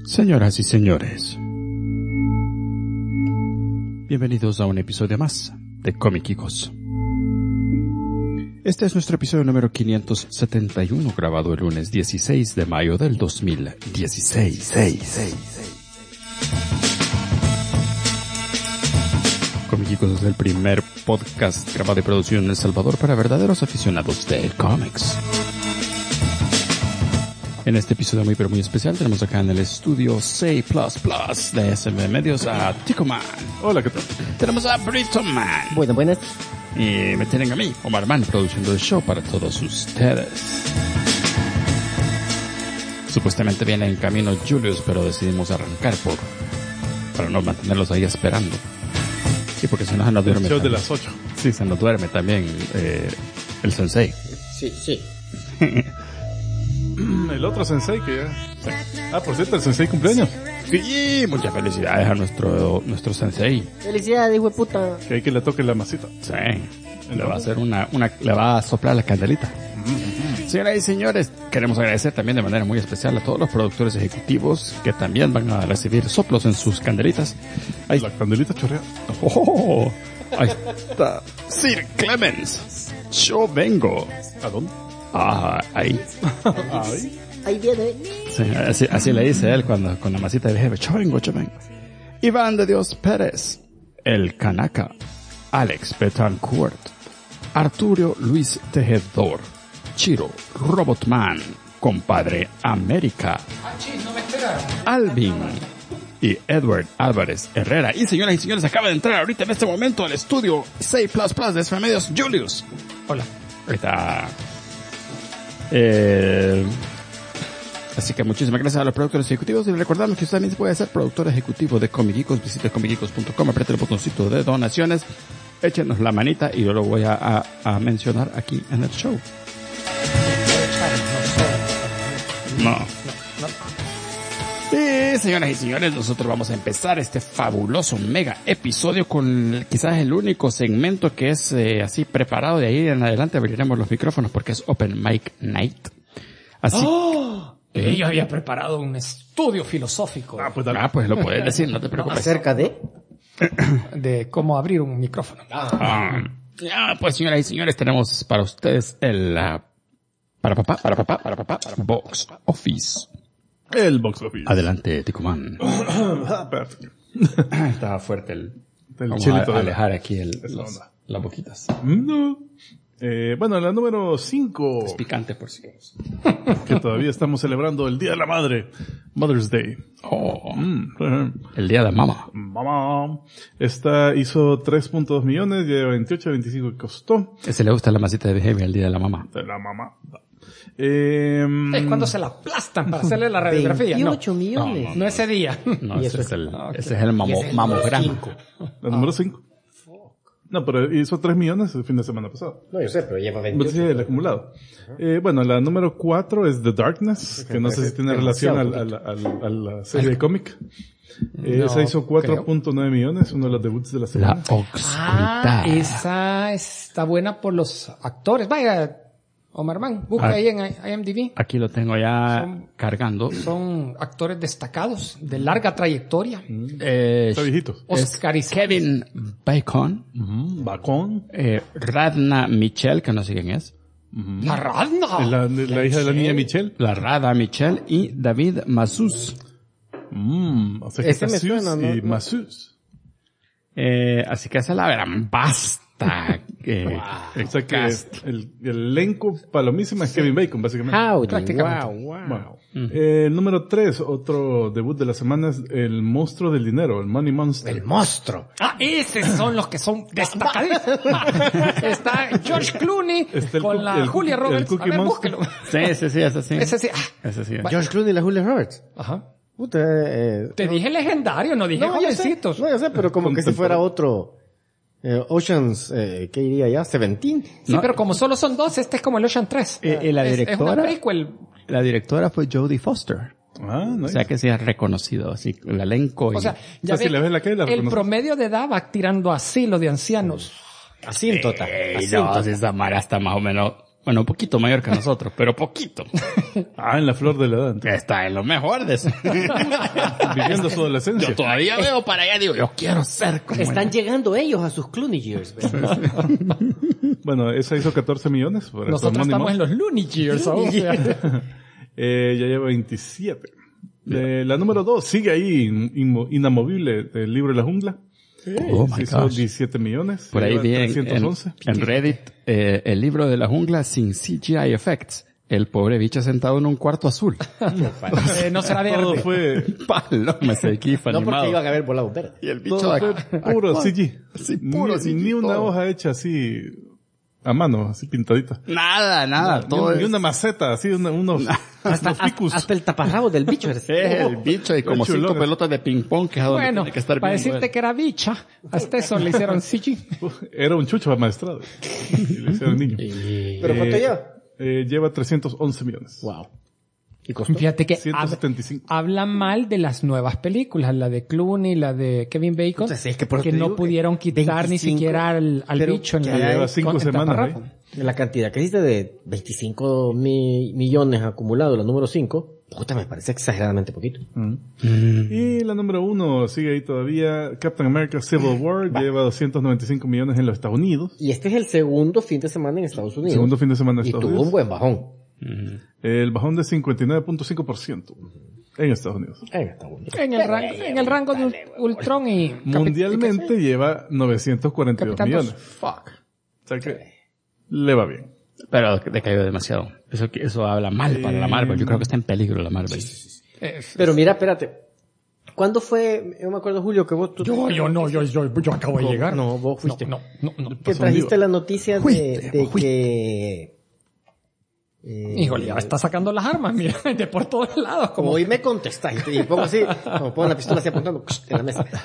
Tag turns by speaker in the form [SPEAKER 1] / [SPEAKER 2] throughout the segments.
[SPEAKER 1] Señoras y señores, bienvenidos a un episodio más de Comiquicos. Este es nuestro episodio número 571, grabado el lunes 16 de mayo del 2016. Comiquicos es el primer podcast grabado y producido en El Salvador para verdaderos aficionados de cómics. En este episodio muy pero muy especial tenemos acá en el estudio C++ de SM Medios a Tico Man.
[SPEAKER 2] Hola, ¿qué tal?
[SPEAKER 1] Tenemos a Brito Man.
[SPEAKER 3] Buenas.
[SPEAKER 1] Y me tienen a mí, Omar Man, produciendo el show para todos ustedes. Supuestamente viene en camino Julius, pero decidimos arrancar para no mantenerlos ahí esperando. Sí, porque si no se nos duerme.
[SPEAKER 2] El show de
[SPEAKER 1] también.
[SPEAKER 2] las 8.
[SPEAKER 1] Sí, se nos duerme también el sensei.
[SPEAKER 3] Sí.
[SPEAKER 2] El otro sensei que ya... Sí. Por cierto, el sensei cumpleaños.
[SPEAKER 1] Sí, muchas felicidades a nuestro sensei.
[SPEAKER 3] Felicidades, hijo de puta.
[SPEAKER 2] Que hay que le toque la masita.
[SPEAKER 1] Sí, le va a hacer le va a soplar la candelita. Señoras y señores, queremos agradecer también de manera muy especial a todos los productores ejecutivos que también van a recibir soplos en sus candelitas. Ahí,
[SPEAKER 2] La candelita chorrea.
[SPEAKER 1] oh, ahí está Sir Clemens. Yo vengo.
[SPEAKER 2] ¿A dónde?
[SPEAKER 1] Ahí.
[SPEAKER 2] Ahí.
[SPEAKER 3] Ahí viene.
[SPEAKER 1] Sí, así le dice él con la masita de jefe. Yo vengo. Iván de Dios Pérez, el Kanaka, Alex Betancourt, Arturo Luis Tejedor, Chiro, Robotman, Compadre América, Alvin y Edward Álvarez Herrera. Y señoras y señores, acaba de entrar ahorita en este momento al estudio C++ de SM Medios, Julius. Hola. Ahorita. Así que muchísimas gracias a los productores ejecutivos y recordarles que usted también puede ser productor ejecutivo de Comiquicos. Visite comiquicos.com, apriete el botoncito de donaciones, échenos la manita y yo lo voy a mencionar aquí en el show. No. Y señoras y señores, nosotros vamos a empezar este fabuloso mega episodio con quizás el único segmento que es así preparado. De ahí en adelante abriremos los micrófonos porque es Open Mic Night. Así.
[SPEAKER 4] Yo había preparado un estudio filosófico
[SPEAKER 1] Pues lo puedes decir, no te preocupes.
[SPEAKER 3] Acerca de.
[SPEAKER 4] de cómo abrir un micrófono.
[SPEAKER 1] Pues señoras y señores, tenemos para ustedes el para papá Box Office.
[SPEAKER 2] El box office.
[SPEAKER 1] Adelante, Ticoman.
[SPEAKER 2] Perfecto.
[SPEAKER 1] Estaba fuerte el vamos
[SPEAKER 2] chilito
[SPEAKER 1] a
[SPEAKER 2] de
[SPEAKER 1] alejar aquí
[SPEAKER 2] onda.
[SPEAKER 1] las boquitas.
[SPEAKER 2] No. Bueno, la número 5.
[SPEAKER 1] Es picante por si acaso.
[SPEAKER 2] Que todavía estamos celebrando el Día de la Madre. Mother's Day.
[SPEAKER 1] El día de mamá.
[SPEAKER 2] Mamá. Esta hizo 3.2 millones, lleva 28, 25 que costó.
[SPEAKER 1] Ese le gusta la masita de Heavy el día de la mamá.
[SPEAKER 2] De la mamá.
[SPEAKER 4] Es cuando se la aplastan para hacerle la radiografía.
[SPEAKER 3] 28 millones.
[SPEAKER 4] No ese día.
[SPEAKER 1] No,
[SPEAKER 3] Y
[SPEAKER 1] ese
[SPEAKER 3] eso
[SPEAKER 1] es el
[SPEAKER 4] ok.
[SPEAKER 1] ese es el mamograma.
[SPEAKER 2] La número 5. No, pero hizo 3 millones el fin de semana pasado.
[SPEAKER 3] No, yo sé, pero lleva
[SPEAKER 2] Pues sí,
[SPEAKER 3] 28.
[SPEAKER 2] el acumulado. Bueno, la número 4 es The Darkness, que no sé si tiene relación a la serie de cómic. Esa hizo 4.9 millones, uno de los debuts de la
[SPEAKER 1] La
[SPEAKER 2] semana.
[SPEAKER 1] oscuridad.
[SPEAKER 4] Esa está buena por los actores. Vaya, Omar Man, busca ahí en IMDb.
[SPEAKER 1] Aquí lo tengo ya cargando.
[SPEAKER 4] Son actores destacados, de larga trayectoria.
[SPEAKER 2] Está viejito.
[SPEAKER 4] Oscarizados.
[SPEAKER 1] Kevin Bacon,
[SPEAKER 2] Bacon.
[SPEAKER 1] Radna Michelle, que no sé quién es.
[SPEAKER 4] La Radna.
[SPEAKER 2] La hija de la niña Michelle.
[SPEAKER 1] La Rada Michelle y David Masus.
[SPEAKER 2] O sea que
[SPEAKER 3] Ese me
[SPEAKER 2] Tassus
[SPEAKER 3] suena, ¿no?
[SPEAKER 2] y Massus.
[SPEAKER 1] Así que esa la verán. Basta.
[SPEAKER 2] O sea que el elenco palomísima es Kevin Bacon, básicamente.
[SPEAKER 3] Howdy.
[SPEAKER 4] Prácticamente.
[SPEAKER 3] Wow.
[SPEAKER 2] Bueno, número 3, otro debut de la semana es El Monstruo del Dinero, el Money Monster.
[SPEAKER 3] El monstruo.
[SPEAKER 4] Esos son los que son destacadísimos. Está George Clooney
[SPEAKER 2] Está
[SPEAKER 4] con la Julia Roberts.
[SPEAKER 2] el Cookie
[SPEAKER 4] A ver,
[SPEAKER 2] Monster.
[SPEAKER 4] búsquelo.
[SPEAKER 1] Sí, ese sí.
[SPEAKER 4] Ese sí.
[SPEAKER 1] Ese sí.
[SPEAKER 3] George Clooney y la Julia Roberts.
[SPEAKER 4] Ajá.
[SPEAKER 3] Puta,
[SPEAKER 4] Te dije legendario, no dije
[SPEAKER 3] no, yo sé,
[SPEAKER 4] jovencitos.
[SPEAKER 3] no, yo sé, pero como que si fuera otro Oceans, ¿qué diría ya? 17.
[SPEAKER 4] Sí, pero como solo son dos, este es como el Ocean 3.
[SPEAKER 1] La
[SPEAKER 4] Es una
[SPEAKER 1] directora,
[SPEAKER 4] prequel.
[SPEAKER 1] la directora fue Jodie Foster.
[SPEAKER 2] Nice.
[SPEAKER 1] O sea que sí es reconocido, así, el elenco.
[SPEAKER 4] O sea, ya
[SPEAKER 2] O sea, si le ves la cara, la
[SPEAKER 4] el
[SPEAKER 2] reconoces.
[SPEAKER 4] promedio de edad va tirando asilo de ancianos.
[SPEAKER 3] Asíntota.
[SPEAKER 1] no, si esa Mara está más o menos Bueno, un poquito mayor que nosotros, pero poquito.
[SPEAKER 2] En la flor de la edad. Entonces.
[SPEAKER 1] Está en lo mejor de eso.
[SPEAKER 2] Viviendo su adolescencia.
[SPEAKER 1] Yo todavía veo para allá, digo, yo quiero ser como
[SPEAKER 3] Están llegando ellos a sus Clooney Years.
[SPEAKER 2] Bueno, esa hizo 14 millones. Por
[SPEAKER 4] Nosotros estamos en los Looney Years aún.
[SPEAKER 2] ya lleva 27. La número 2 sigue ahí inamovible del libro de la jungla.
[SPEAKER 1] Oh my
[SPEAKER 2] hizo
[SPEAKER 1] gosh.
[SPEAKER 2] 17 millones.
[SPEAKER 1] Por ahí vi en
[SPEAKER 2] 311.
[SPEAKER 1] Reddit el libro de la jungla sin CGI effects. El pobre bicho sentado en un cuarto azul.
[SPEAKER 4] No será verde.
[SPEAKER 2] Todo fue,
[SPEAKER 1] Paloma ese GIF
[SPEAKER 3] No
[SPEAKER 1] animado.
[SPEAKER 3] porque iban a haber volado verde.
[SPEAKER 1] Y el bicho
[SPEAKER 2] todo fue puro CG.
[SPEAKER 1] Sí, puro CG,
[SPEAKER 2] Ni una
[SPEAKER 1] todo.
[SPEAKER 2] hoja hecha así a mano, así pintadita.
[SPEAKER 1] Nada. Todo
[SPEAKER 2] Ni
[SPEAKER 1] es-
[SPEAKER 2] una maceta, así unos ficus.
[SPEAKER 3] Hasta el taparrabos del bicho.
[SPEAKER 1] Es el bicho y como
[SPEAKER 2] Qué
[SPEAKER 1] 5
[SPEAKER 2] chulones.
[SPEAKER 1] pelotas de ping pong que es a donde
[SPEAKER 4] Bueno,
[SPEAKER 1] tiene que estar
[SPEAKER 4] para
[SPEAKER 1] viendo
[SPEAKER 4] decirte
[SPEAKER 1] él.
[SPEAKER 4] que era bicha, hasta eso le hicieron CG.
[SPEAKER 2] Era un chucho amaestrado. Y le hicieron niño.
[SPEAKER 3] ¿Pero cuánto lleva?
[SPEAKER 2] Lleva 311 millones.
[SPEAKER 3] Wow. ¿Y costó?
[SPEAKER 4] Fíjate que
[SPEAKER 2] 175.
[SPEAKER 4] habla mal de las nuevas películas, la de Clooney, la de Kevin Bacon,
[SPEAKER 3] Entonces, es que por eso
[SPEAKER 4] que
[SPEAKER 3] te
[SPEAKER 4] no
[SPEAKER 3] digo que
[SPEAKER 4] pudieron quitar
[SPEAKER 3] 25,
[SPEAKER 4] ni siquiera al
[SPEAKER 3] pero
[SPEAKER 4] bicho en
[SPEAKER 3] que
[SPEAKER 4] la
[SPEAKER 2] lleva 5
[SPEAKER 4] en
[SPEAKER 2] semanas
[SPEAKER 4] taparrafo.
[SPEAKER 3] La cantidad que hiciste de 25 millones acumulados, la número 5, puta, me parece exageradamente poquito.
[SPEAKER 2] Y la número 1 sigue ahí todavía. Captain America Civil War lleva 295 millones en los Estados Unidos.
[SPEAKER 3] Y este es el segundo fin de semana en Estados Unidos.
[SPEAKER 2] Segundo fin de semana en
[SPEAKER 3] Y
[SPEAKER 2] Estados
[SPEAKER 3] tuvo un
[SPEAKER 2] Unidos.
[SPEAKER 3] buen bajón.
[SPEAKER 2] El bajón de 59.5% en Estados Unidos.
[SPEAKER 3] En Estados Unidos.
[SPEAKER 4] En el rango de Ultron y
[SPEAKER 2] Mundialmente lleva 942
[SPEAKER 4] Capitán
[SPEAKER 2] millones.
[SPEAKER 4] 2. Fuck.
[SPEAKER 2] O sea que le va bien.
[SPEAKER 1] Pero decayó demasiado. Eso habla mal para la Marvel. Yo creo que está en peligro la Marvel.
[SPEAKER 3] Pero mira, espérate. ¿Cuándo fue? Yo me acuerdo, Julio, que vos...
[SPEAKER 4] Yo acabo de llegar.
[SPEAKER 3] No, vos fuiste.
[SPEAKER 4] No.
[SPEAKER 3] Que trajiste la noticia de que...
[SPEAKER 4] Híjole, ya está sacando las armas, mira, de por todos lados.
[SPEAKER 3] Como hoy me contestaste, y pongo así, como pongo la pistola así apuntando en la mesa.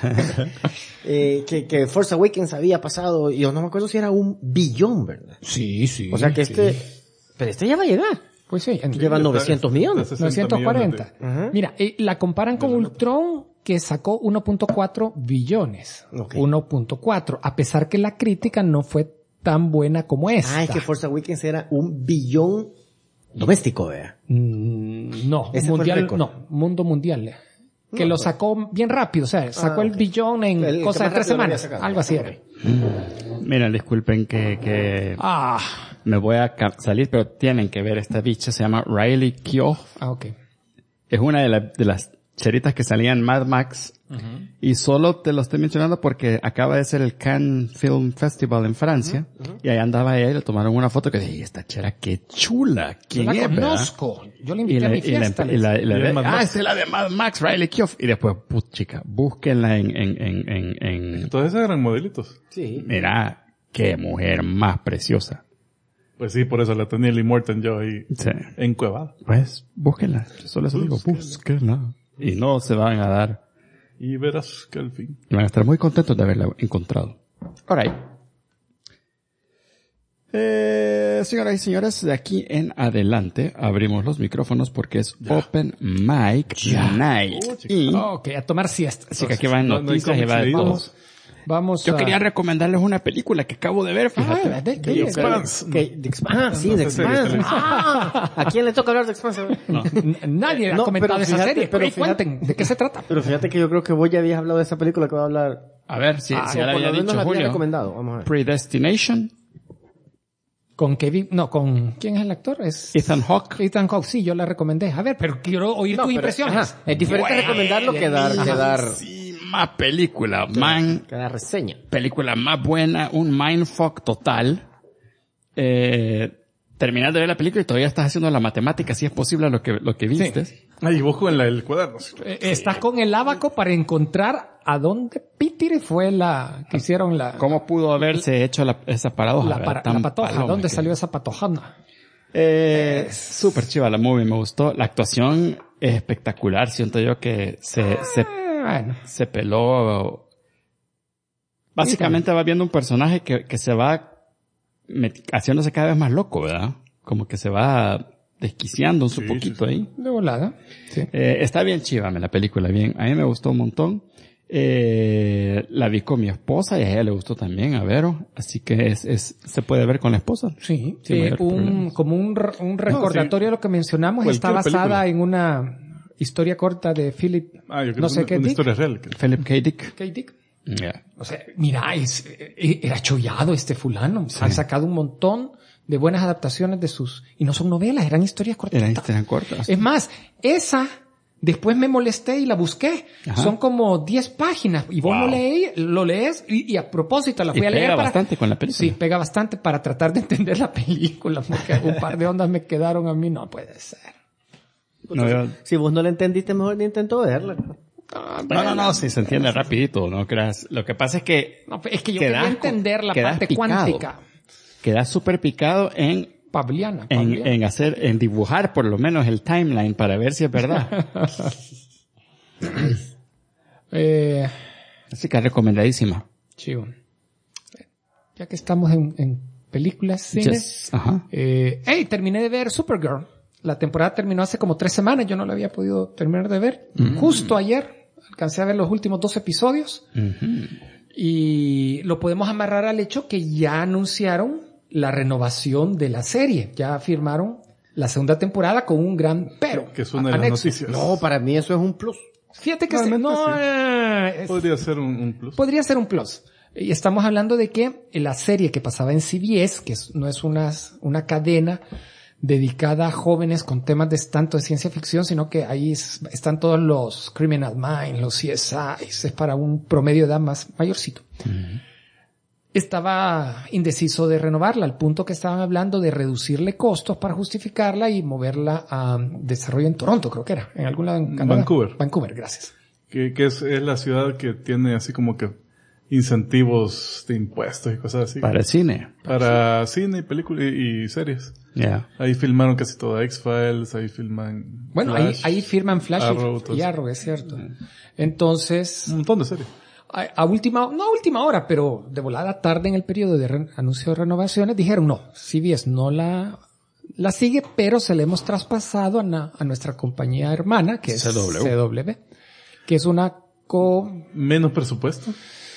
[SPEAKER 3] Que Force Awakens había pasado, y yo no me acuerdo si era 1 billón, ¿verdad?
[SPEAKER 4] Sí.
[SPEAKER 3] O sea que pero este ya va a llegar.
[SPEAKER 4] Pues sí.
[SPEAKER 3] Lleva 900 millones.
[SPEAKER 4] 940.
[SPEAKER 3] Ajá.
[SPEAKER 4] Mira, la comparan con Ultron, que sacó 1.4 billones.
[SPEAKER 3] Ok.
[SPEAKER 4] 1.4, a pesar que la crítica no fue tan buena como esta.
[SPEAKER 3] Es que Force Awakens era 1 billón doméstico, vea.
[SPEAKER 4] No,
[SPEAKER 3] Ese fue el
[SPEAKER 4] mundial,
[SPEAKER 3] récord.
[SPEAKER 4] no, mundo mundial. Que lo sacó bien rápido, o sea, sacó el
[SPEAKER 3] ok.
[SPEAKER 4] billón en
[SPEAKER 3] El
[SPEAKER 4] cosa de
[SPEAKER 3] que
[SPEAKER 4] 3
[SPEAKER 3] más rápido lo había
[SPEAKER 4] semanas.
[SPEAKER 3] sacado.
[SPEAKER 4] Algo así era.
[SPEAKER 1] Mira, disculpen que
[SPEAKER 4] Ah,
[SPEAKER 1] me voy a salir, pero tienen que ver esta bicha. Se llama Riley Keough.
[SPEAKER 4] ok.
[SPEAKER 1] Es una de las cheritas que salían en Mad Max. Y solo te lo estoy mencionando porque acaba de ser el Cannes Film Festival en Francia. Y ahí andaba ella y le tomaron una foto que dije, esta chera qué chula.
[SPEAKER 4] Yo
[SPEAKER 1] ¿Quién
[SPEAKER 4] la
[SPEAKER 1] es, verdad?
[SPEAKER 4] conozco. Yo la invité a mi fiesta.
[SPEAKER 1] y la
[SPEAKER 2] Y de Mad Max.
[SPEAKER 1] esta es la de Mad Max, Riley Keough. Y después, chica, búsquenla en
[SPEAKER 2] Todos esos eran modelitos.
[SPEAKER 3] Sí.
[SPEAKER 1] mira, qué mujer más preciosa.
[SPEAKER 2] Pues sí, por eso la tenía Lee Morton yo ahí
[SPEAKER 1] Sí.
[SPEAKER 2] encuevada.
[SPEAKER 1] Pues, búsquenla. Yo solo eso digo, búsquenla. Y no se van a dar.
[SPEAKER 2] Y verás que al fin.
[SPEAKER 1] Y van a estar muy contentos de haberla encontrado. Alright. Señoras y señores, de aquí en adelante abrimos los micrófonos porque es Open Mic Night. Y
[SPEAKER 4] Ok, a tomar siesta.
[SPEAKER 1] así que aquí van
[SPEAKER 2] No hay
[SPEAKER 1] noticias y
[SPEAKER 2] cómics
[SPEAKER 1] va de todo.
[SPEAKER 2] leídos.
[SPEAKER 4] Vamos
[SPEAKER 1] Yo
[SPEAKER 4] a...
[SPEAKER 1] quería recomendarles una película que acabo de ver, fíjate.
[SPEAKER 4] Ah, ¿de
[SPEAKER 2] The
[SPEAKER 4] qué?
[SPEAKER 2] Expanse.
[SPEAKER 3] Sí, de
[SPEAKER 2] Esa serie
[SPEAKER 3] Expanse.
[SPEAKER 2] está
[SPEAKER 3] Ah, ¿a quién le toca hablar de Expanse?
[SPEAKER 4] Nadie
[SPEAKER 3] No,
[SPEAKER 4] ha comentado
[SPEAKER 3] pero
[SPEAKER 4] esa
[SPEAKER 3] fíjate,
[SPEAKER 4] serie.
[SPEAKER 3] pero
[SPEAKER 4] Ey,
[SPEAKER 3] fíjate-
[SPEAKER 4] cuenten, ¿de qué se trata?
[SPEAKER 3] Pero fíjate que yo creo que vos ya habías hablado de esa película que va a hablar.
[SPEAKER 1] A ver, si ya
[SPEAKER 3] o
[SPEAKER 1] le
[SPEAKER 3] por
[SPEAKER 1] había
[SPEAKER 3] lo menos
[SPEAKER 1] dicho
[SPEAKER 3] la había
[SPEAKER 1] Julio.
[SPEAKER 3] recomendado. Vamos a ver.
[SPEAKER 1] Predestination,
[SPEAKER 4] Con Kevin, no, con, ¿quién es el actor? Es
[SPEAKER 1] Ethan Hawke.
[SPEAKER 4] Ethan Hawke, sí, yo la recomendé. A ver, pero quiero oír tus impresiones.
[SPEAKER 3] Ajá, es diferente recomendarlo que dar
[SPEAKER 1] Sí, más película, man.
[SPEAKER 3] que dar reseña.
[SPEAKER 1] Película más buena, un mindfuck total. Terminas de ver la película y todavía estás haciendo la matemática, si es posible lo que viste.
[SPEAKER 2] Ahí busco en el cuaderno.
[SPEAKER 4] Estás con el abaco para encontrar a dónde Pítiri fue la que hicieron la
[SPEAKER 1] ¿Cómo pudo haberse hecho esa paradoja?
[SPEAKER 4] la
[SPEAKER 1] Tan
[SPEAKER 4] patoja.
[SPEAKER 1] paloma
[SPEAKER 4] ¿Dónde
[SPEAKER 1] que-
[SPEAKER 4] salió esa patojana?
[SPEAKER 1] Súper chiva la movie, me gustó. La actuación es espectacular, siento yo que
[SPEAKER 4] Bueno,
[SPEAKER 1] se peló. Básicamente va viendo un personaje que se va haciéndose cada vez más loco, ¿verdad? Como que se va desquiciando un poquito ahí.
[SPEAKER 4] de volada. Sí.
[SPEAKER 1] Está bien chiva la película, bien. A mí me gustó un montón. La vi con mi esposa y a ella le gustó también, a Vero. Así que se puede ver con la esposa.
[SPEAKER 4] Sí,
[SPEAKER 1] Sin
[SPEAKER 4] como un recordatorio de lo que mencionamos. Está basada en una historia corta de Philip,
[SPEAKER 2] no sé qué una historia real.
[SPEAKER 1] Philip K. Dick.
[SPEAKER 4] K. Dick.
[SPEAKER 1] Yeah.
[SPEAKER 4] O sea, mira, era chollado este fulano. Sí. Han sacado un montón de buenas adaptaciones de sus... Y no son novelas, eran historias cortitas.
[SPEAKER 1] Eran cortas.
[SPEAKER 4] Es más, después me molesté y la busqué. Ajá. Son como 10 páginas. Y vos lo lees y a propósito la fui a leer.
[SPEAKER 1] Pega bastante con la película.
[SPEAKER 4] Sí, pega bastante para tratar de entender la película. Porque un par de ondas me quedaron a mí. No puede ser.
[SPEAKER 3] Si vos no la entendiste, mejor ni intentó verla.
[SPEAKER 1] No, sí se entiende rapidito, no creas. Lo que pasa es que...
[SPEAKER 4] No, es que yo quería entender la parte cuántica.
[SPEAKER 1] Quedas súper picado en...
[SPEAKER 4] Pavliana.
[SPEAKER 1] En dibujar por lo menos el timeline para ver si es verdad. Así que recomendadísima.
[SPEAKER 4] Chivo. Ya que estamos en películas, cines. Terminé de ver Supergirl. La temporada terminó hace como 3 semanas. Yo no la había podido terminar de ver. Justo ayer alcancé a ver los últimos 2 episodios. Y lo podemos amarrar al hecho que ya anunciaron la renovación de la serie. Ya firmaron la segunda temporada con un gran pero.
[SPEAKER 2] Que es una de las noticias.
[SPEAKER 3] No, para mí eso es un plus.
[SPEAKER 4] Fíjate que
[SPEAKER 2] podría ser un plus.
[SPEAKER 4] Podría ser un plus. Y estamos hablando de que la serie que pasaba en CBS, que no es una cadena dedicada a jóvenes con temas tanto de ciencia ficción, sino que ahí están todos los Criminal Minds, los CSI, es para un promedio de edad más mayorcito. Estaba indeciso de renovarla, al punto que estaban hablando de reducirle costos para justificarla y moverla a desarrollo en Toronto, creo que era, en algún lado en Canadá. Vancouver, gracias.
[SPEAKER 2] Que es la ciudad que tiene así como que incentivos de impuestos y cosas así.
[SPEAKER 1] Para el cine.
[SPEAKER 2] Para cine y películas y series.
[SPEAKER 1] Yeah.
[SPEAKER 2] Ahí filmaron casi toda X-Files, ahí filman
[SPEAKER 4] Bueno,
[SPEAKER 2] Flash,
[SPEAKER 4] ahí firman Flash y Arrow, es cierto. Entonces...
[SPEAKER 2] Un montón de series.
[SPEAKER 4] No a última hora, pero de volada tarde en el periodo de anuncio de renovaciones, dijeron no, CBS no la sigue, pero se le hemos traspasado a nuestra compañía hermana, que es CW, que es una
[SPEAKER 2] menos presupuesto.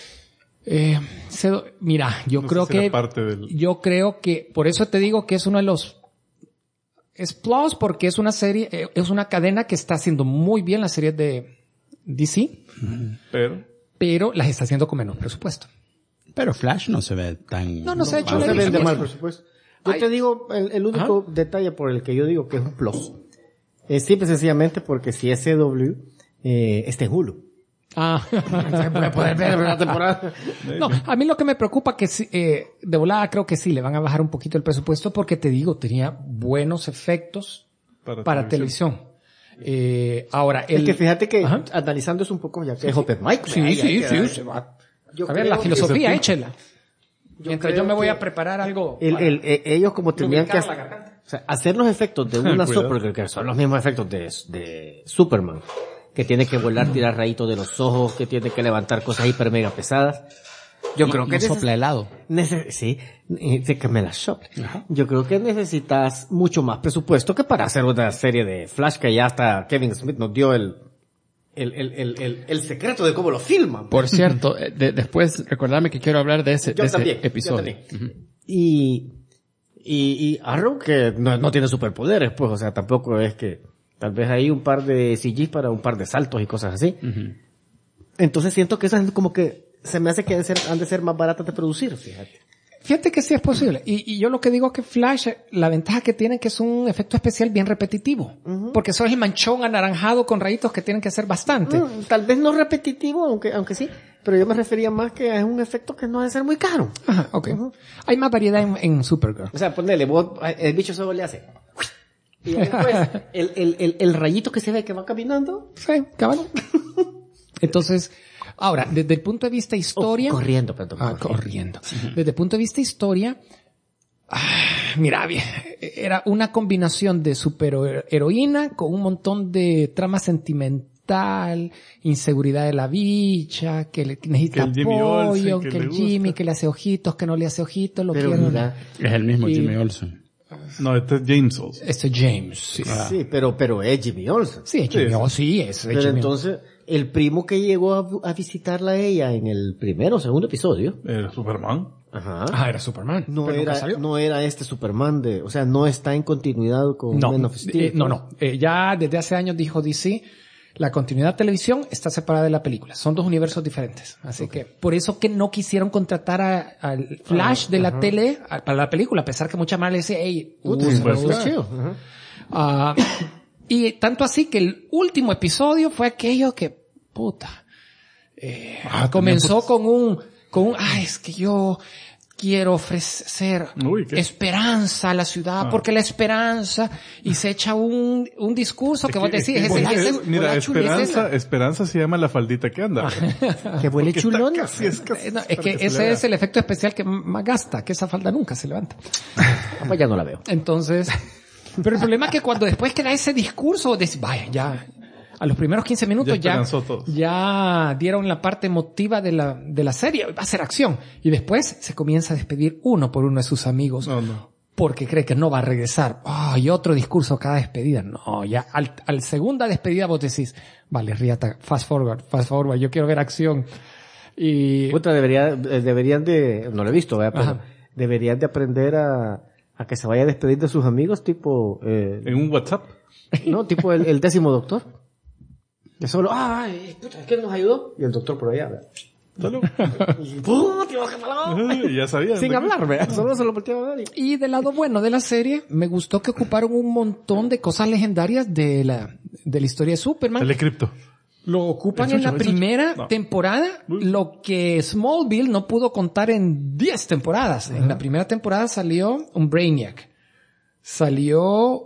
[SPEAKER 4] Mira, yo creo que por eso te digo que es uno de los es plus, porque es una serie, es una cadena que está haciendo muy bien las series de DC, pero las está haciendo con menos presupuesto.
[SPEAKER 1] Pero Flash no se ve tan...
[SPEAKER 4] No se ha hecho.
[SPEAKER 3] No se vende mal presupuesto. Yo te digo, el único detalle por el que yo digo que es un plus es simple y sencillamente porque si es CW, está en Hulu. Se puede poder ver la temporada.
[SPEAKER 4] No, a mí lo que me preocupa que de volada creo que sí le van a bajar un poquito el presupuesto, porque te digo, tenía buenos efectos para televisión. Ahora
[SPEAKER 3] es que fíjate que analizando eso un poco, ya que es Open Mic.
[SPEAKER 4] Sí, se va. A ver, la filosofía, échela. Mientras yo me voy a preparar algo.
[SPEAKER 3] Ellos como tenían que hacer los efectos de una Supergirl, que son los mismos efectos de Superman, que tiene que volar, tirar rayitos de los ojos, que tiene que levantar cosas hiper mega pesadas. Yo creo que
[SPEAKER 1] sopla helado.
[SPEAKER 3] Sí, que me la sopla. Yo creo que necesitas mucho más presupuesto que para hacer una serie de Flash, que ya hasta Kevin Smith nos dio el secreto de cómo lo filman.
[SPEAKER 1] Por cierto, después recordame que quiero hablar de ese episodio.
[SPEAKER 3] Y Arrow, que no tiene superpoderes, pues, o sea, tampoco es que tal vez hay un par de CG para un par de saltos y cosas así. Entonces siento que esas como que se me hace que han de ser más baratas de producir,
[SPEAKER 4] Fíjate que sí es posible. Y yo lo que digo es que Flash, la ventaja que tiene es que es un efecto especial bien repetitivo. Porque eso es el manchón anaranjado con rayitos que tienen que hacer bastante.
[SPEAKER 3] Tal vez no repetitivo, aunque sí. Pero yo me refería más que es un efecto que no debe ser muy caro.
[SPEAKER 4] Ajá, ok. Hay más variedad en Supergirl.
[SPEAKER 3] O sea, ponele, el bicho solo le hace... Y después, el rayito que se ve que va caminando.
[SPEAKER 4] Sí, cabrón. Entonces... Ahora, desde el punto de vista historia...
[SPEAKER 3] corriendo, perdón.
[SPEAKER 4] Corriendo. Desde el punto de vista historia, mira, era una combinación de superheroína con un montón de trama sentimental, inseguridad de la bicha, que necesita apoyo, que el Jimmy, que le hace ojitos, que no le hace ojitos, lo quiero.
[SPEAKER 1] Es el mismo Jimmy Olsen.
[SPEAKER 2] No, este es James Olsen.
[SPEAKER 4] Este es James, sí.
[SPEAKER 3] Sí, pero es Jimmy Olsen.
[SPEAKER 4] Sí, es Jimmy Olsen, sí, es
[SPEAKER 3] Pero
[SPEAKER 4] Jimmy
[SPEAKER 3] entonces... el primo que llegó a visitarla a ella en el primero o segundo episodio.
[SPEAKER 2] ¿Era Superman?
[SPEAKER 4] Ajá. Era Superman.
[SPEAKER 3] No era este Superman o sea, no está en continuidad con Man of Steel.
[SPEAKER 4] No. Ya desde hace años dijo DC, la continuidad de televisión está separada de la película. Son dos universos diferentes. Así que, por eso que no quisieron contratar al Flash de la tele para la película, a pesar que mucha más le decía, hey, chido. Y tanto así que el último episodio fue aquello que, comenzó con un, es que yo quiero ofrecer esperanza a la ciudad, porque la esperanza, y se echa un discurso que vos decís,
[SPEAKER 2] mira, esperanza se llama la faldita que anda.
[SPEAKER 3] Que huele chulón.
[SPEAKER 4] Es que ese es el efecto especial que más gasta, que esa falda nunca se levanta.
[SPEAKER 3] Pues ya no la veo.
[SPEAKER 4] Entonces, pero el problema es que cuando después que da ese discurso, decís, vaya, ya, a los primeros 15 minutos ya dieron la parte emotiva de la serie, va a ser acción. Y después se comienza a despedir uno por uno de sus amigos. Porque cree que no va a regresar. Y otro discurso cada despedida. No, ya al segunda despedida vos decís, vale, Riata, fast forward, yo quiero ver acción. Y
[SPEAKER 3] deberían de, no lo he visto, ¿verdad? Pero deberían de aprender a que se vaya a despedir de sus amigos, tipo
[SPEAKER 2] en un WhatsApp.
[SPEAKER 3] No, tipo el 10º doctor. Que solo, ¿quién nos ayudó? Y el doctor por allá, ¿verdad?
[SPEAKER 2] Ya sabía.
[SPEAKER 3] Sin hablar, ¿verdad? Solo se lo volteaba a ver.
[SPEAKER 4] Y del lado bueno de la serie, me gustó que ocuparon un montón de cosas legendarias de la historia de Superman.
[SPEAKER 2] El cripto.
[SPEAKER 4] Lo ocupan en la primera temporada, lo que Smallville no pudo contar en 10 temporadas. En la primera temporada salió un Brainiac. Salió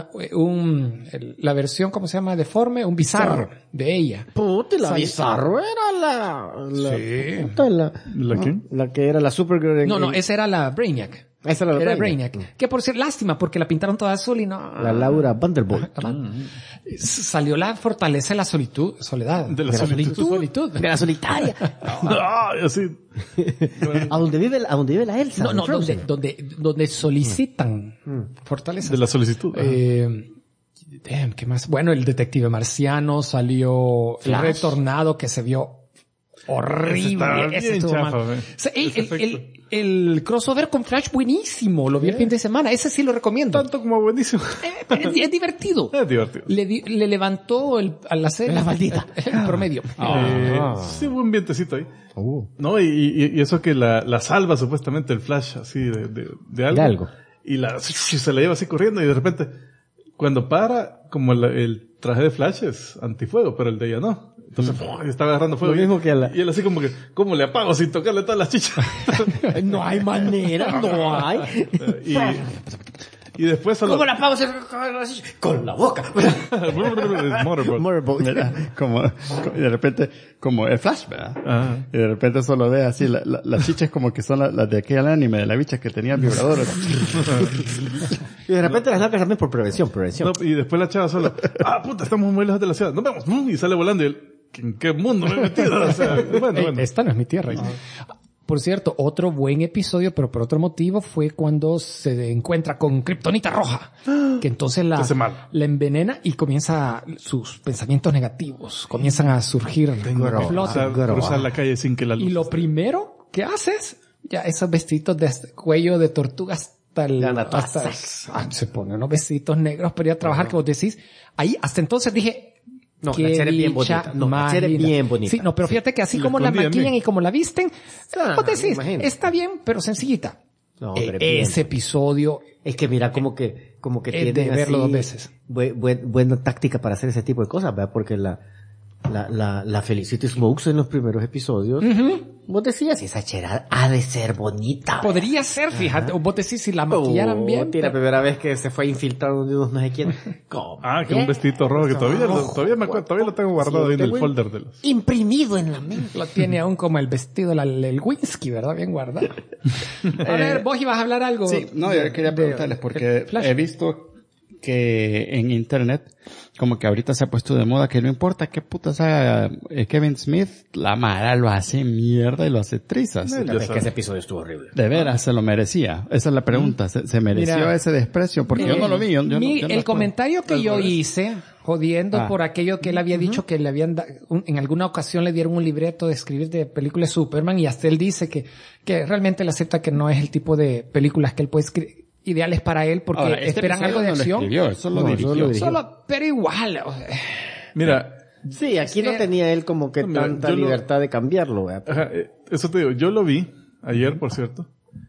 [SPEAKER 4] la versión, ¿cómo se llama? Deforme, un Bizarro de ella.
[SPEAKER 3] La Bizarro era
[SPEAKER 4] sí.
[SPEAKER 2] ¿La quién?
[SPEAKER 3] La que era la Supergirl.
[SPEAKER 4] No, esa era la Brainiac.
[SPEAKER 3] Esa era la
[SPEAKER 4] Brainiac. Que por ser lástima, porque la pintaron toda azul y no.
[SPEAKER 3] La Laura Vanderbilt.
[SPEAKER 4] Salió la fortaleza de la soledad.
[SPEAKER 2] De la solitud.
[SPEAKER 3] De la solitaria.
[SPEAKER 2] Así.
[SPEAKER 3] ¿A dónde vive la Elsa?
[SPEAKER 4] No, donde solicitan fortaleza.
[SPEAKER 2] De la solicitud.
[SPEAKER 4] ¿Qué más? Bueno, el detective marciano salió, el retornado que se vio horrible. Ese estuvo mal. El crossover con Flash buenísimo, lo vi el fin de semana, ese sí lo recomiendo.
[SPEAKER 2] Tanto como buenísimo.
[SPEAKER 4] Es divertido.
[SPEAKER 2] Es divertido.
[SPEAKER 4] Le levantó a la serie
[SPEAKER 3] la maldita
[SPEAKER 4] el promedio.
[SPEAKER 2] Sí, buen vientecito ahí. No, y eso que la salva supuestamente el Flash así de algo. Y se la lleva así corriendo y de repente cuando para, como el traje de Flash es antifuego, pero el de ella no. Entonces, está agarrando fuego.
[SPEAKER 3] Lo mismo que
[SPEAKER 2] y él así como que, ¿cómo le apago sin tocarle todas las chichas?
[SPEAKER 3] No hay manera, no hay.
[SPEAKER 2] Y después solo...
[SPEAKER 3] ¿Cómo la apago? Con la boca.
[SPEAKER 2] Motorboat.
[SPEAKER 1] Como de repente, como el Flash, ¿verdad? Y de repente solo ve así, las chichas como que son las de aquel anime, de la bicha que tenía vibradores.
[SPEAKER 3] Y de repente las nalgas también por prevención.
[SPEAKER 2] No, y después la chava solo, estamos muy lejos de la ciudad, nos vemos, y sale volando y él, ¿en qué mundo me he metido? O sea, bueno.
[SPEAKER 4] Esta no es mi tierra. Por cierto, otro buen episodio, pero por otro motivo, fue cuando se encuentra con Kryptonita Roja. Que entonces la envenena y comienza sus pensamientos negativos. Comienzan a surgir.
[SPEAKER 2] Cruzar la calle sin que la luz.
[SPEAKER 4] Y lo primero que haces, ya esos vestidos de cuello de tortuga se ponen unos vestidos negros para ir a trabajar, que vos decís. Ahí, hasta entonces dije,
[SPEAKER 3] no, la serie es bien bonita. La serie es bien bonita.
[SPEAKER 4] Sí, no, pero fíjate que así como la maquillan y como la visten, vos decís, está bien, pero sencillita.
[SPEAKER 3] No,
[SPEAKER 4] ese episodio.
[SPEAKER 3] Es que mira, como que tiene
[SPEAKER 4] de verlo dos veces.
[SPEAKER 3] Buena táctica para hacer ese tipo de cosas, ¿verdad? Porque la Felicity Smokes en los primeros episodios, vos decías, esa chera ha de ser bonita.
[SPEAKER 4] Podría ser, fíjate, vos decís si la maquillaran bien.
[SPEAKER 3] La primera vez que se fue a infiltrar de unos no sé quién.
[SPEAKER 2] Que un vestidito rojo que todavía me acuerdo, todavía lo tengo guardado ahí en el folder de los.
[SPEAKER 3] Imprimido en la mente.
[SPEAKER 4] Lo tiene aún como el vestido el Winsky, ¿verdad? Bien guardado. A ver, vos ibas a hablar algo.
[SPEAKER 1] Sí, no, yo quería preguntarles porque he visto que en internet, como que ahorita se ha puesto de moda que no importa qué puta sea Kevin Smith, la mara lo hace mierda y lo hace trizas.
[SPEAKER 3] Es que ese episodio estuvo horrible.
[SPEAKER 1] De veras, se lo merecía. Esa es la pregunta. ¿Se mereció ese desprecio? Porque yo no lo vi.
[SPEAKER 4] El comentario que yo hice, jodiendo por aquello que él había dicho que le habían en alguna ocasión le dieron un libreto de escribir de películas de Superman, y hasta él dice que realmente él acepta que no es el tipo de películas que él puede escribir ideales para él, porque ahora, esperan algo de acción.
[SPEAKER 1] Eso lo dirigió.
[SPEAKER 4] Pero igual.
[SPEAKER 2] Mira.
[SPEAKER 3] Sí, aquí no tenía él como que tanta libertad de cambiarlo.
[SPEAKER 2] Ajá, eso te digo, yo lo vi ayer, por cierto.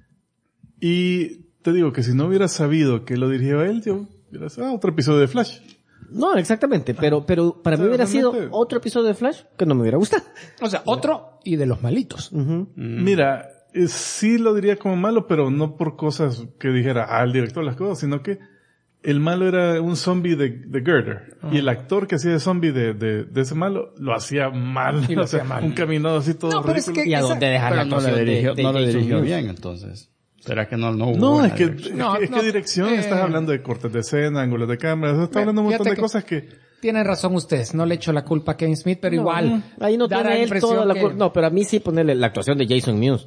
[SPEAKER 2] Y te digo que si no hubiera sabido que lo dirigió él, yo hubiera sido otro episodio de Flash.
[SPEAKER 3] No, exactamente, pero para mí hubiera sido otro episodio de Flash que no me hubiera gustado.
[SPEAKER 4] O sea, otro y de los malitos.
[SPEAKER 2] Mira, sí lo diría como malo, pero no por cosas que dijera, el director las cosas, sino que el malo era un zombie de Girder. Y el actor que hacía de zombie de ese malo, lo hacía mal.
[SPEAKER 4] Y lo hacía mal.
[SPEAKER 2] Un caminado así todo ridículo.
[SPEAKER 4] Es que
[SPEAKER 3] ¿Y a dónde dejar la actuación
[SPEAKER 1] no lo dirigió bien, entonces? ¿Será que no hubo?
[SPEAKER 2] No, es que dirección, estás hablando de cortes de escena, ángulos de cámara, estás hablando de un montón de cosas que...
[SPEAKER 4] Tienen razón ustedes, no le echo la culpa a Kevin Smith, pero igual...
[SPEAKER 3] Ahí no tiene él toda la culpa. No, pero a mí sí ponerle la actuación de Jason Mewes.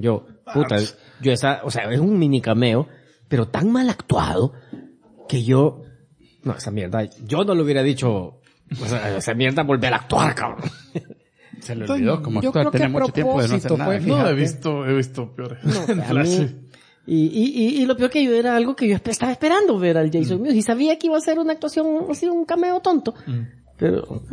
[SPEAKER 3] Es un mini cameo, pero tan mal actuado que no, esa mierda, yo no le hubiera dicho, esa mierda volver a actuar, cabrón.
[SPEAKER 1] Se le olvidó como
[SPEAKER 4] actor, tiene mucho tiempo de no hacer nada.
[SPEAKER 2] No, he visto peores.
[SPEAKER 3] Y lo peor que yo era algo que yo estaba esperando ver al Jason Mewes y sabía que iba a ser una actuación así, un cameo tonto. Pero,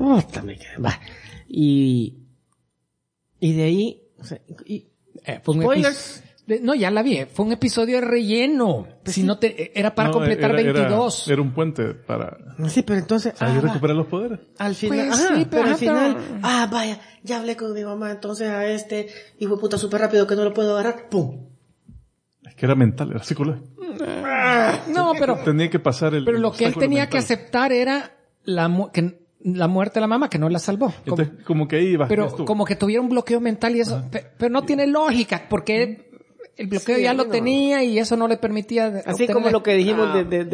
[SPEAKER 3] y de ahí,
[SPEAKER 4] spoilers. No, ya la vi. Fue un episodio de relleno. Si no era para completar 22.
[SPEAKER 2] Era un puente para...
[SPEAKER 3] Sí, pero entonces...
[SPEAKER 2] recuperar los poderes.
[SPEAKER 3] Al final...
[SPEAKER 4] Pues sí,
[SPEAKER 3] pero al final... vaya, ya hablé con mi mamá, entonces a hijo de puta súper rápido que no lo puedo agarrar. ¡Pum!
[SPEAKER 2] Es que era mental, era psicológico.
[SPEAKER 4] No, pero...
[SPEAKER 2] Tenía que pasar el...
[SPEAKER 4] Pero lo que él tenía que aceptar era la muerte de la mamá, que no la salvó.
[SPEAKER 2] Entonces, como que ahí iba.
[SPEAKER 4] Pero como que tuviera un bloqueo mental y eso... Pero no tiene lógica, porque... El bloqueo ya lo tenía y eso no le permitía...
[SPEAKER 3] Así como lo que dijimos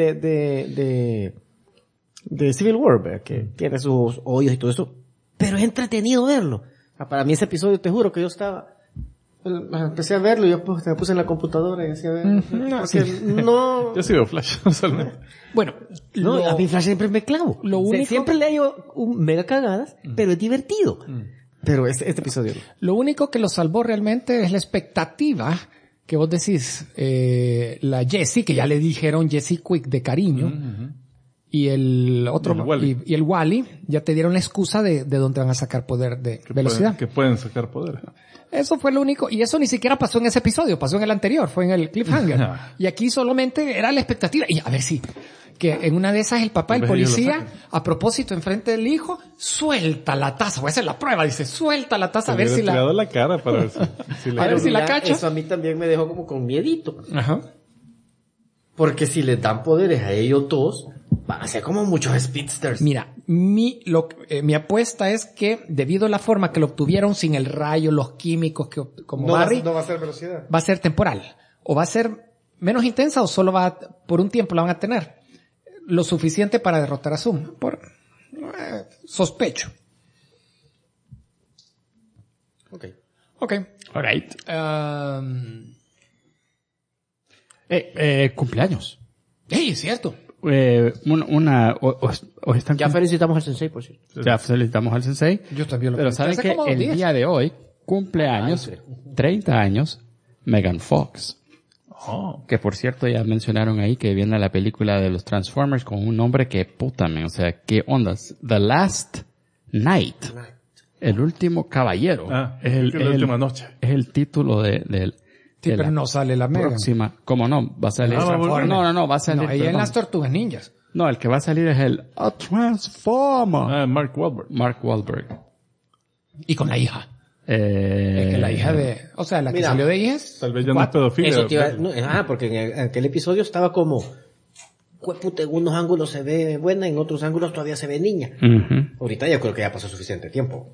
[SPEAKER 3] de Civil War, ¿verdad? Que tiene sus hoyos y todo eso. Pero es entretenido verlo. Para mí ese episodio, te juro que yo empecé a verlo y yo me puse en la computadora y hacía verlo.
[SPEAKER 2] Yo sí veo Flash, usualmente.
[SPEAKER 4] Bueno,
[SPEAKER 3] a mí Flash siempre me clavo. Siempre le hallo mega cagadas, pero es divertido. Pero este episodio no.
[SPEAKER 4] Lo único que lo salvó realmente es la expectativa que vos decís, la Jessie, que ya le dijeron Jessie Quick de cariño, y el otro, y el Wally, ya te dieron la excusa de dónde van a sacar poder de velocidad.
[SPEAKER 2] Que pueden sacar poder.
[SPEAKER 4] Eso fue lo único, y eso ni siquiera pasó en ese episodio, pasó en el anterior, fue en el cliffhanger. Y aquí solamente era la expectativa, y a ver si, que en una de esas el papá, el policía, a propósito, enfrente del hijo, suelta la taza. Voy a hacer la prueba, dice, suelta la taza, a ver si la...
[SPEAKER 2] la cara para ver si
[SPEAKER 4] a ver si la cacha.
[SPEAKER 3] Eso a mí también me dejó como con miedito.
[SPEAKER 4] Ajá.
[SPEAKER 3] Porque si les dan poderes a ellos dos, van a ser como muchos speedsters.
[SPEAKER 4] Mira, mi apuesta es que debido a la forma que lo obtuvieron sin el rayo, los químicos, como Barry,
[SPEAKER 3] no va a ser velocidad.
[SPEAKER 4] Va a ser temporal. O va a ser menos intensa o solo por un tiempo la van a tener. Lo suficiente para derrotar a Zoom. Sospecho. Okay.
[SPEAKER 1] Alright. Cumpleaños.
[SPEAKER 4] Es cierto.
[SPEAKER 3] Ya felicitamos al Sensei, por cierto.
[SPEAKER 1] Ya felicitamos al Sensei.
[SPEAKER 4] Yo también lo
[SPEAKER 1] Pero saben que el día de hoy, cumpleaños, 30 años, Megan Fox. Que por cierto ya mencionaron ahí que viene la película de los Transformers con un nombre que o sea, qué ondas. The Last Night. El último caballero.
[SPEAKER 2] Es la última noche.
[SPEAKER 1] Es el título
[SPEAKER 4] pero no sale la Megan.
[SPEAKER 1] Próxima. ¿Cómo no? Va a salir. No, va a salir.
[SPEAKER 4] No, ella en las Tortugas Ninjas.
[SPEAKER 1] No, el que va a salir es el A Transformer.
[SPEAKER 2] Mark Wahlberg.
[SPEAKER 4] Y con la hija. Es que la hija la que salió de hijas.
[SPEAKER 2] Tal vez ya no es pedofilia.
[SPEAKER 3] Porque en aquel episodio estaba como, puta, en unos ángulos se ve buena, en otros ángulos todavía se ve niña. Ahorita yo creo que ya pasó suficiente tiempo.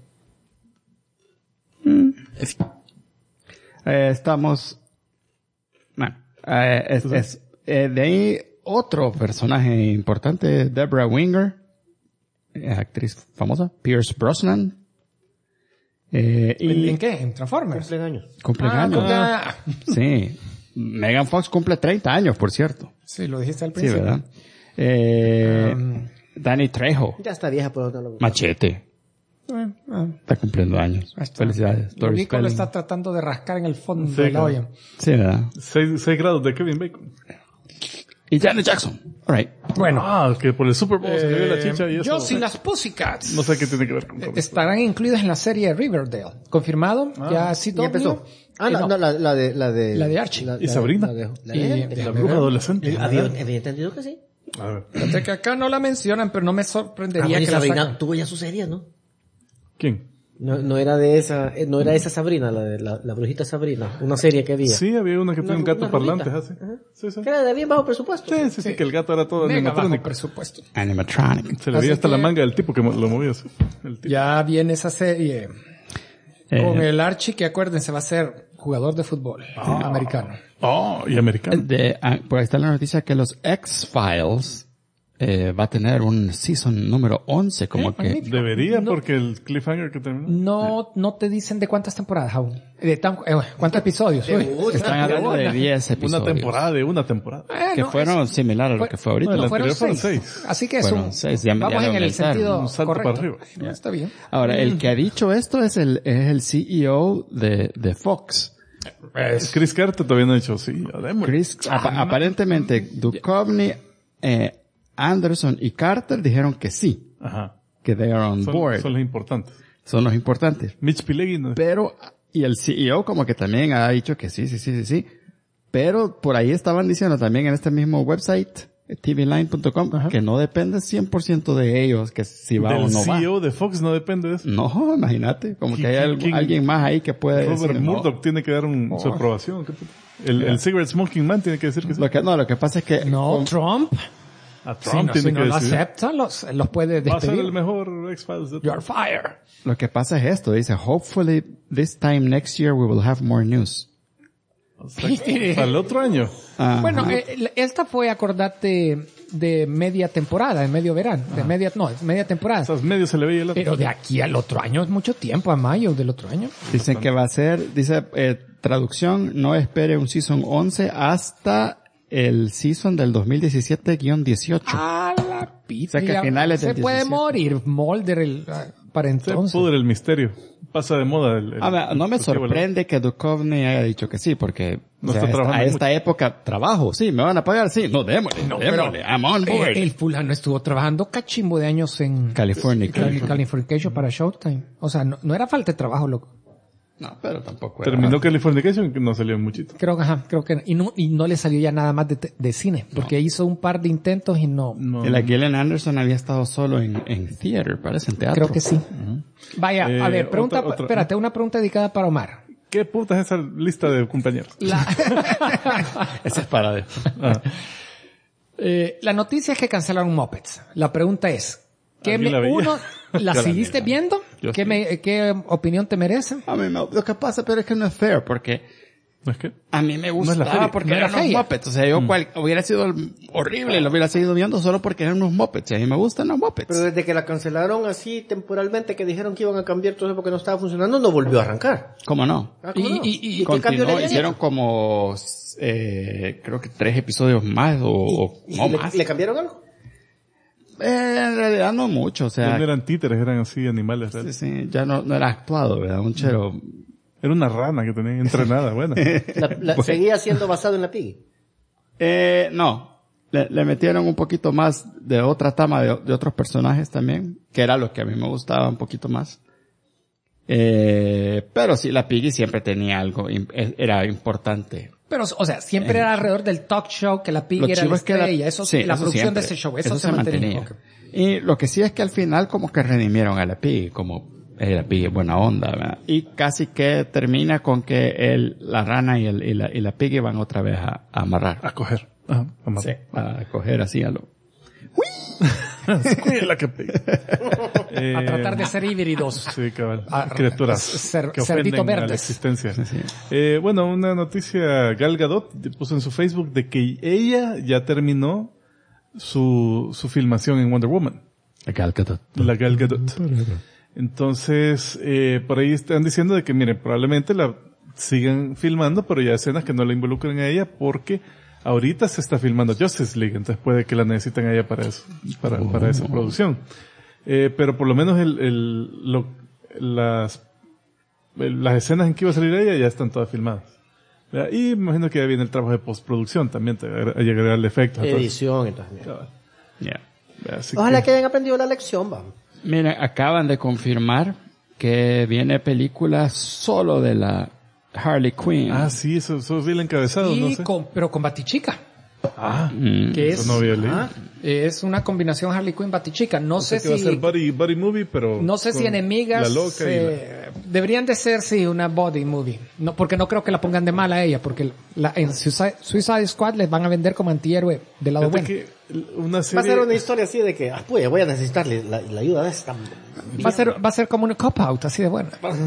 [SPEAKER 1] Estamos, bueno, de ahí otro personaje importante, Deborah Winger, actriz famosa, Pierce Brosnan.
[SPEAKER 4] ¿En qué? ¿En Transformers?
[SPEAKER 1] Cumplen años. Sí. Megan Fox cumple 30 años, por cierto.
[SPEAKER 4] Sí, lo dijiste al principio.
[SPEAKER 1] Sí, ¿verdad? Danny Trejo.
[SPEAKER 3] Ya está vieja, pero no lo...
[SPEAKER 1] Machete. Está cumpliendo años. Felicidades.
[SPEAKER 4] Nico lo está tratando de rascar en el fondo de la olla.
[SPEAKER 1] Sí, ¿verdad?
[SPEAKER 2] 6 grados de Kevin Bacon.
[SPEAKER 1] Y Janet Jackson. All right.
[SPEAKER 4] Bueno.
[SPEAKER 2] Que por el Super Bowl se dio la chicha y eso.
[SPEAKER 4] Josie y las Pussycats.
[SPEAKER 2] No sé qué tiene que ver con
[SPEAKER 4] estarán incluidas en la serie Riverdale. ¿Confirmado? Ya sí todo.
[SPEAKER 3] ¿Ya empezó? La de
[SPEAKER 4] Archie.
[SPEAKER 2] ¿Y Sabrina? La bruja adolescente.
[SPEAKER 3] Había entendido que sí.
[SPEAKER 2] A ver.
[SPEAKER 4] Fíjate que acá no la mencionan, pero no me sorprendería que
[SPEAKER 3] Sabrina tuvo ya su serie, ¿no?
[SPEAKER 2] ¿Quién?
[SPEAKER 3] No era de esa, no era esa Sabrina, la brujita Sabrina, una serie que había.
[SPEAKER 2] Sí, había una que tenía un gato parlante, así. Sí.
[SPEAKER 3] Que era de bien bajo presupuesto.
[SPEAKER 2] Sí, que el gato era todo
[SPEAKER 4] mega
[SPEAKER 2] animatrónico.
[SPEAKER 4] bajo presupuesto.
[SPEAKER 1] Animatronic.
[SPEAKER 2] Se le veía hasta la manga del tipo que lo movía así.
[SPEAKER 4] Ya viene esa serie. Con el Archie, que acuérdense, va a ser jugador de fútbol americano.
[SPEAKER 2] Y americano.
[SPEAKER 1] Por ahí está la noticia que los X-Files va a tener un season número 11, como que...
[SPEAKER 4] Magnífico.
[SPEAKER 2] Debería, porque el cliffhanger que terminó.
[SPEAKER 4] No te dicen de cuántas temporadas aún. ¿Cuántos episodios?
[SPEAKER 1] Están hablando de 10 episodios.
[SPEAKER 2] Una temporada.
[SPEAKER 1] Que fueron similares a lo que fue ahorita.
[SPEAKER 2] No,
[SPEAKER 4] fueron 6.
[SPEAKER 2] 6.
[SPEAKER 4] Así que
[SPEAKER 1] fueron 6.
[SPEAKER 4] Vamos en el sentido
[SPEAKER 2] un salto
[SPEAKER 4] correcto.
[SPEAKER 2] para arriba.
[SPEAKER 4] Ya está bien.
[SPEAKER 1] Ahora, el que ha dicho esto es el CEO de Fox.
[SPEAKER 2] Chris Carter todavía no ha dicho sí.
[SPEAKER 1] Aparentemente, Duchovny, Anderson y Carter dijeron que sí.
[SPEAKER 2] Ajá.
[SPEAKER 1] Que they are on board.
[SPEAKER 2] Son los importantes.
[SPEAKER 1] Son los importantes.
[SPEAKER 2] Mitch Pileggi no.
[SPEAKER 1] Pero, y el CEO como que también ha dicho que sí. Pero por ahí estaban diciendo también en este mismo website, tvline.com, que no depende 100% de ellos, que si va o no va.
[SPEAKER 2] El CEO de Fox no depende de eso.
[SPEAKER 1] No, imagínate, como que hay alguien más ahí que puede
[SPEAKER 2] Robert
[SPEAKER 1] decir,
[SPEAKER 2] Murdoch tiene que dar su aprobación. El Cigarette Smoking Man tiene que decir que sí.
[SPEAKER 1] Lo que pasa es que...
[SPEAKER 4] Trump.
[SPEAKER 2] A Trump tiene
[SPEAKER 4] si
[SPEAKER 2] que
[SPEAKER 4] no lo
[SPEAKER 2] decir.
[SPEAKER 4] aceptan, los puede despedir.
[SPEAKER 2] Va a ser el mejor X-Files de todos.
[SPEAKER 4] You're fired.
[SPEAKER 1] Lo que pasa es esto, dice, hopefully this time next year we will have more news.
[SPEAKER 2] O sea, para el otro año.
[SPEAKER 4] Bueno, esta fue, acordate, de media temporada, de medio verano, media temporada.
[SPEAKER 2] O sea, medio se le veía el otro.
[SPEAKER 4] Pero de aquí al otro año es mucho tiempo, a mayo del otro año.
[SPEAKER 1] Dicen que va a ser, dice, traducción, no espere un season 11 hasta el season del 2017-18.
[SPEAKER 4] Ah, la pizza.
[SPEAKER 1] O sea que a finales del
[SPEAKER 4] se puede
[SPEAKER 1] 17.
[SPEAKER 4] morir Mulder para entonces.
[SPEAKER 2] Se pudre el misterio. Pasa de moda
[SPEAKER 1] no me sorprende que Duchovny haya dicho que sí, porque
[SPEAKER 2] no está trabajando
[SPEAKER 1] a esta época trabajo, sí, me van a pagar, sí, démosle, I'm on board.
[SPEAKER 4] El fulano estuvo trabajando cachimbo de años en Californication para Showtime. O sea, no era falta de trabajo, loco.
[SPEAKER 1] No, pero tampoco
[SPEAKER 2] terminó Californication, que no salió muchito.
[SPEAKER 4] Creo que y no le salió ya nada más de cine, porque hizo un par de intentos y no.
[SPEAKER 1] La Gillian Anderson había estado solo en theater, parece, en teatro.
[SPEAKER 4] Creo que sí. Vaya, a ver, espérate, una pregunta dedicada para Omar.
[SPEAKER 2] ¿Qué puta es esa lista de compañeros?
[SPEAKER 1] Esa es para
[SPEAKER 4] la noticia es que cancelaron Muppets. La pregunta es, ¿la seguiste viendo? ¿Qué opinión te merece?
[SPEAKER 1] A mí lo que pasa, pero es que no es fair, porque
[SPEAKER 2] ¿No es que?
[SPEAKER 1] a mí me gustaba porque eran unos Muppets. O sea, yo hubiera sido horrible, lo hubiera seguido viendo solo porque eran unos Muppets. Y a mí me gustan los Muppets.
[SPEAKER 3] Pero desde que la cancelaron así temporalmente, que dijeron que iban a cambiar todo eso porque no estaba funcionando, no volvió a arrancar.
[SPEAKER 1] ¿Cómo no?
[SPEAKER 3] ¿Cómo no?
[SPEAKER 4] ¿Y
[SPEAKER 3] qué cambio le
[SPEAKER 1] hicieron como, creo que 3 episodios más o más.
[SPEAKER 3] ¿Le cambiaron algo?
[SPEAKER 1] En realidad no mucho, o sea.
[SPEAKER 2] No eran títeres, eran así animales reales.
[SPEAKER 1] Sí, ya no era actuado, ¿verdad? Un chero.
[SPEAKER 2] Era una rana que tenía entrenada, buena.
[SPEAKER 3] ¿Seguía siendo basado en la Piggy?
[SPEAKER 1] No. Le metieron un poquito más de otra trama de otros personajes también, que era lo que a mí me gustaba un poquito más. Pero sí, la Piggy siempre tenía algo, era importante.
[SPEAKER 4] Pero, o sea, siempre era alrededor del talk show, que la Piggy era la estrella, la producción
[SPEAKER 1] siempre,
[SPEAKER 4] de ese show, eso se mantenía.
[SPEAKER 1] Okay. Y lo que sí es que al final como que redimieron a la Piggy, como la Piggy buena onda, ¿verdad? Y casi que termina con que la rana y la Piggy van otra vez a amarrar.
[SPEAKER 2] A coger. Ajá,
[SPEAKER 1] sí, a coger así a lo...
[SPEAKER 2] la que
[SPEAKER 4] a tratar de ser híbridos.
[SPEAKER 2] Sí, cabal. Criaturas que ofenden a la existencia. Bueno, una noticia, Gal Gadot puso en su Facebook de que ella ya terminó su filmación en Wonder Woman.
[SPEAKER 1] La Gal Gadot.
[SPEAKER 2] La Gal Gadot. Entonces, por ahí están diciendo de que, miren, probablemente la sigan filmando, pero ya escenas que no la involucren a ella porque ahorita se está filmando Justice League, entonces puede que la necesiten a ella para eso, para esa producción. Pero por lo menos las escenas en que iba a salir ella ya están todas filmadas. ¿Verdad? Y me imagino que ya viene el trabajo de postproducción también, a agregarle efectos.
[SPEAKER 3] Edición y todo.
[SPEAKER 5] Ojalá que hayan aprendido la lección, va.
[SPEAKER 1] Miren, acaban de confirmar que viene película solo de la Harley Quinn.
[SPEAKER 2] Ah, sí, eso vi el encabezado, no sé.
[SPEAKER 4] Pero con Batichica.
[SPEAKER 2] Que es, no había leído.
[SPEAKER 4] Es una combinación Harley Quinn Batichica. No sé si
[SPEAKER 2] va a ser body movie, pero
[SPEAKER 4] no sé si enemigas
[SPEAKER 2] la loca
[SPEAKER 4] deberían de ser una body movie. No, porque no creo que la pongan de mala a ella, porque en Suicide Squad les van a vender como antihéroe del lado bueno.
[SPEAKER 5] Va a ser una historia así de que, pues voy a necesitar la ayuda de esta.
[SPEAKER 4] Va a ser como un cop-out, así de buena.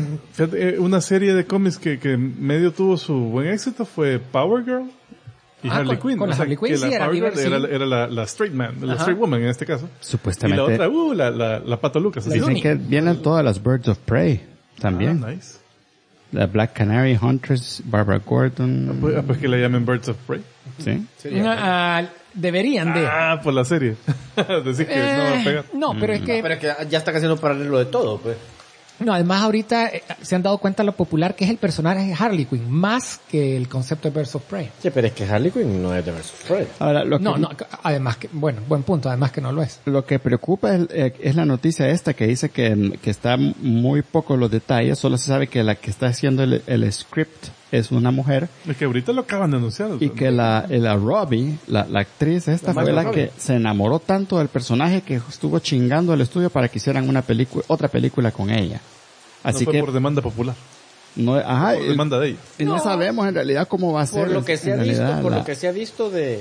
[SPEAKER 2] Una serie de cómics que medio tuvo su buen éxito fue Power Girl. Y Harley Quinn.
[SPEAKER 4] Con la Harley Quinn, sí,
[SPEAKER 2] era la straight man, la straight woman en este caso.
[SPEAKER 1] Supuestamente.
[SPEAKER 2] Y la otra, la Pato Lucas.
[SPEAKER 1] Dicen que vienen todas las Birds of Prey también.
[SPEAKER 2] Nice.
[SPEAKER 1] La Black Canary, Huntress, Barbara Gordon.
[SPEAKER 2] Pues que la llamen Birds of Prey.
[SPEAKER 1] Sí.
[SPEAKER 4] Deberían de.
[SPEAKER 2] Por la serie. Decir que no va a pegar.
[SPEAKER 4] No, pero es que...
[SPEAKER 5] Pero es que ya están haciendo paralelo de todo, pues.
[SPEAKER 4] No, además ahorita se han dado cuenta lo popular que es el personaje de Harley Quinn, más que el concepto de Birds of Prey.
[SPEAKER 5] Sí, pero es que Harley Quinn no es de Birds of Prey.
[SPEAKER 1] Ahora,
[SPEAKER 4] además que, buen punto, además que no lo es.
[SPEAKER 1] Lo que preocupa es la noticia esta que dice que está muy poco los detalles, solo se sabe que la que está haciendo el script es una mujer.
[SPEAKER 2] Es que ahorita lo acaban de anunciar.
[SPEAKER 1] Y que la Robbie, la actriz esta, fue la que se enamoró tanto del personaje que estuvo chingando al estudio para que hicieran otra película con ella. Así
[SPEAKER 2] no fue
[SPEAKER 1] que
[SPEAKER 2] por demanda popular.
[SPEAKER 1] No,
[SPEAKER 2] por demanda de ella.
[SPEAKER 1] Y no sabemos en realidad cómo va a ser.
[SPEAKER 5] Por lo que se ha visto en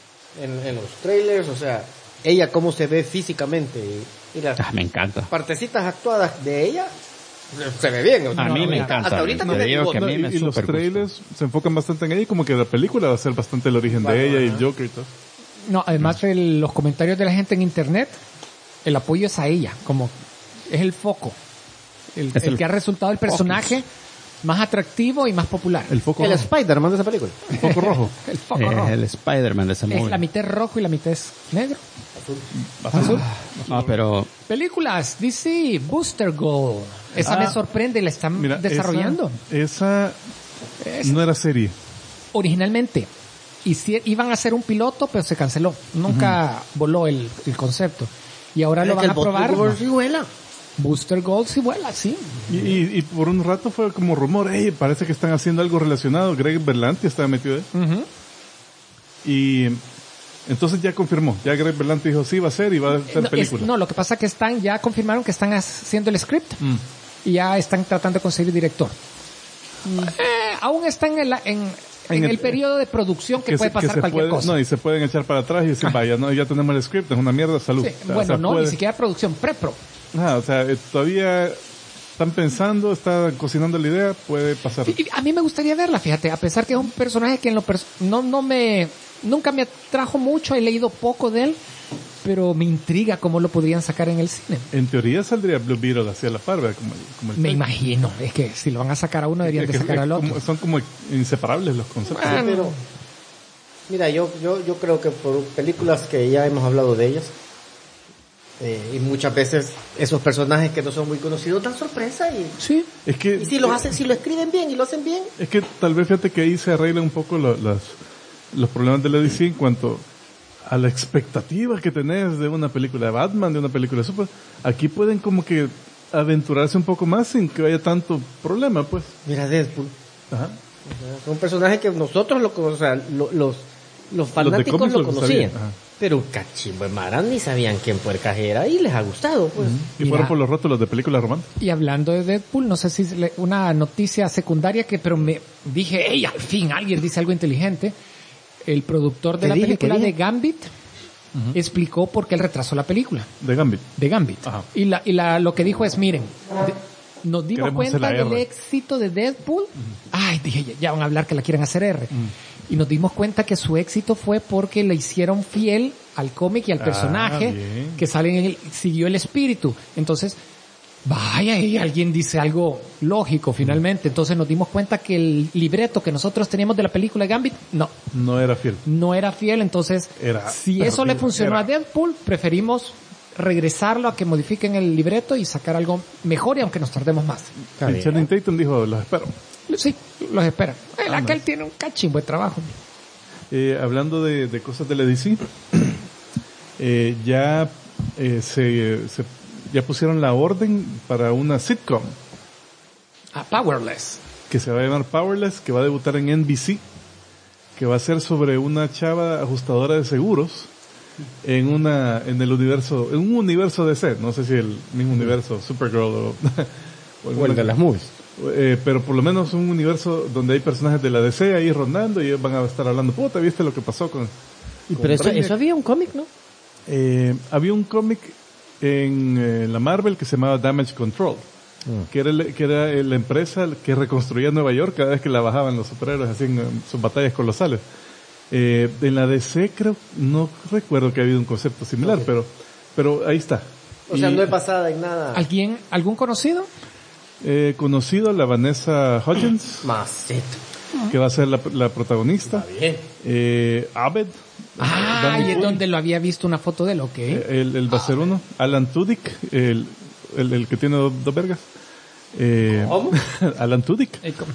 [SPEAKER 5] los trailers, o sea, ella cómo se ve físicamente y las
[SPEAKER 1] me encanta.
[SPEAKER 5] Partecitas actuadas de ella. Se ve bien.
[SPEAKER 1] A mí me encanta.
[SPEAKER 5] Hasta ahorita
[SPEAKER 1] me digo que a mí me
[SPEAKER 2] y los trailers se enfocan bastante en ella y como que la película va a ser bastante el origen de ella y el Joker y todo.
[SPEAKER 4] No, además los comentarios de la gente en internet, el apoyo es a ella, como es el foco. El que ha resultado el personaje más atractivo y más popular.
[SPEAKER 5] El Spider-Man de esa película.
[SPEAKER 2] El foco rojo.
[SPEAKER 4] El foco rojo.
[SPEAKER 1] El Spider-Man de esa movie.
[SPEAKER 4] La mitad es rojo y la mitad es negro. Azul.
[SPEAKER 1] No, pero...
[SPEAKER 4] Películas, DC, Booster Gold. Esa me sorprende, la están desarrollando.
[SPEAKER 2] Esa no era serie.
[SPEAKER 4] Originalmente. Y iban a hacer un piloto, pero se canceló. Nunca voló el concepto. Y ahora lo van a probar. Booster Gold sí vuela, sí.
[SPEAKER 2] Y por un rato fue como rumor, parece que están haciendo algo relacionado. Greg Berlanti estaba metido ahí. Y entonces ya confirmó. Ya Greg Berlanti dijo, sí, va a ser y va a ser película.
[SPEAKER 4] Lo que pasa es que ya confirmaron que están haciendo el script. Y ya están tratando de conseguir director. Aún están en el periodo de producción que puede pasar cualquier cosa.
[SPEAKER 2] No, y se pueden echar para atrás y decir, vaya, no, ya tenemos el script, es una mierda, salud.
[SPEAKER 4] Sí, ni siquiera producción, pre-pro.
[SPEAKER 2] O sea, todavía están pensando, están cocinando la idea, puede pasar.
[SPEAKER 4] Y a mí me gustaría verla, fíjate, a pesar que es un personaje que nunca me atrajo mucho, he leído poco de él, pero me intriga cómo lo podrían sacar en el cine.
[SPEAKER 2] En teoría saldría Blue Beetle hacia la par, como
[SPEAKER 4] me imagino, es que si lo van a sacar a uno deberían de sacar al otro.
[SPEAKER 2] Son como inseparables los conceptos.
[SPEAKER 5] Pero, mira, yo creo que por películas que ya hemos hablado de ellas, y muchas veces esos personajes que no son muy conocidos dan sorpresa y si lo escriben bien y lo hacen bien.
[SPEAKER 2] Es que tal vez fíjate que ahí se arreglan un poco los problemas de la DC en cuanto a la expectativa que tenés de una película de Batman, de una película de Super. Aquí pueden como que aventurarse un poco más sin que haya tanto problema, pues.
[SPEAKER 5] Mira, Deadpool. Es un personaje que nosotros los fanáticos lo conocían. Pero cachimbo de Mara ni sabían quién puercaje era y les ha gustado, pues.
[SPEAKER 2] Y fueron por los rótulos de películas románticas.
[SPEAKER 4] Y hablando de Deadpool, no sé si es una noticia secundaria pero me dije, al fin alguien dice algo inteligente. El productor de la película de Gambit explicó por qué él retrasó la película.
[SPEAKER 2] De Gambit.
[SPEAKER 4] Ajá. Y lo que dijo es, miren, nos dimos cuenta del éxito de Deadpool. Dije, ya van a hablar que la quieren hacer R. Y nos dimos cuenta que su éxito fue porque le hicieron fiel al cómic y al personaje que sale en él, siguió el espíritu. Entonces, vaya, y alguien dice algo lógico finalmente. Entonces nos dimos cuenta que el libreto que nosotros teníamos de la película Gambit, no era fiel. Entonces, si eso le funcionó a Deadpool, preferimos regresarlo a que modifiquen el libreto y sacar algo mejor, y aunque nos tardemos más.
[SPEAKER 2] Channing Tatum dijo, los espero.
[SPEAKER 4] Sí, los esperan. Aquel tiene un cachín buen trabajo.
[SPEAKER 2] Hablando de cosas de la DC, ya pusieron la orden para una sitcom.
[SPEAKER 4] Powerless.
[SPEAKER 2] Que se va a llamar Powerless, que va a debutar en NBC, que va a ser sobre una chava ajustadora de seguros en un universo DC, no sé si el mismo universo Supergirl o
[SPEAKER 3] el de las movies.
[SPEAKER 2] Pero por lo menos un universo donde hay personajes de la DC ahí rondando y ellos van a estar hablando, puta, ¿viste lo que pasó con
[SPEAKER 3] pero eso había un cómic, ¿no?
[SPEAKER 2] Había un cómic en la Marvel que se llamaba Damage Control, que era la empresa que reconstruía Nueva York cada vez que la bajaban los superhéroes así en sus batallas colosales. En la DC no recuerdo que ha habido un concepto similar, pero ahí está.
[SPEAKER 5] O sea, no es basada en nada.
[SPEAKER 4] ¿Algún conocido?
[SPEAKER 2] Conocido, la Vanessa Hudgens.
[SPEAKER 5] Maceta.
[SPEAKER 2] Que va a ser la protagonista.
[SPEAKER 5] Está bien.
[SPEAKER 2] Abed.
[SPEAKER 4] Y es donde lo había visto una foto de él, ok.
[SPEAKER 2] Él va a ser uno. Alan Tudyk, el que tiene dos vergas.
[SPEAKER 5] ¿Cómo?
[SPEAKER 2] Alan Tudyk.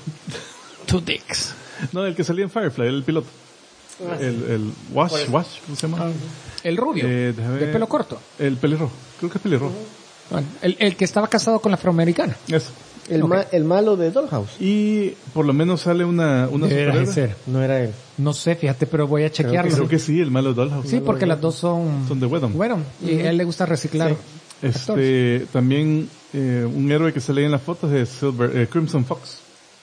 [SPEAKER 4] Tudyks.
[SPEAKER 2] No, el que salía en Firefly, el piloto. El Wash, ¿cómo se llama?
[SPEAKER 4] El rubio, de pelo corto.
[SPEAKER 2] El pelirrojo, creo que es pelirrojo.
[SPEAKER 4] Bueno, el que estaba casado con la afroamericana.
[SPEAKER 2] Eso.
[SPEAKER 5] El malo de Dollhouse.
[SPEAKER 2] Y por lo menos sale una superhéroe.
[SPEAKER 5] No era él.
[SPEAKER 4] No sé, fíjate, pero voy a chequearlo.
[SPEAKER 2] Creo que sí, el malo de Dollhouse.
[SPEAKER 4] Sí, porque las dos son
[SPEAKER 2] de Whedon.
[SPEAKER 4] Y a él le gusta reciclar.
[SPEAKER 2] Sí. También un héroe que sale en las fotos es Crimson Fox.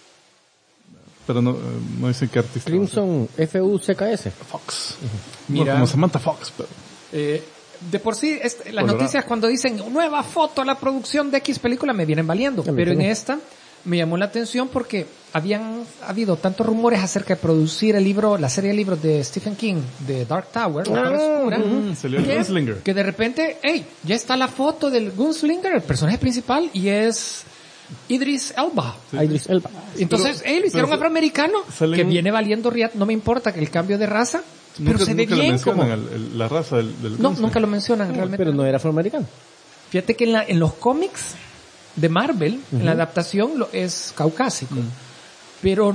[SPEAKER 2] Pero no dicen qué artista.
[SPEAKER 5] Crimson Fucks.
[SPEAKER 2] Fox.
[SPEAKER 4] Mira,
[SPEAKER 2] no, como Samantha Fox, pero.
[SPEAKER 4] De por sí, las noticias cuando dicen nueva foto a la producción de X película me vienen valiendo. Pero en esta me llamó la atención porque habían habido tantos rumores acerca de producir la serie de libros de Stephen King, de Dark Tower,
[SPEAKER 2] salió el Gunslinger.
[SPEAKER 4] Que de repente, ya está la foto del Gunslinger, el personaje principal, y es Idris Elba.
[SPEAKER 5] Idris Elba.
[SPEAKER 4] Entonces, lo hicieron afroamericano, que viene valiendo riat, no me importa que el cambio de raza, pero se ve bien como...
[SPEAKER 2] la raza del
[SPEAKER 4] No, nunca lo mencionan realmente.
[SPEAKER 5] Pero no era afroamericano.
[SPEAKER 4] Fíjate que en los cómics de Marvel, en la adaptación es caucásico. Pero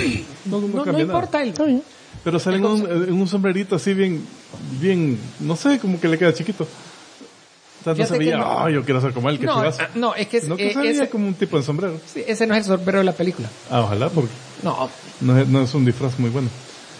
[SPEAKER 4] no importa él.
[SPEAKER 2] Pero sale en un sombrerito así bien, no sé, como que le queda chiquito. O sea, no sabía, yo quiero ser como él, que chivazo.
[SPEAKER 4] No, es que
[SPEAKER 2] sabía como un tipo de sombrero.
[SPEAKER 4] Sí, ese no es el sombrero de la película.
[SPEAKER 2] Ojalá, porque no es un disfraz muy bueno.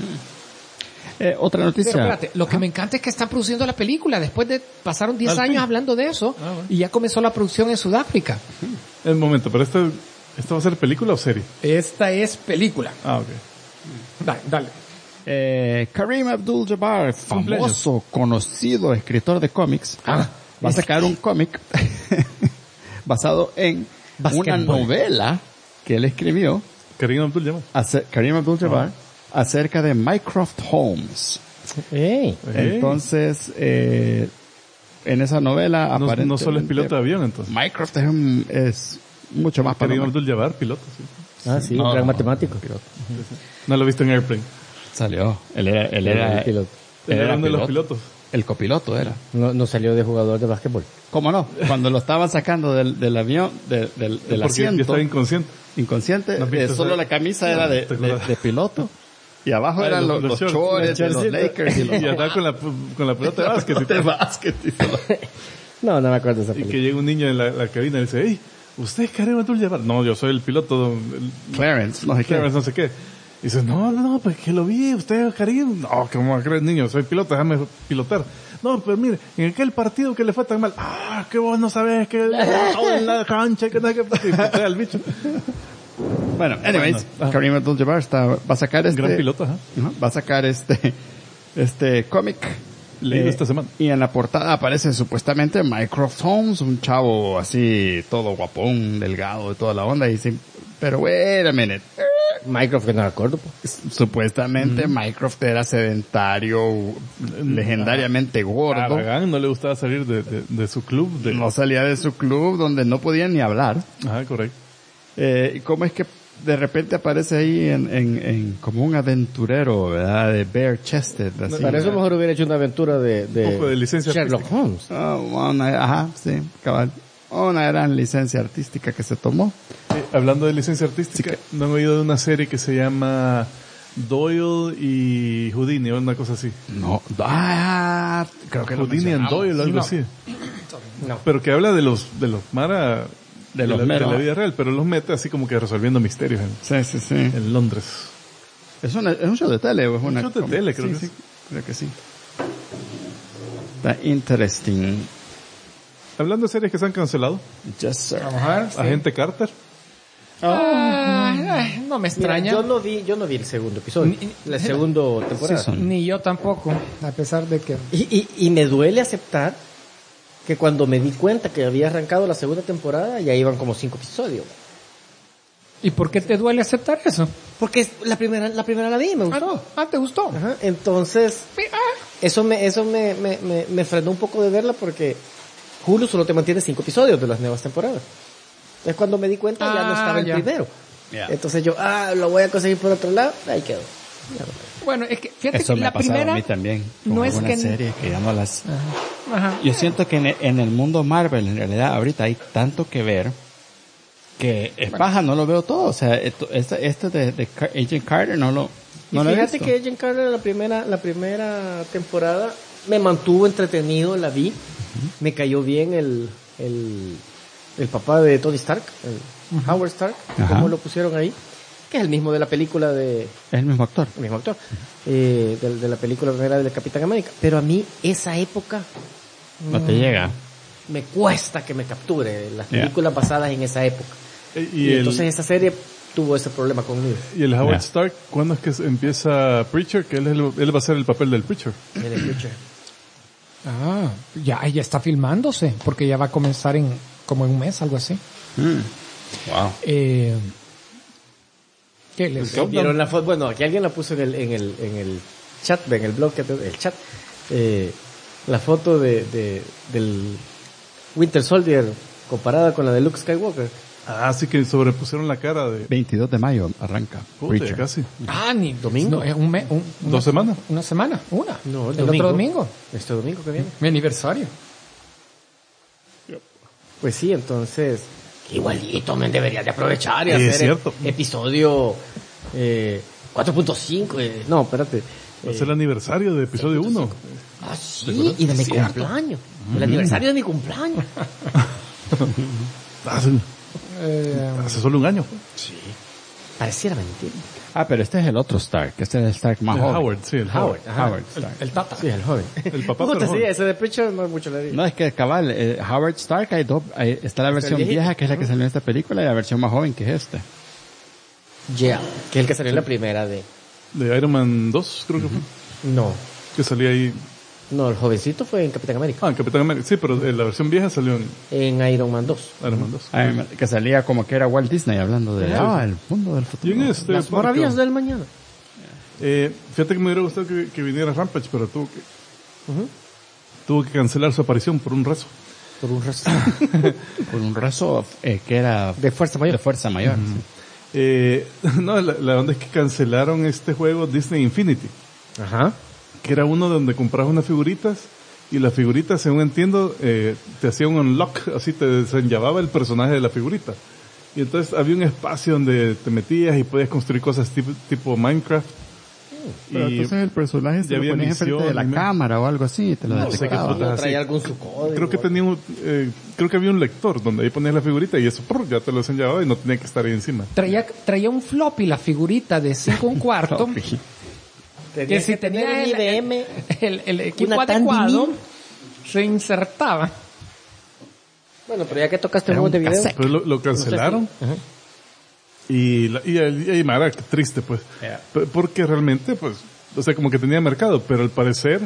[SPEAKER 1] Otra noticia.
[SPEAKER 4] Pero espérate, lo que me encanta es que están produciendo la película. Después de pasaron 10 años hablando de eso, y ya comenzó la producción en Sudáfrica.
[SPEAKER 2] Un momento, pero ¿esto va a ser película o serie?
[SPEAKER 4] Esta es película.
[SPEAKER 2] Ok.
[SPEAKER 1] Dale. Kareem Abdul-Jabbar, famoso, conocido escritor de cómics, va a sacar un cómic basado en una novela que él escribió.
[SPEAKER 2] Kareem Abdul-Jabbar.
[SPEAKER 1] Acerca de Mycroft Holmes. Entonces, en esa novela aparentemente...
[SPEAKER 2] No solo es piloto de avión, entonces.
[SPEAKER 1] Mycroft es mucho más
[SPEAKER 2] para... Kareem Abdul-Jabbar, piloto, sí.
[SPEAKER 5] Sí, un gran matemático.
[SPEAKER 2] No lo he visto en Airplane.
[SPEAKER 1] Salió. Él era el piloto.
[SPEAKER 2] Era uno de los pilotos.
[SPEAKER 1] El copiloto era.
[SPEAKER 5] No salió de jugador de básquetbol.
[SPEAKER 1] ¿Cómo no? Cuando lo estaban sacando del avión, del asiento.
[SPEAKER 2] Ya estaba inconsciente.
[SPEAKER 1] Solo la camisa era de piloto. Y abajo eran los chores de los Lakers y
[SPEAKER 2] andaba con la pelota de básquet.
[SPEAKER 5] No me acuerdo de esa película.
[SPEAKER 2] Y que llega un niño en la cabina y dice, ¿usted es Kareem Abdul-Jabbar? No, yo soy el piloto.
[SPEAKER 1] Clarence, no sé qué.
[SPEAKER 2] Y dice, no, pues que lo vi, usted es Kareem. No, ¿cómo va a creer, niño? Soy piloto, déjame pilotar. No, pero mire, en aquel partido que le fue tan mal, que vos no sabés que todo en la cancha, que nada que pasa, al bicho.
[SPEAKER 1] Bueno, anyways, Kareem Abdul-Jabbar va a sacar
[SPEAKER 2] gran piloto,
[SPEAKER 1] va a sacar este cómic.
[SPEAKER 2] Leído esta semana.
[SPEAKER 1] Y en la portada aparece supuestamente Mycroft Holmes, un chavo así, todo guapón, delgado, de toda la onda, y dice, pero wait a minute.
[SPEAKER 5] Mycroft, que no me acuerdo.
[SPEAKER 1] Supuestamente Mycroft era sedentario, legendariamente gordo.
[SPEAKER 2] A Aragán no le gustaba salir de su club.
[SPEAKER 1] No salía de su club donde no podía ni hablar.
[SPEAKER 2] Ajá, correcto.
[SPEAKER 1] ¿Cómo es que de repente aparece ahí en como un aventurero, ¿verdad? De bare chested. Así,
[SPEAKER 5] para eso mejor hubiera hecho una aventura de
[SPEAKER 2] un poco de licencia
[SPEAKER 5] Sherlock
[SPEAKER 2] artística.
[SPEAKER 5] Holmes.
[SPEAKER 1] Ajá, sí, cabal. Una gran licencia artística que se tomó.
[SPEAKER 2] Hablando de licencia artística, ¿no han oído de una serie que se llama Doyle y Houdini o una cosa así?
[SPEAKER 1] No. Creo que
[SPEAKER 2] Houdini and Doyle, algo así. No. Pero que habla de los Mara... De la vida real, pero los mete así como que resolviendo misterios en Londres.
[SPEAKER 1] ¿Es un show de tele o es una...
[SPEAKER 2] Un show de tele, creo que sí.
[SPEAKER 1] Creo que sí. Está interesting.
[SPEAKER 2] Hablando de series que se han cancelado.
[SPEAKER 1] Yes, sir.
[SPEAKER 4] Vamos a ver.
[SPEAKER 2] Agente Carter.
[SPEAKER 4] No me extraña.
[SPEAKER 5] Mira, yo no vi el segundo episodio. La segunda temporada.
[SPEAKER 4] Ni yo tampoco, a pesar de que...
[SPEAKER 5] Y me duele aceptar que cuando me di cuenta que había arrancado la segunda temporada, ya iban como 5 episodios.
[SPEAKER 4] ¿Y por qué te duele aceptar eso?
[SPEAKER 5] Porque la primera la vi, me gustó.
[SPEAKER 4] ¿te gustó?
[SPEAKER 5] Ajá, entonces, eso me frenó un poco de verla porque Hulu solo te mantiene 5 episodios de las nuevas temporadas. Entonces cuando me di cuenta ya no estaba el primero. Yeah. Entonces yo, lo voy a conseguir por otro lado, ahí quedó.
[SPEAKER 4] Bueno, es que fíjate
[SPEAKER 1] eso
[SPEAKER 4] que
[SPEAKER 1] me
[SPEAKER 4] la
[SPEAKER 1] ha pasado
[SPEAKER 4] primera
[SPEAKER 1] a mí también.
[SPEAKER 4] No es que
[SPEAKER 1] serie que ya no las... Ajá. Yo siento que en el mundo Marvel, en realidad, ahorita hay tanto que ver que es paja, no lo veo todo. O sea, esto de Agent Carter no lo he
[SPEAKER 5] fíjate
[SPEAKER 1] visto.
[SPEAKER 5] que Agent Carter la primera temporada me mantuvo entretenido, la vi. Me cayó bien el papá de Tony Stark, Howard Stark, como lo pusieron ahí. Que es el mismo de la película de...
[SPEAKER 1] Es el mismo actor.
[SPEAKER 5] El mismo actor. De la película primera de Capitán América. Pero a mí, esa época...
[SPEAKER 1] No te llega.
[SPEAKER 5] Me cuesta que me capture las películas basadas en esa época. Y entonces esa serie tuvo ese problema conmigo.
[SPEAKER 2] ¿Y el Howard Stark, cuándo es que empieza Preacher? Que él va a ser el papel del Preacher.
[SPEAKER 5] El Preacher.
[SPEAKER 4] Ya está filmándose, porque ya va a comenzar como en un mes, algo así.
[SPEAKER 1] Wow.
[SPEAKER 5] ¿Qué les vieron la foto? Bueno, aquí alguien la puso en el chat, en el blog, el chat, la foto del Winter Soldier comparada con la de Luke Skywalker.
[SPEAKER 2] Así que sobrepusieron la cara de...
[SPEAKER 1] 22 de mayo arranca.
[SPEAKER 2] Puta, casi.
[SPEAKER 5] Ni domingo.
[SPEAKER 4] No, es
[SPEAKER 2] ¿2 semanas?
[SPEAKER 4] Una semana, una.
[SPEAKER 5] No,
[SPEAKER 4] el otro domingo.
[SPEAKER 5] Este domingo que viene.
[SPEAKER 4] Mi aniversario.
[SPEAKER 5] Pues sí, entonces... Igualito, me debería de aprovechar y hacer episodio 4.5. No, espérate.
[SPEAKER 2] Va a ser el aniversario de episodio 1.
[SPEAKER 5] Sí, y de mi cumpleaños. El aniversario de mi cumpleaños.
[SPEAKER 2] Hace solo un año.
[SPEAKER 5] Sí. Pareciera mentira.
[SPEAKER 1] Pero este es el otro Stark. Este es el Stark más joven.
[SPEAKER 2] Howard, sí, el Howard.
[SPEAKER 1] Howard Stark.
[SPEAKER 4] El Tata.
[SPEAKER 5] Sí, el joven.
[SPEAKER 2] El papá
[SPEAKER 5] Puta, sí, ese de Preacher no es mucho le digo.
[SPEAKER 1] No, es que cabal, Howard Stark está la versión vieja, que es la que salió en esta película, y la versión más joven, que es esta.
[SPEAKER 5] Que es el que salió en la primera de
[SPEAKER 2] Iron Man 2, creo que fue.
[SPEAKER 5] No.
[SPEAKER 2] Que salía ahí...
[SPEAKER 5] No, el jovencito fue en Capitán América.
[SPEAKER 2] En Capitán América, sí, pero la versión vieja salió
[SPEAKER 5] en Iron Man 2.
[SPEAKER 2] Iron Man 2.
[SPEAKER 1] Que salía como que era Walt Disney hablando de el mundo del futuro.
[SPEAKER 2] ¿Quién
[SPEAKER 5] es Las maravillas del mañana.
[SPEAKER 2] Fíjate que me hubiera gustado que viniera Rampage, pero tuvo que cancelar su aparición por un rezo.
[SPEAKER 5] Por un rezo.
[SPEAKER 1] Por un rezo que era...
[SPEAKER 5] De fuerza mayor.
[SPEAKER 1] De fuerza mayor.
[SPEAKER 2] No, la onda es que cancelaron este juego Disney Infinity.
[SPEAKER 5] Ajá.
[SPEAKER 2] Que era uno donde comprabas unas figuritas y las figuritas, según entiendo, te hacía un unlock, así te desenllababa el personaje de la figurita. Y entonces había un espacio donde te metías y podías construir cosas tipo Minecraft.
[SPEAKER 1] Pero entonces el personaje se lo ponía enfrente de la cámara o algo así, te lo detectaba.
[SPEAKER 5] Traía algún su código.
[SPEAKER 2] Creo que creo que había un lector donde ahí ponías la figurita y eso ya te lo desenllababa y no tenía que estar ahí encima.
[SPEAKER 4] Traía un floppy la figurita de 5 1/4. Que si tenía el equipo adecuado, se insertaba.
[SPEAKER 5] Bueno, pero ya que tocaste juegos de video.
[SPEAKER 2] Pero lo cancelaron. Y Mara, qué triste, pues. Porque realmente, pues, o sea, como que tenía mercado, pero al parecer...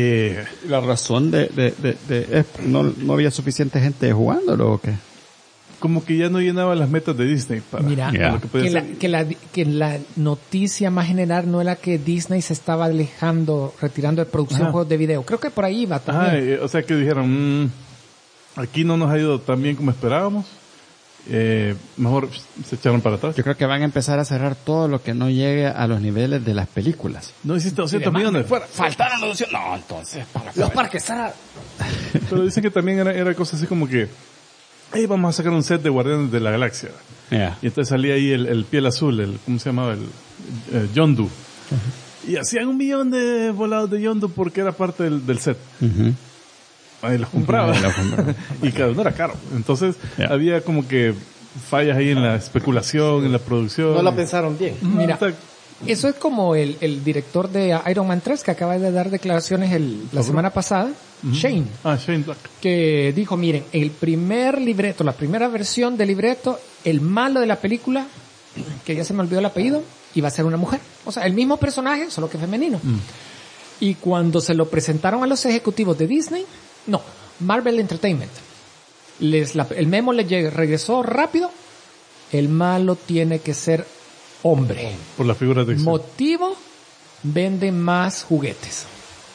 [SPEAKER 1] la razón no había suficiente gente jugándolo, ¿o qué?
[SPEAKER 2] como que ya no llenaba las metas de Disney para,
[SPEAKER 4] mira,
[SPEAKER 2] lo que podía ser.
[SPEAKER 4] Que la noticia más general no era que Disney se estaba retirando de producción de juegos de video. Creo que por ahí iba también.
[SPEAKER 2] O sea que dijeron, aquí no nos ha ido tan bien como esperábamos. Mejor se echaron para atrás.
[SPEAKER 1] Yo creo que van a empezar a cerrar todo lo que no llegue a los niveles de las películas.
[SPEAKER 2] No hiciste 200 millones.
[SPEAKER 1] Faltaron los 200. No, entonces,
[SPEAKER 4] los parques cerrados.
[SPEAKER 2] Pero dicen que también era cosa así como que, vamos a sacar un set de Guardianes de la Galaxia.
[SPEAKER 1] Yeah.
[SPEAKER 2] Y entonces salía ahí el piel azul, ¿cómo se llamaba? El Yondu. Uh-huh. Y hacían 1 millón de volados de Yondu porque era parte del set. Uh-huh. Ahí los compraba. Y cada uno era caro. Entonces, había como que fallas ahí en la especulación, en la producción.
[SPEAKER 5] No la pensaron bien.
[SPEAKER 4] Mira, eso es como el director de Iron Man 3 que acaba de dar declaraciones la semana pasada, Shane.
[SPEAKER 2] Shane Black.
[SPEAKER 4] Que dijo, miren, el primer libreto, la primera versión del libreto, el malo de la película, que ya se me olvidó el apellido, iba a ser una mujer. O sea, el mismo personaje, solo que femenino. Y cuando se lo presentaron a los ejecutivos de Disney, Marvel Entertainment, el memo le regresó rápido, el malo tiene que ser hombre.
[SPEAKER 2] Por la figura de acción.
[SPEAKER 4] Motivo, vende más juguetes.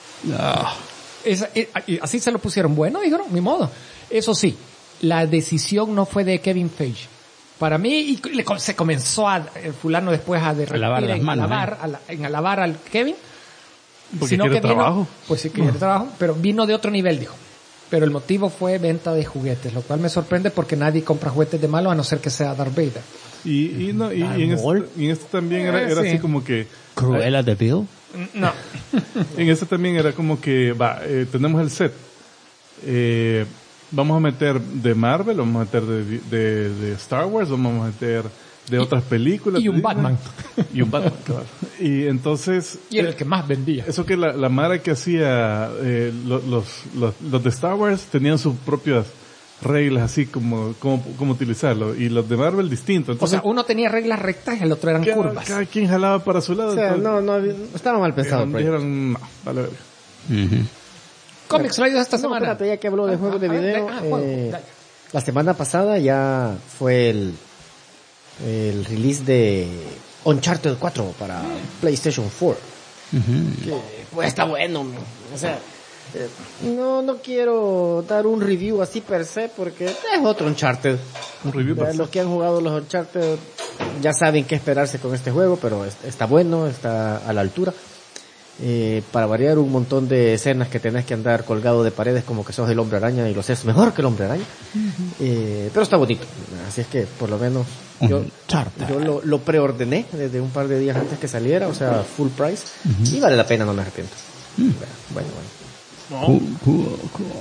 [SPEAKER 4] Así se lo pusieron. Bueno, dijeron, ni modo. Eso sí, la decisión no fue de Kevin Feige. Para mí, se comenzó el fulano después a
[SPEAKER 1] lavar las manos,
[SPEAKER 4] alabar al Kevin.
[SPEAKER 2] Porque quiere trabajo.
[SPEAKER 4] Pues sí, quiere trabajo, pero vino de otro nivel, dijo. Pero el motivo fue venta de juguetes, lo cual me sorprende porque nadie compra juguetes de malo a no ser que sea Darth Vader.
[SPEAKER 2] Y en este también era así como que...
[SPEAKER 1] ¿Cruella de Vil?
[SPEAKER 4] No.
[SPEAKER 2] En este también era como que, tenemos el set. Vamos a meter de Marvel, vamos a meter de Star Wars, vamos a meter de otras películas.
[SPEAKER 4] Y un Batman.
[SPEAKER 2] Y un Batman, claro. Y entonces...
[SPEAKER 4] Y era el que más vendía.
[SPEAKER 2] Eso que la mara que hacía los de Star Wars tenían sus propias reglas así como utilizarlo. Y los de Marvel distinto. Entonces,
[SPEAKER 4] o sea, uno tenía reglas rectas y el otro eran curvas.
[SPEAKER 2] Cada quien jalaba para su lado.
[SPEAKER 5] O sea, entonces, no estaba mal pensado.
[SPEAKER 2] Dijeron, vale verga.
[SPEAKER 4] Cómics traídos esta semana.
[SPEAKER 5] Espérate, ya que habló de juegos de video. La semana pasada ya fue el release de Uncharted 4 para PlayStation 4. Que pues está bueno. O sea, no quiero dar un review así per se porque es otro Uncharted.
[SPEAKER 2] Un review per se.
[SPEAKER 5] Los que han jugado los Uncharted ya saben qué esperarse con este juego, pero está bueno, está a la altura. Para variar, un montón de escenas que tenés que andar colgado de paredes como que sos el Hombre Araña y lo haces mejor que el Hombre Araña. Pero está bonito, así es que por lo menos yo lo preordené desde un par de días antes que saliera, o sea, full price, y vale la pena, no me arrepiento. Bueno.
[SPEAKER 1] Cool.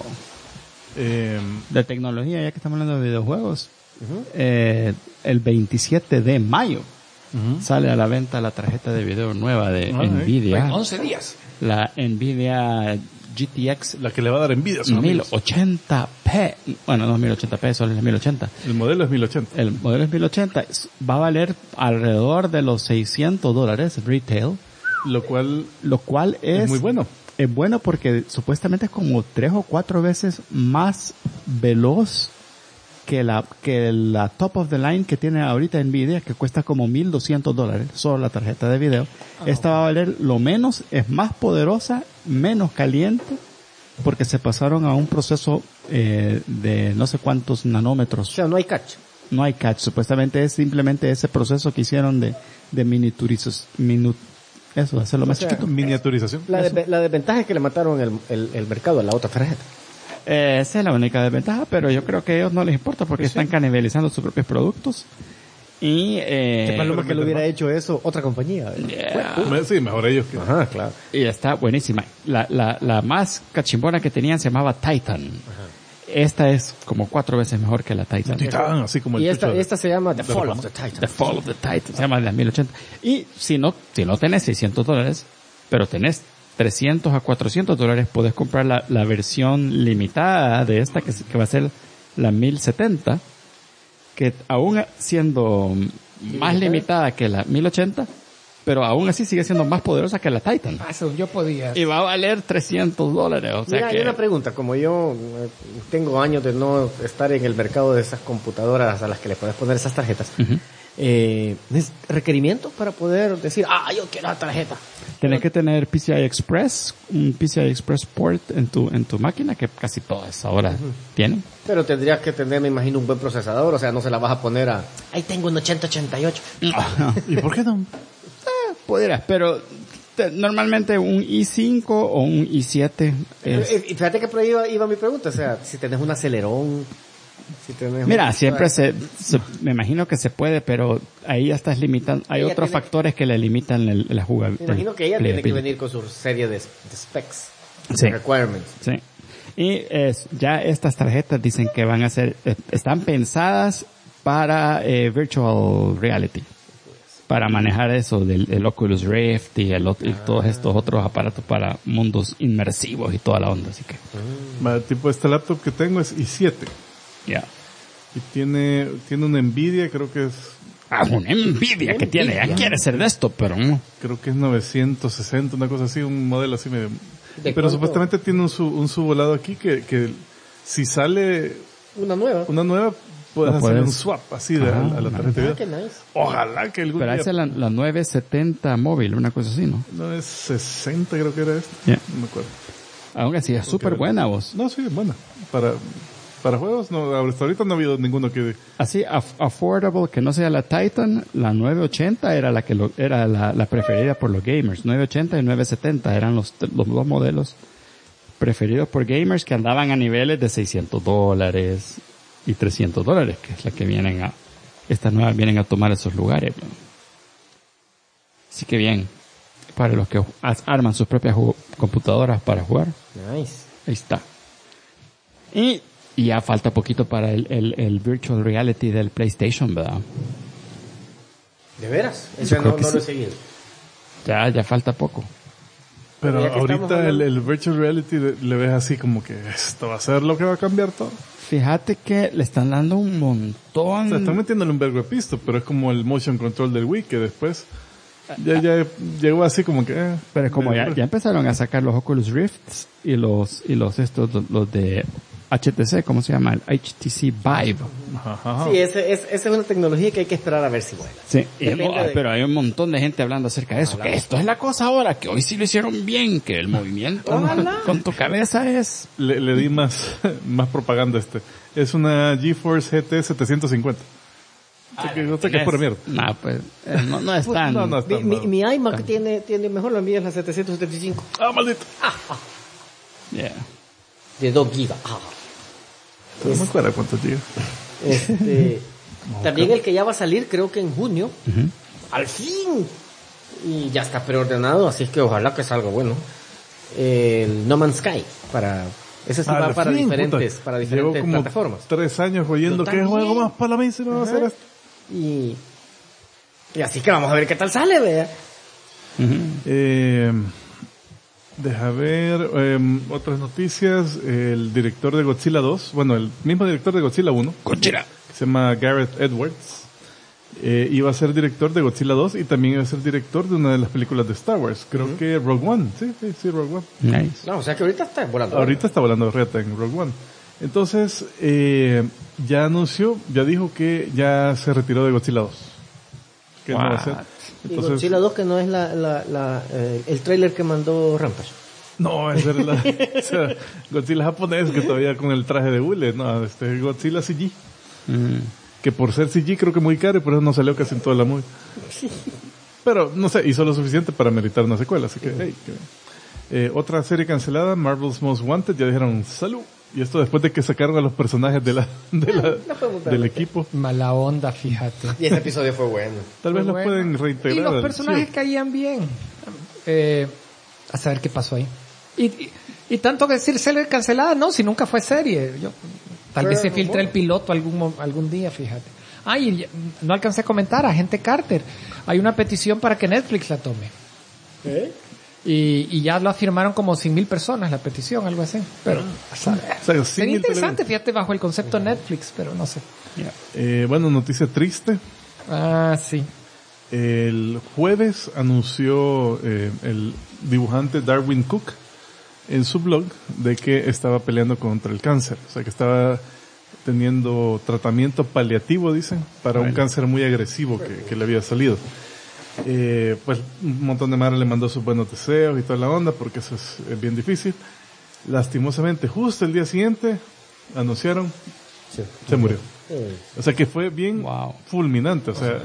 [SPEAKER 1] De tecnología, ya que estamos hablando de videojuegos, el 27 de mayo sale a la venta la tarjeta de video nueva de Nvidia.
[SPEAKER 4] En 11 días.
[SPEAKER 1] La Nvidia GTX.
[SPEAKER 2] La que le va a dar envidia a sus
[SPEAKER 1] 1080p. Bueno, no es 1080p, solo es 1080.
[SPEAKER 2] El modelo es 1080.
[SPEAKER 1] El modelo es 1080. Va a valer alrededor de los $600 retail.
[SPEAKER 2] Lo cual
[SPEAKER 1] es
[SPEAKER 2] muy bueno.
[SPEAKER 1] Es bueno porque supuestamente es como 3 o 4 veces más veloz que la top of the line que tiene ahorita Nvidia, que cuesta como $1,200 solo la tarjeta de video. Esta va a valer lo menos, es más poderosa, menos caliente, porque se pasaron a un proceso de no sé cuántos nanómetros.
[SPEAKER 5] O sea, no hay catch.
[SPEAKER 1] No hay catch, supuestamente es simplemente ese proceso que hicieron de miniaturización. Eso, hacerlo más chiquito.
[SPEAKER 2] Miniaturización.
[SPEAKER 5] La desventaja es que le mataron el mercado a la otra tarjeta.
[SPEAKER 1] Esa es la única desventaja, pero yo creo que a ellos no les importa porque están canibalizando sus propios productos. Y
[SPEAKER 5] qué paloma que lo hubiera hecho eso otra compañía.
[SPEAKER 2] Sí, mejor ellos.
[SPEAKER 5] Ajá, claro.
[SPEAKER 1] Y está buenísima. La más cachimbona que tenían se llamaba Titan. Esta es como 4 veces mejor que la Titan.
[SPEAKER 2] Titan, así como el
[SPEAKER 5] y esta se llama The Fall of the Titan.
[SPEAKER 1] The Fall of the Titan. Se llama la 1080. Y si no tenés $600, pero tenés $300 a $400, puedes comprar la versión limitada de esta que va a ser la 1070, que aún siendo más limitada que la 1080, pero aún así sigue siendo más poderosa que la Titan.
[SPEAKER 4] Eso yo podía.
[SPEAKER 1] Y va a valer $300. O sea,
[SPEAKER 5] mira, hay una pregunta. Como yo tengo años de no estar en el mercado de esas computadoras a las que le puedes poner esas tarjetas, ¿es requerimiento para poder decir, yo quiero la tarjeta?
[SPEAKER 1] Tienes que tener PCI Express, un PCI Express port en tu máquina, que casi todas ahora tienen.
[SPEAKER 5] Pero tendrías que tener, me imagino, un buen procesador, o sea, no se la vas a poner ahí tengo un 8088.
[SPEAKER 2] ¿Y por qué no?
[SPEAKER 1] Pudieras, pero normalmente un i5 o un i7 es...
[SPEAKER 5] Fíjate que por ahí iba mi pregunta, o sea, si tenés un acelerón, si tenés...
[SPEAKER 1] Mira, siempre me imagino que se puede, pero ahí ya estás limitando, hay otros factores que le limitan la jugabilidad.
[SPEAKER 5] Me imagino que ella tiene que venir con su serie de specs,
[SPEAKER 1] sí.
[SPEAKER 5] requirements.
[SPEAKER 1] Sí. Y ya estas tarjetas dicen que van a ser, están pensadas para virtual reality. Para manejar eso del Oculus Rift y todos estos otros aparatos para mundos inmersivos y toda la onda, así que.
[SPEAKER 2] El tipo este laptop que tengo es i7.
[SPEAKER 1] Ya.
[SPEAKER 2] Y tiene una Nvidia, creo que es...
[SPEAKER 1] una Nvidia que tiene, ya quiere ser de esto, pero no.
[SPEAKER 2] Creo que es 960, una cosa así, un modelo así medio... Pero
[SPEAKER 5] cuánto?
[SPEAKER 2] supuestamente tiene un subvolado aquí que si sale...
[SPEAKER 5] Una nueva.
[SPEAKER 2] Puedes hacer un swap así a la tarjeta de video.
[SPEAKER 5] Qué nice.
[SPEAKER 2] Ojalá que
[SPEAKER 1] Pero esa es la 970 móvil, una cosa así, ¿no?
[SPEAKER 2] 960 creo que era esta.
[SPEAKER 1] Yeah.
[SPEAKER 2] No me acuerdo.
[SPEAKER 1] Aún así es súper buena, vos.
[SPEAKER 2] No, sí, es buena. Para juegos, no, hasta ahorita no ha habido ninguno que...
[SPEAKER 1] Así, affordable, que no sea la Titan, la 980 era era la preferida por los gamers. 980 y 970 eran los dos modelos preferidos por gamers, que andaban a niveles de $600 y $300, que es la que estas nuevas vienen a tomar esos lugares. Así que bien, para los que arman sus propias computadoras para jugar.
[SPEAKER 5] Nice.
[SPEAKER 1] Ahí está. Y ya falta poquito para el virtual reality del PlayStation, ¿verdad?
[SPEAKER 5] ¿De veras? Ese no lo he seguido.
[SPEAKER 1] Ya falta poco.
[SPEAKER 2] Pero ahorita el virtual reality le ves así como que esto va a ser lo que va a cambiar todo.
[SPEAKER 1] Fíjate que le están dando un montón.
[SPEAKER 2] O sea, están metiéndole un vergo de pisto, pero es como el motion control del Wii, que después ya llegó así como que...
[SPEAKER 1] pero es como ya empezaron a sacar los Oculus Rifts y los de HTC, ¿cómo se llama? El HTC Vive.
[SPEAKER 5] Ajá. Sí, esa es una tecnología que hay que esperar a ver si vuela.
[SPEAKER 1] Sí, pero hay un montón de gente hablando acerca de eso. Que esto es la cosa ahora, que hoy sí lo hicieron bien, que el movimiento con tu cabeza es...
[SPEAKER 2] Le di más propaganda Es una GeForce GT 750. No sé qué es por mierda.
[SPEAKER 1] No, pues, no es tan...
[SPEAKER 2] No es tan
[SPEAKER 5] mi iMac tiene mejor, la mía es la 775.
[SPEAKER 2] Maldito.
[SPEAKER 1] Yeah.
[SPEAKER 5] De 2 gigas.
[SPEAKER 2] No me acuerdo cuántos gigas.
[SPEAKER 5] También el que ya va a salir, creo que en junio. Al fin. Y ya está preordenado, así es que ojalá que salga bueno. El No Man's Sky. Ese sí va para diferentes plataformas.
[SPEAKER 2] 3 años oyendo que juego más para mí si no va a hacer esto.
[SPEAKER 5] Y así que vamos a ver qué tal sale, vea.
[SPEAKER 2] Deja ver otras noticias. El director de Godzilla 2, bueno, el mismo director de Godzilla 1,
[SPEAKER 1] Godzilla,
[SPEAKER 2] que se llama Gareth Edwards, iba a ser director de Godzilla 2 y también iba a ser director de una de las películas de Star Wars. Creo que Rogue One. Sí, Rogue One.
[SPEAKER 1] Nice.
[SPEAKER 5] No, o sea que ahorita está volando.
[SPEAKER 2] Ahorita está volando Riata en Rogue One. Entonces, ya dijo que ya se retiró de Godzilla 2. Que no va a hacer.
[SPEAKER 5] Entonces, y Godzilla 2 que no es el trailer que mandó Rampage.
[SPEAKER 2] No, es verdad. O sea, Godzilla japonés que todavía con el traje de hule. No, Godzilla CG. Que por ser CG creo que muy caro y por eso no salió casi en toda la movie. Pero, no sé, hizo lo suficiente para meritar una secuela, así que, hey. Otra serie cancelada, Marvel's Most Wanted, ya dijeron salud. Y esto después de que sacaron a los personajes del equipo.
[SPEAKER 4] Mala onda, fíjate.
[SPEAKER 5] Y ese episodio fue bueno.
[SPEAKER 2] Tal vez los pueden reintegrar.
[SPEAKER 4] Y los personajes caían bien. A saber qué pasó ahí. Y tanto que decir serie cancelada, no, si nunca fue serie. Tal vez se filtre el piloto algún día, fíjate. Y no alcancé a comentar, Agente Carter. Hay una petición para que Netflix la tome. Y ya lo firmaron como 100,000 personas la petición, algo así. Pero, sería interesante, fíjate, bajo el concepto Netflix, pero no sé.
[SPEAKER 2] Bueno, noticia triste.
[SPEAKER 4] Sí.
[SPEAKER 2] El jueves anunció el dibujante Darwyn Cooke en su blog de que estaba peleando contra el cáncer. O sea, que estaba teniendo tratamiento paliativo, dicen, para un cáncer muy agresivo que le había salido. Pues un montón de madres le mandó sus buenos deseos y toda la onda, porque eso es bien difícil. Lastimosamente, justo el día siguiente, anunciaron, se murió. O sea que fue bien fulminante. O sea,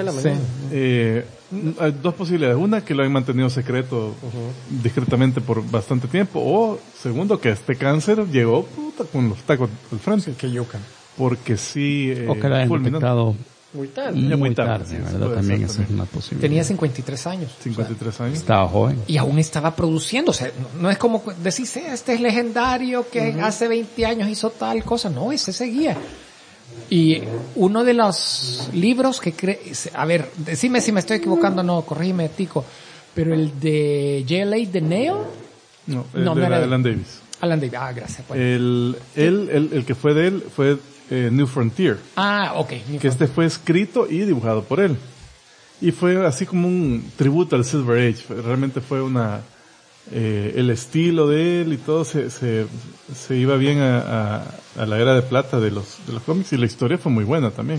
[SPEAKER 2] hay dos posibilidades. Una, que lo han mantenido secreto discretamente por bastante tiempo. O, segundo, que este cáncer llegó con los tacos al frente.
[SPEAKER 4] Sí, que yuca.
[SPEAKER 2] Porque sí,
[SPEAKER 1] o que lo hayan detectado
[SPEAKER 5] muy tarde.
[SPEAKER 1] Muy tarde, ¿verdad? También esa es una posibilidad.
[SPEAKER 4] Tenía 53 años.
[SPEAKER 2] 53 años.
[SPEAKER 1] Estaba joven.
[SPEAKER 4] Y aún estaba produciendo. O sea, no es como decir, este es legendario que hace 20 años hizo tal cosa. No, ese seguía. Y uno de los libros que a ver, decime si me estoy equivocando, no, corrígeme, Tico, pero el de J.L.A. de Nail,
[SPEAKER 2] no era Alan Davis.
[SPEAKER 4] Alan Davis, gracias. Bueno.
[SPEAKER 2] El que fue de él fue New Frontier.
[SPEAKER 4] Ok.
[SPEAKER 2] Que este fue escrito y dibujado por él. Y fue así como un tributo al Silver Age. Realmente fue el estilo de él y todo se iba bien a la era de plata de los cómics, y la historia fue muy buena también.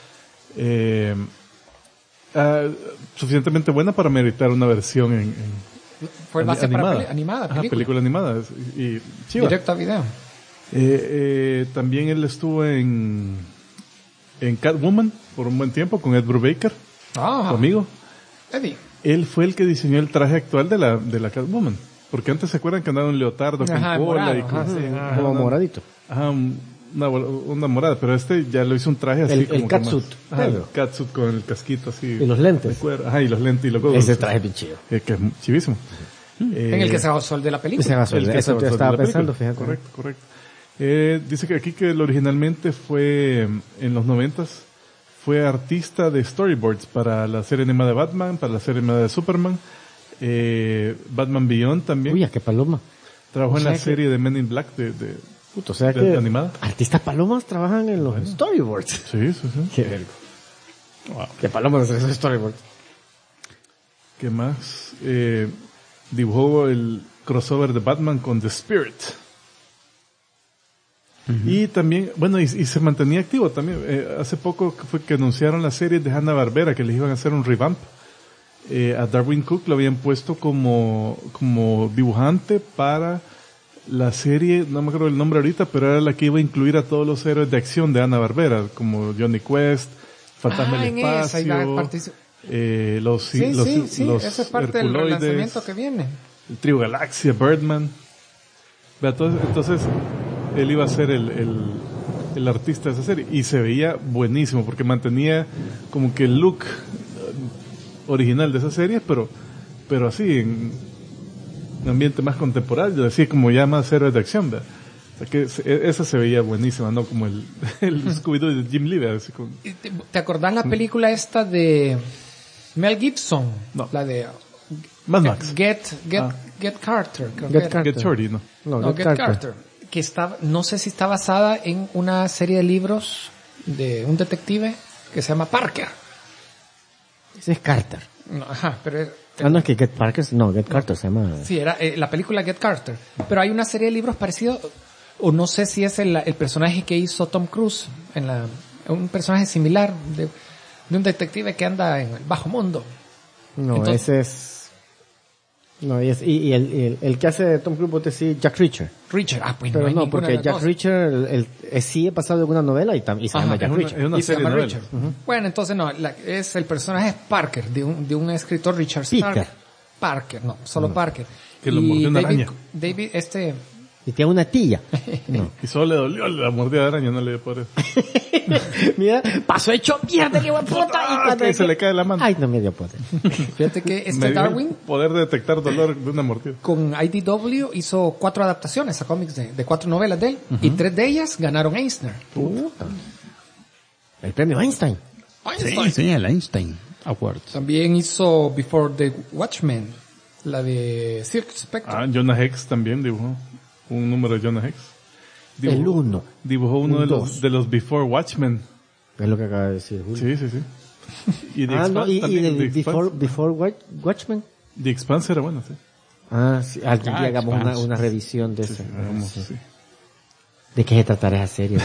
[SPEAKER 2] Suficientemente buena para meritar una versión
[SPEAKER 4] fue base
[SPEAKER 2] animada.
[SPEAKER 4] Para animada,
[SPEAKER 2] película animada y chiva.
[SPEAKER 4] Directo a video.
[SPEAKER 2] También él estuvo en Catwoman por un buen tiempo con Ed Brubaker, su amigo
[SPEAKER 4] Eddie.
[SPEAKER 2] Él fue el que diseñó el traje actual de la Catwoman. Porque antes se acuerdan que andaba un leotardo con cola
[SPEAKER 5] morado,
[SPEAKER 2] y
[SPEAKER 5] como moradito.
[SPEAKER 2] Una morada, pero este ya lo hizo un traje así como
[SPEAKER 5] el catsuit.
[SPEAKER 2] El catsuit con el casquito así.
[SPEAKER 5] Y los lentes.
[SPEAKER 2] Y los lentes y los codos.
[SPEAKER 5] Ese traje es bien chido.
[SPEAKER 2] Que es chivísimo.
[SPEAKER 4] En el que se basó el de la película.
[SPEAKER 5] Eso te estaba pensando, fíjate.
[SPEAKER 2] Correcto. Dice que aquí que él originalmente fue en los 90s. Fue artista de storyboards para la serie animada de Batman, para la serie animada de Superman, Batman Beyond también.
[SPEAKER 5] Uy, qué paloma.
[SPEAKER 2] Trabajó en la serie de Men in Black
[SPEAKER 5] o sea que
[SPEAKER 2] animada.
[SPEAKER 5] Artistas palomas trabajan en los storyboards.
[SPEAKER 2] Sí.
[SPEAKER 5] Qué vergo. Wow. Qué palomas esos storyboards.
[SPEAKER 2] ¿Qué más? Dibujó el crossover de Batman con The Spirit. Y también, y se mantenía activo también. Hace poco fue que anunciaron la serie de Hanna-Barbera, que les iban a hacer un revamp. A Darwyn Cooke lo habían puesto como dibujante para la serie, no me acuerdo el nombre ahorita, pero era la que iba a incluir a todos los héroes de acción de Hanna-Barbera, como Johnny Quest, Fantasma del Espacio, los
[SPEAKER 4] esa es parte del relanzamiento que viene.
[SPEAKER 2] El Trío Galaxia, Birdman. Entonces él iba a ser el artista de esa serie, y se veía buenísimo porque mantenía como que el look original de esa serie, pero así en un ambiente más contemporáneo, así como ya más héroes de acción, ¿verdad? O sea que esa se veía buenísima, no como el Scooby-Doo de Jim Lee, así como...
[SPEAKER 4] ¿Te acordás la película esta de Mel Gibson?
[SPEAKER 2] No.
[SPEAKER 4] La de
[SPEAKER 2] Mad Max.
[SPEAKER 4] Get Carter.
[SPEAKER 2] Get Shorty,
[SPEAKER 4] no, Get Carter. Que no sé si está basada en una serie de libros de un detective que se llama Parker.
[SPEAKER 5] Ese es Carter.
[SPEAKER 4] No, pero
[SPEAKER 5] no es que Get Carter se llama.
[SPEAKER 4] Sí, era la película Get Carter. Pero hay una serie de libros parecidos, o no sé si es el personaje que hizo Tom Cruise un personaje similar de un detective que anda en el bajo mundo.
[SPEAKER 5] No, entonces, ese es... No, y el que hace Tom Cruise, te decía Jack Reacher.
[SPEAKER 4] Pues
[SPEAKER 5] pero no, porque Jack Reacher sí he pasado de una novela y se llama Jack Reacher.
[SPEAKER 2] Es una serie de novelas.
[SPEAKER 4] Bueno, entonces no, es el personaje Parker, de un escritor Richard Stark. Parker, no, solo Parker.
[SPEAKER 2] Que lo mordió una araña.
[SPEAKER 4] David,
[SPEAKER 5] y tiene una tilla.
[SPEAKER 2] No. Y solo le dolió la mordida de araña, no le dio poder.
[SPEAKER 5] Mira, pasó hecho mierda, que puta.
[SPEAKER 2] Y se le cae la mano.
[SPEAKER 5] Ay, no me dio poder.
[SPEAKER 4] Fíjate que Darwin...
[SPEAKER 2] Poder detectar dolor de una mordida.
[SPEAKER 4] Con IDW hizo 4 adaptaciones a cómics de 4 novelas de él. Y 3 de ellas ganaron Eisner.
[SPEAKER 5] El premio Einstein.
[SPEAKER 1] Sí, el Einstein Award.
[SPEAKER 4] También hizo Before the Watchmen, la de Silk Spectre.
[SPEAKER 2] Jonah Hex también dibujó un número de Jonah Hex.
[SPEAKER 5] El 1.
[SPEAKER 2] Dibujó uno de los Before Watchmen.
[SPEAKER 5] Es lo que acaba de decir Julio.
[SPEAKER 2] Sí.
[SPEAKER 5] Y Before Watchmen.
[SPEAKER 2] The Expanse era bueno, sí.
[SPEAKER 5] Sí. Algún día hagamos una revisión de eso. Sí. ¿De qué se tratará esa serie?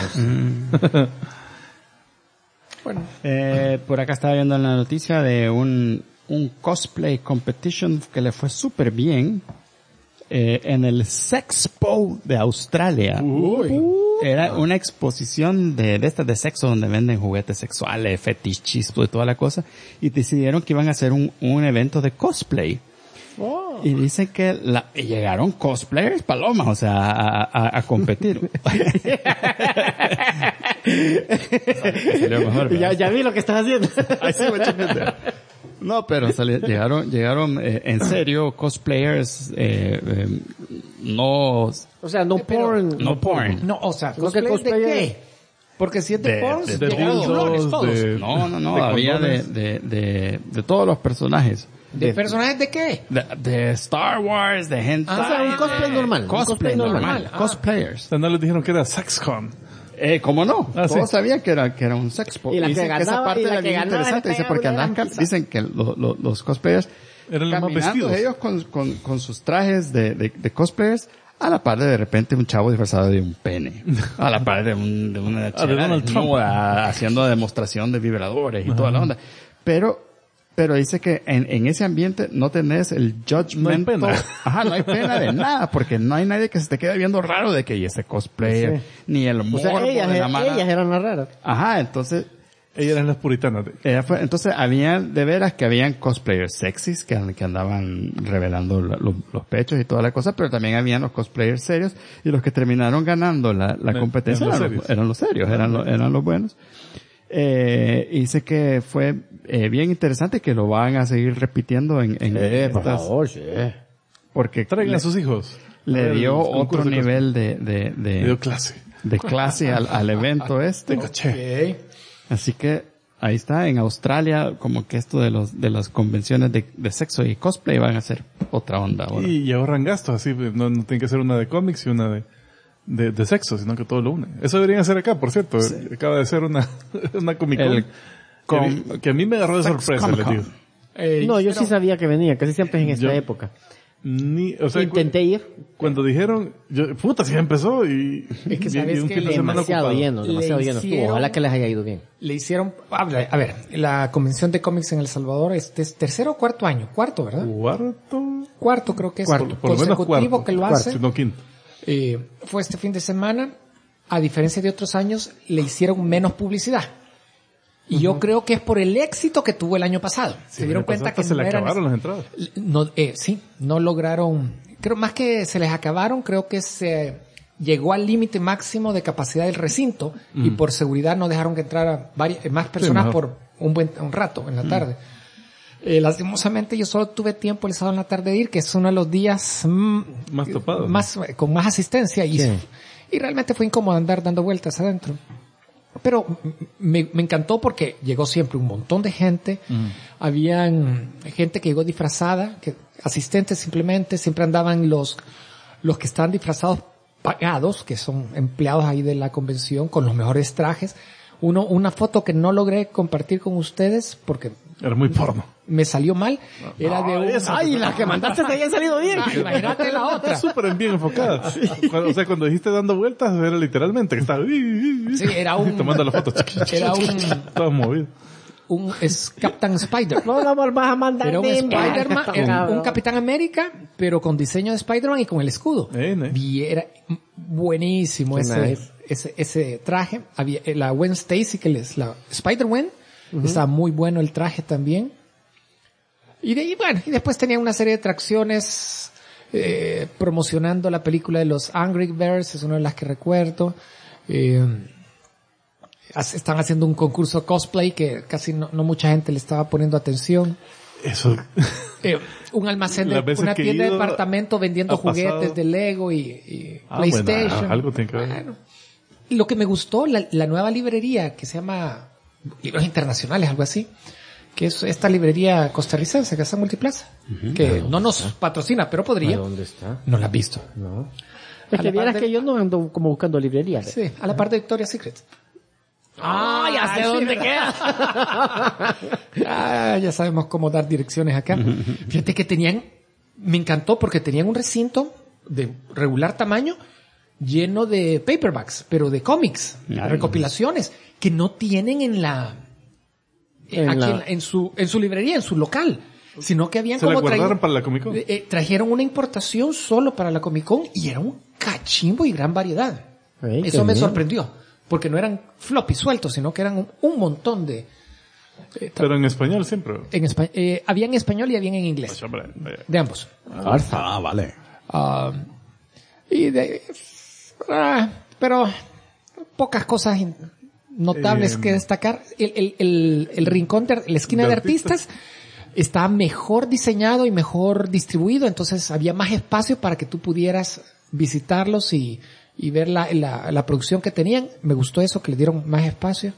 [SPEAKER 1] Bueno, por acá estaba viendo la noticia de un cosplay competition que le fue súper bien en el Sexpo de Australia. Era una exposición de estas de sexo donde venden juguetes sexuales, fetichismo y toda la cosa, y decidieron que iban a hacer un evento de cosplay. Oh. Y dicen que llegaron cosplayers palomas, o sea, a competir. Mejor,
[SPEAKER 5] ya vi lo que estás haciendo.
[SPEAKER 1] No, pero llegaron en serio cosplayers, no...
[SPEAKER 5] O sea, no porn.
[SPEAKER 1] No porn.
[SPEAKER 4] No, o sea, ¿cosplay de qué? Porque si es de porn,
[SPEAKER 1] No, había de todos los personajes.
[SPEAKER 4] ¿De personajes de qué?
[SPEAKER 1] De Star Wars, de gente.
[SPEAKER 5] O sea, un cosplay normal.
[SPEAKER 1] Cosplay normal. Cosplayers.
[SPEAKER 2] O sea, no les didijeron que era SexCon.
[SPEAKER 1] ¿Cómo no? Todos sabían que era un sexpo.
[SPEAKER 5] Y
[SPEAKER 1] dicen que esa parte era bien interesante. Dice, porque dicen que los cosplayers
[SPEAKER 2] eran los más vestidos.
[SPEAKER 1] Ellos con sus trajes de cosplayers, a la par de repente un chavo disfrazado de un pene. A la par de una chela haciendo demostración de vibradores y toda la onda. Pero dice que en ese ambiente no tenés el judgment.
[SPEAKER 2] No hay pena.
[SPEAKER 1] No hay pena de nada, porque no hay nadie que se te quede viendo raro de que ese cosplayer, ni el morbo de la mano.
[SPEAKER 5] Ellas eran las raras.
[SPEAKER 1] Entonces.
[SPEAKER 2] Ellas eran las puritanas.
[SPEAKER 1] Entonces habían cosplayers sexys que andaban revelando los pechos y toda la cosa, pero también habían los cosplayers serios, y los que terminaron ganando la competencia eran los serios, eran los buenos. Dice que fue bien interesante, que lo van a seguir repitiendo en
[SPEAKER 5] por favor, sí.
[SPEAKER 1] Porque
[SPEAKER 2] traigan a sus hijos.
[SPEAKER 1] Le dio otro nivel
[SPEAKER 2] le dio clase.
[SPEAKER 1] De clase al evento este.
[SPEAKER 2] Okay.
[SPEAKER 1] Así que ahí está, en Australia, como que esto de las convenciones de sexo y cosplay van a ser otra onda ahora.
[SPEAKER 2] Y ahorran gastos, así, no tiene que ser una de cómics y una de sexo, sino que todo lo une. Eso deberían hacer acá, por cierto. Sí. Acaba de ser una Comic Con que a mí me agarró de sorpresa, les digo.
[SPEAKER 5] Yo sí sabía que venía, casi siempre es en esta época. Intenté ir.
[SPEAKER 2] Cuando dijeron, si ya empezó y...
[SPEAKER 4] Es que sabes que
[SPEAKER 5] demasiado lleno estuvo. Ojalá que les haya ido bien.
[SPEAKER 4] Le hicieron, a ver, la convención de cómics en El Salvador este es tercero o cuarto año, cuarto, ¿verdad? Cuarto creo que es
[SPEAKER 2] por lo menos cuarto,
[SPEAKER 4] que lo hace.
[SPEAKER 2] No quinto.
[SPEAKER 4] Fue este fin de semana, a diferencia de otros años, le hicieron menos publicidad. Y yo creo que es por el éxito que tuvo el año pasado. Se dieron cuenta que
[SPEAKER 2] se le acabaron las entradas.
[SPEAKER 4] No lograron, creo más que se les acabaron, creo que se llegó al límite máximo de capacidad del recinto y por seguridad no dejaron que entrara más personas por un rato en la tarde. Lastimosamente yo solo tuve tiempo el sábado en la tarde de ir, que es uno de los días
[SPEAKER 2] más topados,
[SPEAKER 4] con más asistencia y realmente fue incómodo andar dando vueltas adentro. Pero me encantó porque llegó siempre un montón de gente. Habían gente que llegó disfrazada, asistentes simplemente, siempre andaban los que estaban disfrazados pagados, que son empleados ahí de la convención, con los mejores trajes. Una foto que no logré compartir con ustedes porque
[SPEAKER 2] era muy porno.
[SPEAKER 4] Me salió mal. Era de
[SPEAKER 5] las que mandaste te habían salido bien.
[SPEAKER 4] Imagínate la otra.
[SPEAKER 2] Súper bien enfocada. Sí. Cuando dijiste dando vueltas, era literalmente que estaba
[SPEAKER 4] era
[SPEAKER 2] tomando las fotos.
[SPEAKER 4] Era
[SPEAKER 2] todo movido.
[SPEAKER 4] Es Captain Spider.
[SPEAKER 5] No, vas a mandar.
[SPEAKER 4] Era un Spider-Man, era un Capitán América, pero con diseño de Spider-Man y con el escudo. Era buenísimo ese traje. Había la Gwen Stacy, que es la Spider-Gwen. Estaba muy bueno el traje también. Y después tenía una serie de atracciones promocionando la película de los Angry Birds, es una de las que recuerdo. Están haciendo un concurso cosplay que casi no mucha gente le estaba poniendo atención.
[SPEAKER 2] Eso.
[SPEAKER 4] Un almacén una tienda de departamento vendiendo juguetes de Lego y PlayStation.
[SPEAKER 2] Algo tiene que ver.
[SPEAKER 4] Lo que me gustó, la nueva librería que se llama Libros Internacionales, algo así, que es esta librería costarricense que está en Multiplaza, que no nos patrocina, pero podría.
[SPEAKER 5] ¿Dónde está?
[SPEAKER 4] No la has visto.
[SPEAKER 5] No. Es que vieras que yo no ando como buscando librerías.
[SPEAKER 4] Sí, a la par de Victoria's Secret. Ya sé dónde queda. Ya sabemos cómo dar direcciones acá. Fíjate que me encantó porque tenían un recinto de regular tamaño lleno de paperbacks, pero de cómics, recopilaciones, que no tienen en su librería, en su local, sino que habían
[SPEAKER 2] como guardaron para la Comic Con.
[SPEAKER 4] Trajeron una importación solo para la Comic Con y era un cachimbo y gran variedad. Eso me sorprendió, porque no eran floppy sueltos, sino que eran un montón de...
[SPEAKER 2] Pero en español siempre.
[SPEAKER 4] Había en español y había en inglés. De ambos.
[SPEAKER 1] Vale.
[SPEAKER 4] Pero pocas cosas notables que destacar. El rincón la esquina de artistas está mejor diseñado y mejor distribuido, entonces había más espacio para que tú pudieras visitarlos y ver la producción que tenían. Me gustó eso, que le dieron más espacio.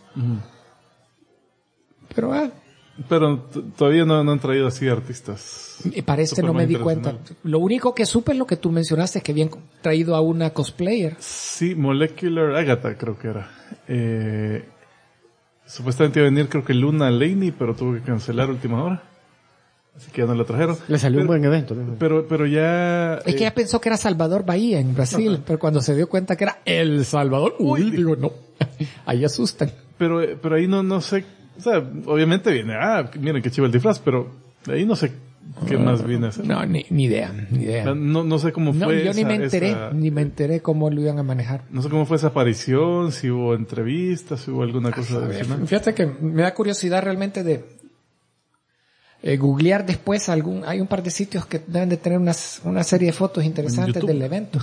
[SPEAKER 2] Pero todavía no han traído así artistas.
[SPEAKER 4] Para no me di cuenta. Lo único que supe es lo que tú mencionaste, que habían traído a una cosplayer.
[SPEAKER 2] Sí, Molecular Agatha creo que era. Supuestamente iba a venir creo que Luna Laney, pero tuvo que cancelar a última hora. Así que ya no la trajeron.
[SPEAKER 5] Le salió un buen evento. ¿No?
[SPEAKER 2] Pero ya...
[SPEAKER 4] Es que ella pensó que era Salvador Bahía en Brasil, pero cuando se dio cuenta que era El Salvador, digo, no. Ahí asustan.
[SPEAKER 2] Pero ahí no sé... O sea, obviamente viene, miren qué chivo el disfraz, pero de ahí no sé qué más viene a hacer.
[SPEAKER 4] No, ni idea.
[SPEAKER 2] No sé cómo fue
[SPEAKER 4] yo ni me enteré cómo lo iban a manejar.
[SPEAKER 2] No sé cómo fue esa aparición, si hubo entrevistas, si hubo alguna cosa adicional.
[SPEAKER 4] Fíjate que me da curiosidad realmente de googlear después hay un par de sitios que deben de tener una serie de fotos interesantes del evento.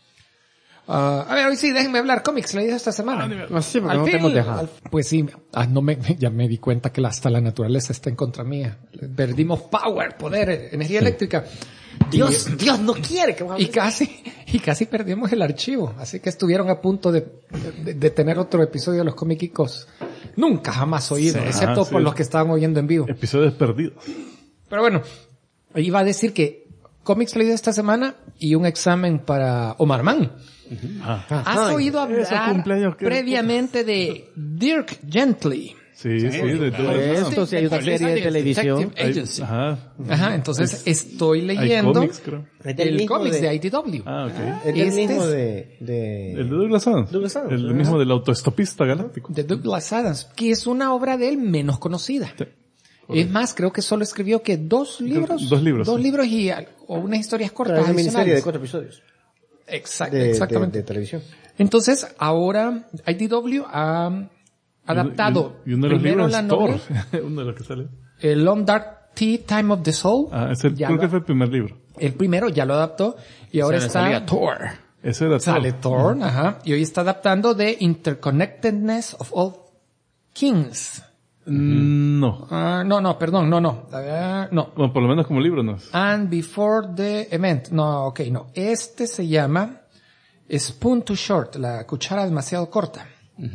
[SPEAKER 4] A ver, hoy sí, déjenme hablar cómics, leí esta semana.
[SPEAKER 5] Sí, porque no te hemos dejado.
[SPEAKER 4] Pues sí, ya me di cuenta que hasta la naturaleza está en contra mía. Perdimos poder, energía eléctrica. Dios no quiere que y casi perdimos el archivo. Así que estuvieron a punto de tener otro episodio de los cómicos. Nunca jamás oído, excepto por los que estaban oyendo en vivo.
[SPEAKER 2] Episodios perdidos.
[SPEAKER 4] Pero bueno, iba a decir que cómics leído esta semana y un examen para Omar Mann. ¿Has oído hablar previamente de Dirk Gently?
[SPEAKER 2] Sí, de todo
[SPEAKER 5] esto. Sí, hay una serie de televisión.
[SPEAKER 4] Entonces estoy leyendo
[SPEAKER 2] cómics, creo.
[SPEAKER 4] El cómics de IDW.
[SPEAKER 5] El mismo de
[SPEAKER 2] el de Douglas Adams. El mismo del autoestopista galáctico.
[SPEAKER 4] De Douglas Adams, que es una obra de él menos conocida. Sí. Es más, creo que solo escribió que 2 libros.
[SPEAKER 2] 2 libros.
[SPEAKER 4] 2 libros o unas historias cortas.
[SPEAKER 5] Es una miniserie de 4 episodios.
[SPEAKER 4] Exactamente.
[SPEAKER 5] De televisión.
[SPEAKER 4] Entonces, ahora IDW ha adaptado
[SPEAKER 2] y uno de los libros
[SPEAKER 4] la novela,
[SPEAKER 2] uno de los que sale.
[SPEAKER 4] El Long Dark Tea Time of the Soul.
[SPEAKER 2] Creo que fue el primer libro.
[SPEAKER 4] El primero ya lo adaptó y ahora está
[SPEAKER 1] Thor.
[SPEAKER 2] Ese era
[SPEAKER 4] sale Thor, y hoy está adaptando The Interconnectedness of All Kings.
[SPEAKER 2] No.
[SPEAKER 4] Perdón, no.
[SPEAKER 2] Bueno, por lo menos como libro no.
[SPEAKER 4] And Before the Event. No. Este se llama Spoon Too Short, la cuchara demasiado corta.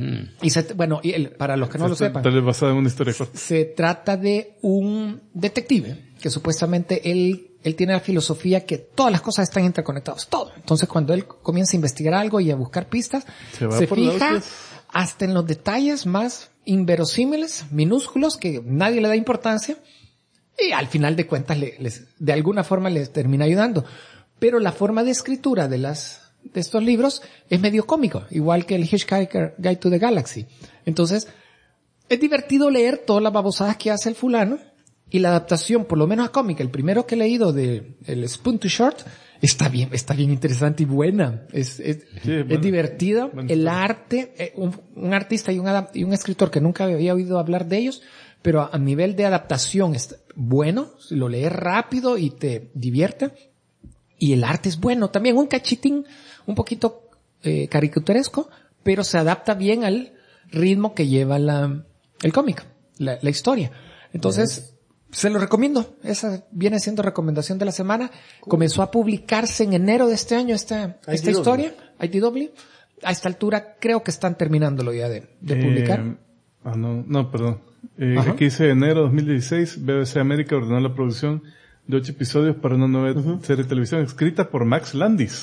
[SPEAKER 4] Y para los que no lo sepan.
[SPEAKER 2] Tal vez basada en una historia corta.
[SPEAKER 4] Se trata de un detective que supuestamente él tiene la filosofía que todas las cosas están interconectadas, todo. Entonces cuando él comienza a investigar algo y a buscar pistas, se fija hasta en los detalles más inverosímiles, minúsculos, que nadie le da importancia, y al final de cuentas de alguna forma les termina ayudando. Pero la forma de escritura de estos libros es medio cómico, igual que el Hitchhiker Guide to the Galaxy. Entonces, es divertido leer todas las babosadas que hace el fulano, y la adaptación, por lo menos a cómica, el primero que he leído de el Spoon Too Short, está bien interesante y buena. Es divertida. El arte, un artista y un escritor que nunca había oído hablar de ellos, pero a nivel de adaptación es bueno, lo lees rápido y te divierte. Y el arte es bueno también, un cachitín, un poquito caricaturesco, pero se adapta bien al ritmo que lleva el cómic, la historia. Entonces, se lo recomiendo. Esa viene siendo recomendación de la semana. Comenzó a publicarse en enero de este año esta historia, IDW. A esta altura creo que están terminándolo ya de publicar.
[SPEAKER 2] Perdón. Aquí dice enero 2016, BBC América ordenó la producción de 8 episodios para una nueva serie de televisión escrita por Max Landis.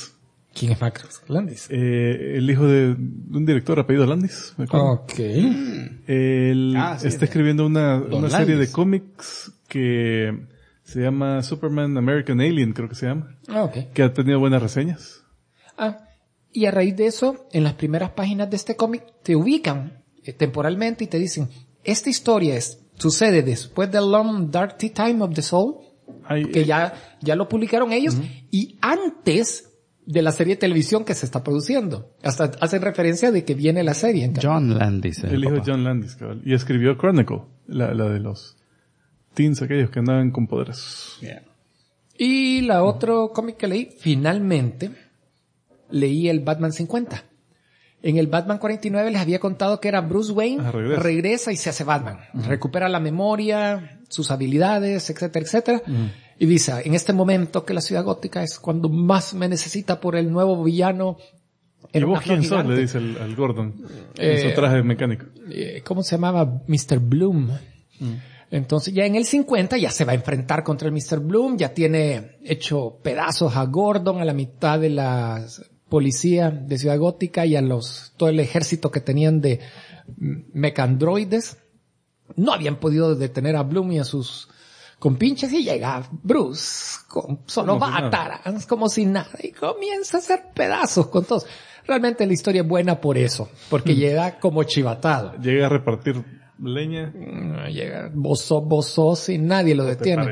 [SPEAKER 4] ¿Quién es Marcus Landis?
[SPEAKER 2] El hijo de un director apellido Landis, me acuerdo.
[SPEAKER 4] Ok.
[SPEAKER 2] Él está escribiendo una serie de cómics que se llama Superman American Alien, creo que se llama.
[SPEAKER 4] Okay.
[SPEAKER 2] Que ha tenido buenas reseñas.
[SPEAKER 4] Y a raíz de eso, en las primeras páginas de este cómic, te ubican temporalmente y te dicen, esta historia sucede después del Long Dark Tea Time of the Soul, que ya lo publicaron ellos, y antes de la serie de televisión que se está produciendo. Hasta hacen referencia de que viene la serie.
[SPEAKER 1] John Landis.
[SPEAKER 2] El hijo de John Landis, cabal. Y escribió Chronicle, la de los teens aquellos que andaban con poderes.
[SPEAKER 4] Yeah. Y la otro cómic que leí, finalmente, leí el Batman 50. En el Batman 49 les había contado que era Bruce Wayne, regresa y se hace Batman. Recupera la memoria, sus habilidades, etcétera, etcétera. Y dice, en este momento que la ciudad gótica es cuando más me necesita por el nuevo villano.
[SPEAKER 2] ¿Y vos quién sos? Le dice al Gordon, en su traje mecánico.
[SPEAKER 4] ¿Cómo se llamaba? Mr. Bloom. Entonces ya en el 50 ya se va a enfrentar contra el Mr. Bloom, ya tiene hecho pedazos a Gordon, a la mitad de la policía de Ciudad Gótica y todo el ejército que tenían de mecandroides. No habían podido detener a Bloom y a sus compinches y llega Bruce con solo batarans como si nada y comienza a hacer pedazos con todos. Realmente la historia es buena por eso, porque llega como chivatado.
[SPEAKER 2] Llega a repartir leña.
[SPEAKER 4] Llega bozo y nadie lo detiene.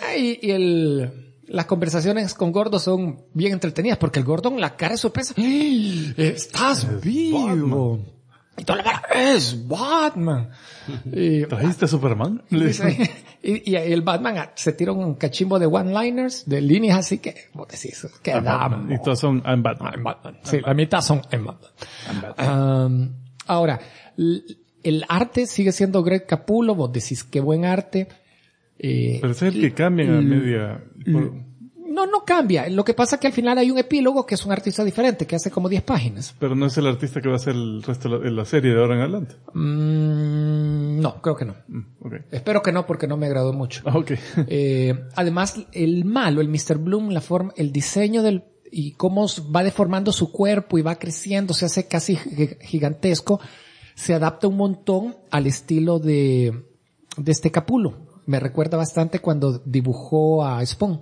[SPEAKER 4] Las conversaciones con Gordon son bien entretenidas porque el Gordon la cara de sorpresa. ¡Estás vivo! Batman. Y toda la vara, ¡es Batman!
[SPEAKER 2] ¿Trajiste a Superman?
[SPEAKER 4] Y el Batman se tira un cachimbo de one-liners, de líneas así que, vos decís, que damos.
[SPEAKER 2] Y todos son I'm Batman.
[SPEAKER 4] I'm Batman. Sí, la mitad son I'm Batman. Ahora, el arte sigue siendo Greg Capullo, vos decís qué buen arte.
[SPEAKER 2] Pero ese es el que cambia a media...
[SPEAKER 4] No cambia. Lo que pasa es que al final hay un epílogo que es un artista diferente, que hace como 10 páginas.
[SPEAKER 2] Pero no es el artista que va a hacer el resto de la serie de ahora en adelante.
[SPEAKER 4] No, creo que no.
[SPEAKER 2] Okay.
[SPEAKER 4] Espero que no, porque no me agradó mucho.
[SPEAKER 2] Okay.
[SPEAKER 4] Además, el malo, el Mr. Bloom, la forma, el diseño y cómo va deformando su cuerpo y va creciendo, se hace casi gigantesco, se adapta un montón al estilo de este Capullo. Me recuerda bastante cuando dibujó a Spawn.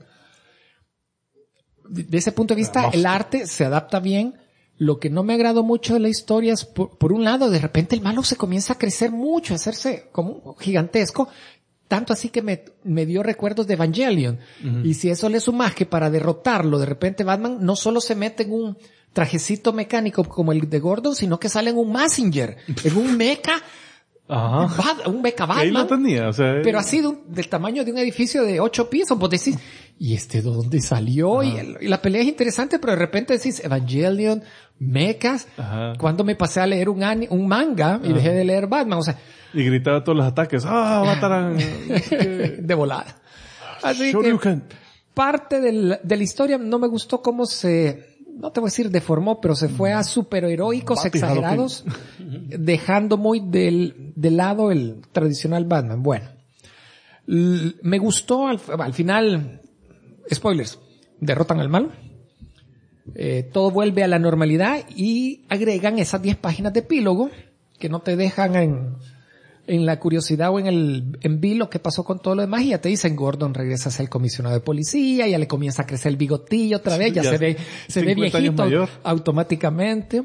[SPEAKER 4] De ese punto de vista, el arte se adapta bien. Lo que no me agradó mucho de la historia es, por un lado, de repente el malo se comienza a crecer mucho, a hacerse como gigantesco, tanto así que me dio recuerdos de Evangelion. Y si eso le sumas que para derrotarlo, de repente Batman no solo se mete en un trajecito mecánico como el de Gordon, sino que sale en un Messenger, en un mecha.
[SPEAKER 2] Ajá.
[SPEAKER 4] Un mecha Batman.
[SPEAKER 2] Ahí lo tenía, o sea,
[SPEAKER 4] pero así del tamaño de un edificio de 8 pisos, vos decís, ¿y de dónde salió? Y la pelea es interesante, pero de repente decís, Evangelion, mechas, cuando me pasé a leer un manga y dejé de leer Batman, o sea.
[SPEAKER 2] Y gritaba todos los ataques, matarán.
[SPEAKER 4] De volada. Así que, parte de la historia no me gustó cómo no te voy a decir deformó, pero se fue a superheroicos exagerados, dejando muy del lado el tradicional Batman. Bueno, me gustó al final, spoilers, derrotan al malo, todo vuelve a la normalidad y agregan esas 10 páginas de epílogo que no te dejan en la curiosidad o en vilo qué pasó con todo lo demás y ya te dicen Gordon regresa a ser el comisionado de policía, ya le comienza a crecer el bigotillo otra vez, ya se ve viejito automáticamente.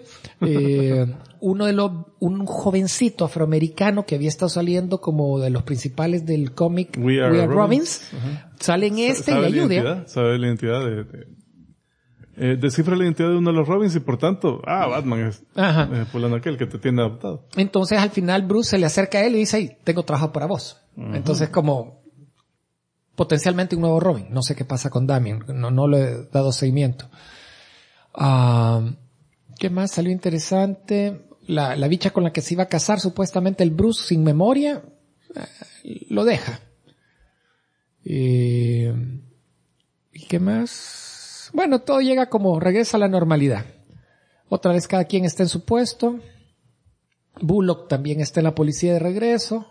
[SPEAKER 4] Un jovencito afroamericano que había estado saliendo como de los principales del cómic We Are Robins, sale en y ayuda.
[SPEAKER 2] Sabe la identidad descifra la identidad de uno de los Robins y por tanto, Batman es fulano aquel que te tiene adoptado.
[SPEAKER 4] Entonces al final Bruce se le acerca a él y dice, tengo trabajo para vos. Entonces como potencialmente un nuevo Robin. No sé qué pasa con Damian, no le he dado seguimiento. ¿Qué más salió interesante? La bicha con la que se iba a casar, supuestamente el Bruce sin memoria, lo deja. ¿Y qué más? Bueno, todo llega como regresa a la normalidad. Otra vez cada quien está en su puesto. Bullock también está en la policía de regreso.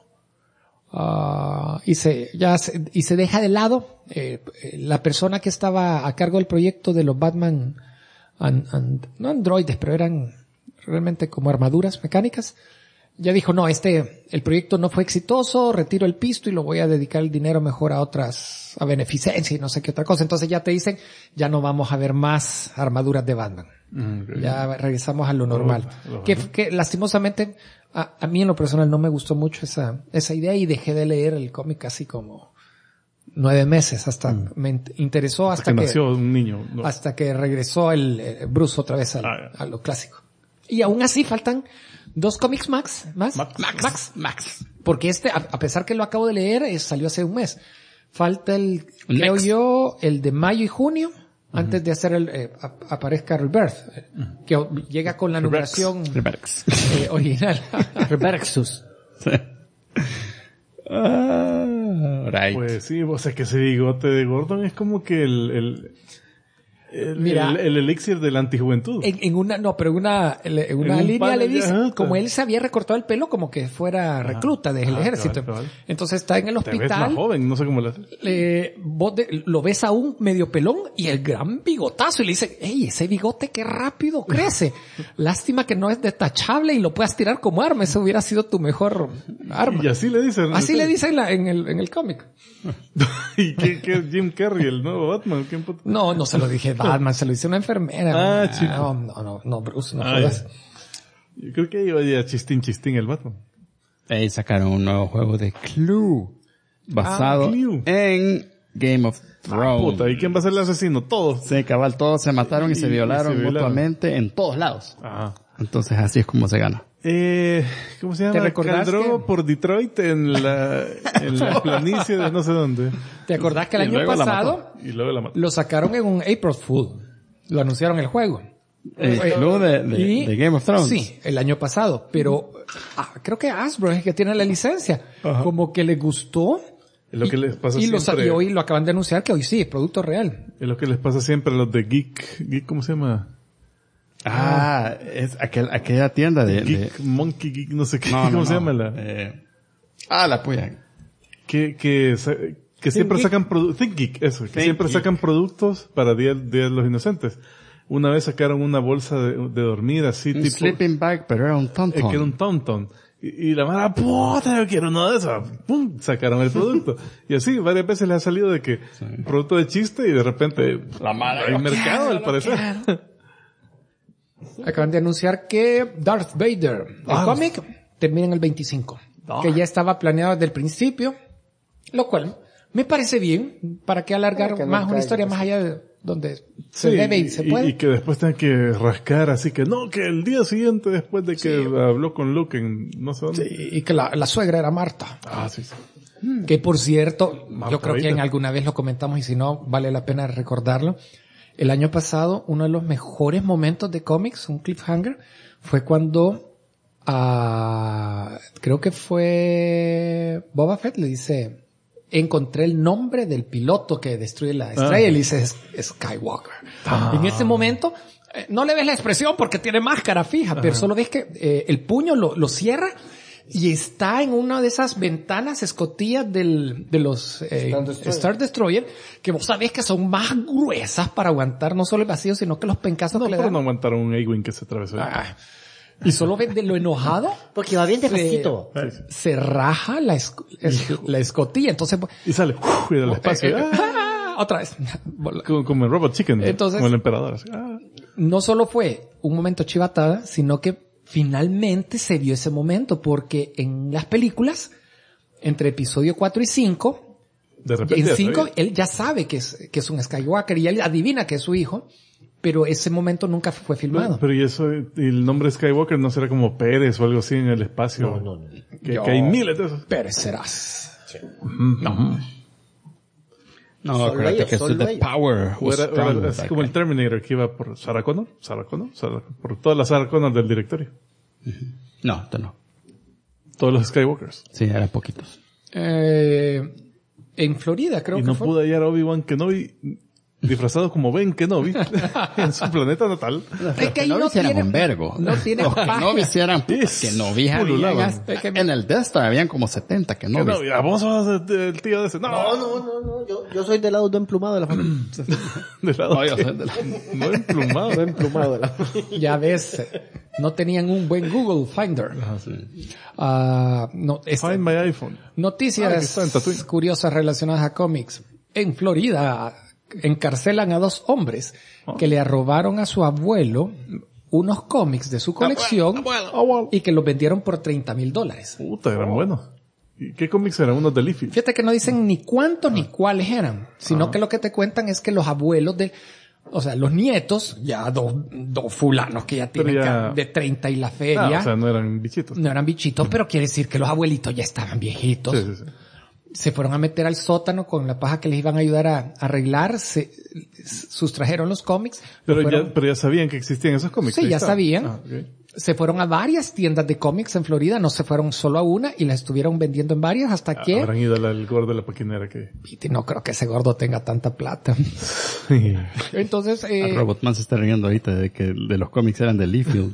[SPEAKER 4] Y se deja de lado la persona que estaba a cargo del proyecto de los Batman no androides, pero eran realmente como armaduras mecánicas. Ya dijo, no, el proyecto no fue exitoso, retiro el pisto y lo voy a dedicar el dinero mejor a beneficencia y no sé qué otra cosa. Entonces ya te dicen, ya no vamos a ver más armaduras de Batman. Okay. Ya regresamos a lo normal. Que lastimosamente, a mí en lo personal no me gustó mucho esa idea y dejé de leer el cómic casi como 9 meses hasta me interesó hasta que
[SPEAKER 2] nació un niño. No.
[SPEAKER 4] Hasta que regresó el Bruce otra vez a lo clásico. Y aún así faltan 2 cómics Max. Porque a pesar que lo acabo de leer, salió hace un mes. Falta creo yo, el de mayo y junio, antes de hacer aparezca Rebirth, que llega con la numeración original.
[SPEAKER 3] Rebirthus.
[SPEAKER 1] Sí. Right.
[SPEAKER 2] Pues sí, o sea que ese bigote de Gordon es como que el elixir de la antijuventud.
[SPEAKER 4] En una línea le dice, como él se había recortado el pelo como que fuera recluta del ejército. Cabal. Entonces está en el hospital. Te ves
[SPEAKER 2] más joven, no sé cómo lo hace.
[SPEAKER 4] Vos lo ves aún medio pelón y el gran bigotazo y le dice, ¡ey, ese bigote qué rápido crece! Lástima que no es detachable y lo puedas tirar como arma. Eso hubiera sido tu mejor arma.
[SPEAKER 2] Y así le dicen.
[SPEAKER 4] Así le dicen en el cómic.
[SPEAKER 2] ¿Y qué Jim Carrey, el nuevo Batman?
[SPEAKER 4] No se lo dije Batman, se lo hice una enfermera.
[SPEAKER 2] Chico.
[SPEAKER 4] No, Bruce, no jodas.
[SPEAKER 2] Yo creo que iba a chistín el Batman.
[SPEAKER 1] Ahí sacaron un nuevo juego de Clue, basado en Game of Thrones.
[SPEAKER 2] Puta, ¿y quién va a ser el asesino? Todos.
[SPEAKER 1] Sí, cabal, todos se mataron y se violaron mutuamente en todos lados.
[SPEAKER 2] Ajá.
[SPEAKER 1] Entonces así es como se gana.
[SPEAKER 2] ¿Cómo se llama?
[SPEAKER 4] ¿Te recordás
[SPEAKER 2] Caldrogo por Detroit en la planicie de no sé dónde.
[SPEAKER 4] ¿Te acordás que el año pasado
[SPEAKER 2] lo
[SPEAKER 4] sacaron en un April Fool? Lo anunciaron el juego.
[SPEAKER 1] El club de Game of Thrones.
[SPEAKER 4] Sí, el año pasado. Pero creo que Hasbro es el que tiene la licencia.
[SPEAKER 2] Ajá.
[SPEAKER 4] Como que le gustó.
[SPEAKER 2] Es lo que les pasa
[SPEAKER 4] y
[SPEAKER 2] siempre.
[SPEAKER 4] Y hoy lo acaban de anunciar que hoy sí, es producto real.
[SPEAKER 2] Es lo que les pasa siempre a los de Geek, ¿cómo se llama?
[SPEAKER 1] Es aquella tienda de
[SPEAKER 2] Monkey Geek, no sé qué, ¿cómo se llama
[SPEAKER 1] la puya.
[SPEAKER 2] Que siempre sacan Think Geek, eso, que siempre sacan productos para Día de los Inocentes. Una vez sacaron una bolsa de dormir así
[SPEAKER 1] un
[SPEAKER 2] tipo
[SPEAKER 1] sleeping bag, pero era un tonton.
[SPEAKER 2] Que era un tonton. Y la mara, puta, yo quiero uno de esos. ¡Pum! Sacaron el producto. Y así, varias veces les ha salido de que producto de chiste y de repente
[SPEAKER 1] la mara
[SPEAKER 2] hay mercado, al parecer.
[SPEAKER 4] Acaban de anunciar que Darth Vader, el cómic, termina en el 25. Que ya estaba planeado desde el principio. Lo cual me parece bien. ¿Para qué alargar más una historia más allá de donde se debe y se puede?
[SPEAKER 2] Y que después tengan que rascar, así que no, que el día siguiente después de que habló con Luke en no sé dónde.
[SPEAKER 4] Sí, y que la suegra era Marta.
[SPEAKER 2] Sí.
[SPEAKER 4] Que por cierto,
[SPEAKER 2] Marta,
[SPEAKER 4] yo creo que en alguna vez lo comentamos y si no, vale la pena recordarlo. El año pasado, uno de los mejores momentos de cómics, un cliffhanger, fue cuando creo que fue Boba Fett le dice, encontré el nombre del piloto que destruye la estrella y le dice Skywalker. En ese momento, no le ves la expresión porque tiene máscara fija, pero solo ves que el puño lo cierra y está en una de esas ventanas escotillas de los Star Destroyer, que vos sabés que son más gruesas para aguantar no solo el vacío, sino que los pencazos que le dan.
[SPEAKER 2] No aguantaron un A-Wing que se atravesó.
[SPEAKER 4] Y solo ves de lo enojado.
[SPEAKER 5] Porque va bien despacito.
[SPEAKER 4] Se raja la escotilla, entonces.
[SPEAKER 2] Y sale, y del espacio.
[SPEAKER 4] Otra vez.
[SPEAKER 2] Como el Robot Chicken. Entonces, como el emperador.
[SPEAKER 4] No solo fue un momento chivatada, sino que finalmente se vio ese momento, porque en las películas, entre episodio 4 y 5,
[SPEAKER 2] de repente
[SPEAKER 4] en 5, él ya sabe que es un Skywalker y él adivina que es su hijo, pero ese momento nunca fue filmado.
[SPEAKER 2] Pero y eso, y el nombre Skywalker no será como Pérez o algo así en el espacio.
[SPEAKER 5] No.
[SPEAKER 2] Que hay miles de esos.
[SPEAKER 4] Pérez serás.
[SPEAKER 5] Sí.
[SPEAKER 1] No, acuérdate que es The Power.
[SPEAKER 2] Era así como el Terminator que iba por Sarah Connor, por todas las Sarah Connor del directorio.
[SPEAKER 1] No, esto no.
[SPEAKER 2] Todos los Skywalkers.
[SPEAKER 1] Sí, eran poquitos.
[SPEAKER 4] En Florida creo que
[SPEAKER 2] fue. Y no
[SPEAKER 4] fue.
[SPEAKER 2] pude hallar a Obi-Wan Kenobi disfrazados como Ben Kenobi en su planeta natal.
[SPEAKER 1] Es que no hicieran un vergo.
[SPEAKER 4] No tienen
[SPEAKER 1] los Kenobi hicieran Kenobi en el Death Star habían como 70 Kenobi.
[SPEAKER 2] Vos sos el tío de ese. No.
[SPEAKER 5] Yo soy del lado no emplumado de la familia.
[SPEAKER 2] ¿Del lado no, yo soy del lado no emplumado.
[SPEAKER 5] No emplumado de la familia.
[SPEAKER 4] Ya ves, no tenían un buen Google Finder.
[SPEAKER 2] Find my iPhone.
[SPEAKER 4] Noticias curiosas relacionadas a cómics. En Florida encarcelan a 2 hombres que le robaron a su abuelo unos cómics de su colección y que los vendieron por $30,000.
[SPEAKER 2] Puta, eran buenos. ¿Y qué cómics eran? Unos de Leafy.
[SPEAKER 4] Fíjate que no dicen ni cuántos ni cuáles eran, sino que lo que te cuentan es que los abuelos los nietos, ya dos fulanos que ya tienen de 30 y la feria.
[SPEAKER 2] O sea, no eran bichitos.
[SPEAKER 4] No eran bichitos, pero quiere decir que los abuelitos ya estaban viejitos.
[SPEAKER 2] Sí.
[SPEAKER 4] Se fueron a meter al sótano con la paja que les iban a ayudar a arreglar, sustrajeron los cómics.
[SPEAKER 2] Pero ya sabían que existían esos cómics.
[SPEAKER 4] Sí, ya sabían. Okay. Se fueron a varias tiendas de cómics en Florida, no se fueron solo a una y las estuvieron vendiendo en varias hasta que...
[SPEAKER 2] Habrán ido al gordo de la paquinera que...
[SPEAKER 4] No creo que ese gordo tenga tanta plata. Entonces...
[SPEAKER 1] Robotman se está riendo ahorita de los cómics eran de Leafield.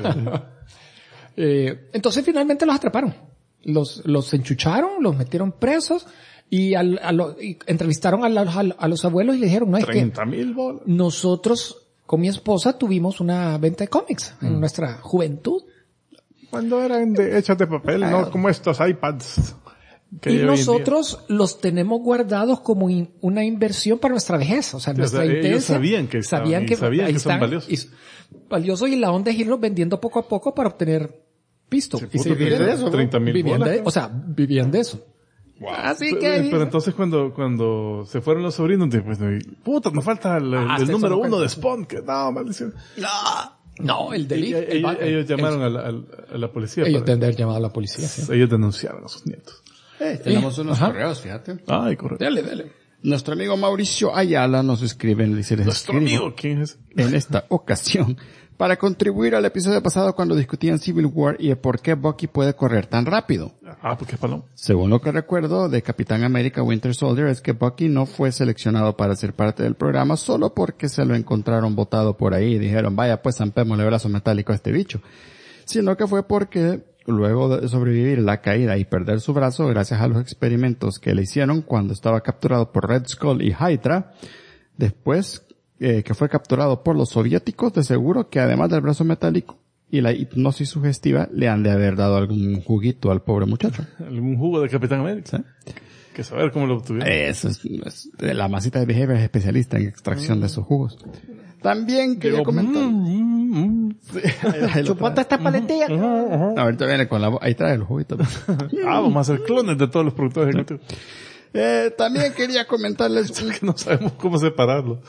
[SPEAKER 4] Entonces finalmente los atraparon. Los enchucharon, los metieron presos y entrevistaron a los abuelos y le dijeron, no es que
[SPEAKER 2] $30,000.
[SPEAKER 4] Nosotros con mi esposa tuvimos una venta de cómics en nuestra juventud.
[SPEAKER 2] Cuando eran hechos de papel, no como estos iPads.
[SPEAKER 4] Y nosotros los tenemos guardados como una inversión para nuestra vejez. O sea, nuestra intención.
[SPEAKER 2] Ellos sabían que son
[SPEAKER 4] valiosos y la onda es irlos vendiendo poco a poco para obtener pisto.
[SPEAKER 2] Y se vivían de eso, ¿no?
[SPEAKER 4] $30,000. Vivían de eso.
[SPEAKER 2] Wow. Así que... Pero entonces cuando se fueron los sobrinos, pues, puta, nos falta el número 1 de Spawn, que no, maldición.
[SPEAKER 4] No, el delito.
[SPEAKER 2] Ellos llamaron a la policía.
[SPEAKER 4] Ellos tendrían haber llamado a la policía, sí.
[SPEAKER 2] Ellos denunciaron a sus nietos.
[SPEAKER 1] Tenemos unos correos, fíjate.
[SPEAKER 2] Ay, correcto.
[SPEAKER 4] Dale.
[SPEAKER 1] Nuestro amigo Mauricio Ayala nos escribe en
[SPEAKER 2] ¿Nuestro amigo? ¿Quién es?
[SPEAKER 1] En esta ocasión, para contribuir al episodio pasado cuando discutían Civil War y el por qué Bucky puede correr tan rápido.
[SPEAKER 2] Porque es paloma.
[SPEAKER 1] Según lo que recuerdo de Capitán América Winter Soldier es que Bucky no fue seleccionado para ser parte del programa solo porque se lo encontraron botado por ahí y dijeron, vaya pues zampémosle brazo metálico a este bicho. Sino que fue porque luego de sobrevivir la caída y perder su brazo gracias a los experimentos que le hicieron cuando estaba capturado por Red Skull y Hydra, después que fue capturado por los soviéticos, de seguro que además del brazo metálico y la hipnosis sugestiva le han de haber dado algún juguito al pobre muchacho.
[SPEAKER 2] ¿Algún jugo de Capitán América? ¿Sí? Que saber cómo lo obtuvieron.
[SPEAKER 1] La masita de Behavior es especialista en extracción de esos jugos. También quería comentar...
[SPEAKER 5] Chupate esta paletilla.
[SPEAKER 1] Ahorita viene con la voz. Ahí trae los juguitos.
[SPEAKER 2] Vamos a hacer clones de todos los productores ejecutivos.
[SPEAKER 1] También quería comentarles...
[SPEAKER 2] que no sabemos cómo separarlo.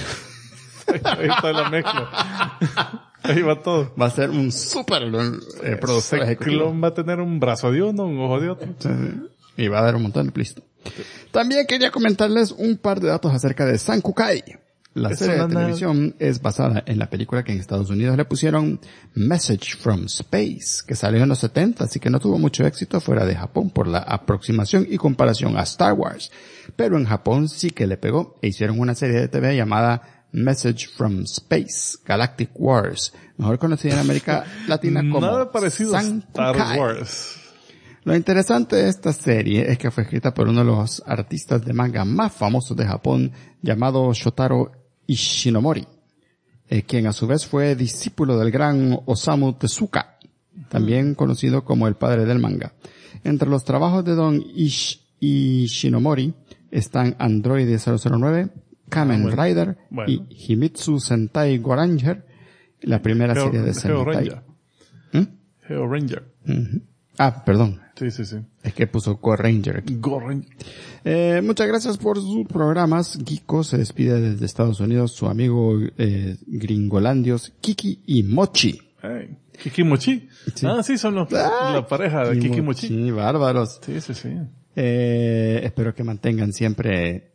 [SPEAKER 2] Ahí está la mezcla. Ahí va todo.
[SPEAKER 1] Va a ser un súper productor ejecutivo.
[SPEAKER 2] Clon va a tener un brazo de uno, un ojo de otro.
[SPEAKER 1] Sí. Y va a dar un montón de plisto. También quería comentarles un par de datos acerca de Sankukai. La serie de televisión es basada en la película que en Estados Unidos le pusieron Message from Space, que salió en los 70, así que no tuvo mucho éxito fuera de Japón por la aproximación y comparación a Star Wars. Pero en Japón sí que le pegó e hicieron una serie de TV llamada Message from Space, Galactic Wars, mejor conocida en América Latina como
[SPEAKER 2] nada parecido a Star Wars.
[SPEAKER 1] Lo interesante de esta serie es que fue escrita por uno de los artistas de manga más famosos de Japón, llamado Shotaro Ishinomori, quien a su vez fue discípulo del gran Osamu Tezuka, también conocido como el padre del manga. Entre los trabajos de Don Ishinomori están Android 009, Kamen Rider y Himitsu Sentai Goranger, la primera serie de Sentai.
[SPEAKER 2] Geo Ranger.
[SPEAKER 1] Perdón.
[SPEAKER 2] Sí.
[SPEAKER 1] Es que puso Go Ranger. Muchas gracias por sus programas. Geeko se despide desde Estados Unidos su amigo Gringolandios, Kiki y Mochi.
[SPEAKER 2] Hey, Kiki y Mochi. Sí. Sí, son la pareja de Kiki y Mochi.
[SPEAKER 1] Sí, bárbaros.
[SPEAKER 2] Sí.
[SPEAKER 1] Espero que mantengan siempre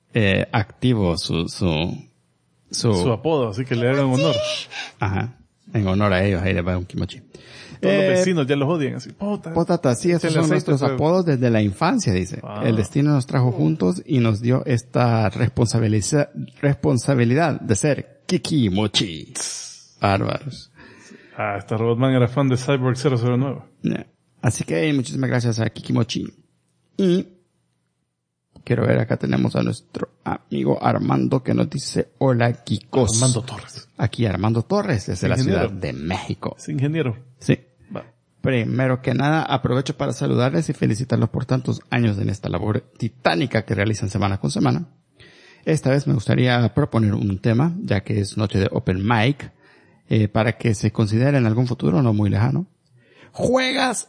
[SPEAKER 1] activo su
[SPEAKER 2] apodo, así que le hagan honor.
[SPEAKER 1] Ajá. En honor a ellos, ahí les va un kimochi.
[SPEAKER 2] Todos los vecinos ya los odian así.
[SPEAKER 1] Potata, sí, esos son nuestros apodos desde la infancia, dice. El destino nos trajo juntos y nos dio esta responsabilidad de ser Kikimochi. Bárbaros.
[SPEAKER 2] Esta Robotman era fan de Cyborg 009.
[SPEAKER 1] Así que muchísimas gracias a Kikimochi. Y quiero ver, acá tenemos a nuestro amigo Armando que nos dice, hola Kikos.
[SPEAKER 2] Armando Torres.
[SPEAKER 1] Aquí Armando Torres, desde la Ciudad de México.
[SPEAKER 2] Es ingeniero.
[SPEAKER 1] Sí. Primero que nada, aprovecho para saludarles y felicitarlos por tantos años en esta labor titánica que realizan semana con semana. Esta vez me gustaría proponer un tema, ya que es noche de Open Mic, para que se considere en algún futuro no muy lejano. Juegos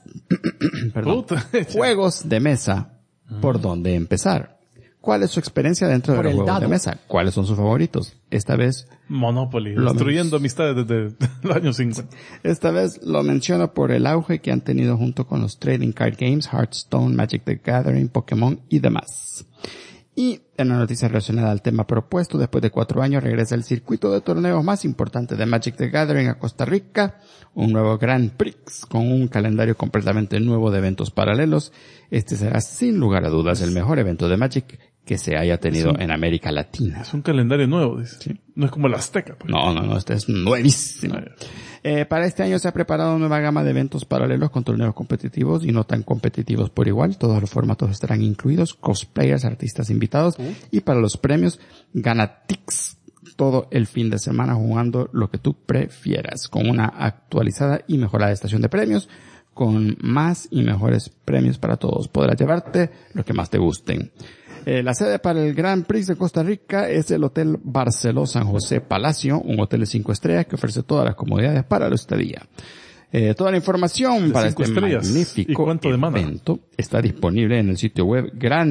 [SPEAKER 1] de mesa, ¿por dónde empezar? ¿Cuál es su experiencia dentro de los juegos de mesa? ¿Cuáles son sus favoritos? Esta vez...
[SPEAKER 2] Monopoly, destruyendo amistades desde los años 50.
[SPEAKER 1] Esta vez lo menciono por el auge que han tenido junto con los trading card games, Hearthstone, Magic the Gathering, Pokémon y demás. Y en la noticia relacionada al tema propuesto, después de 4 años regresa el circuito de torneos más importante de Magic the Gathering a Costa Rica, un nuevo Grand Prix con un calendario completamente nuevo de eventos paralelos. Este será sin lugar a dudas el mejor evento de Magic que se haya tenido en América Latina.
[SPEAKER 2] Es un calendario nuevo, dice. Sí. No es como el Azteca. Pues.
[SPEAKER 1] No, este es nuevísimo. Para este año se ha preparado una nueva gama de eventos paralelos con torneos competitivos y no tan competitivos por igual. Todos los formatos estarán incluidos, cosplayers, artistas invitados y para los premios, gana tics todo el fin de semana jugando lo que tú prefieras, con una actualizada y mejorada estación de premios, con más y mejores premios para todos. Podrás llevarte lo que más te gusten. La sede para el Grand Prix de Costa Rica es el Hotel Barceló San José Palacio, un hotel de 5 estrellas que ofrece todas las comodidades para la estadía. Toda la información para este magnífico evento está disponible en el sitio web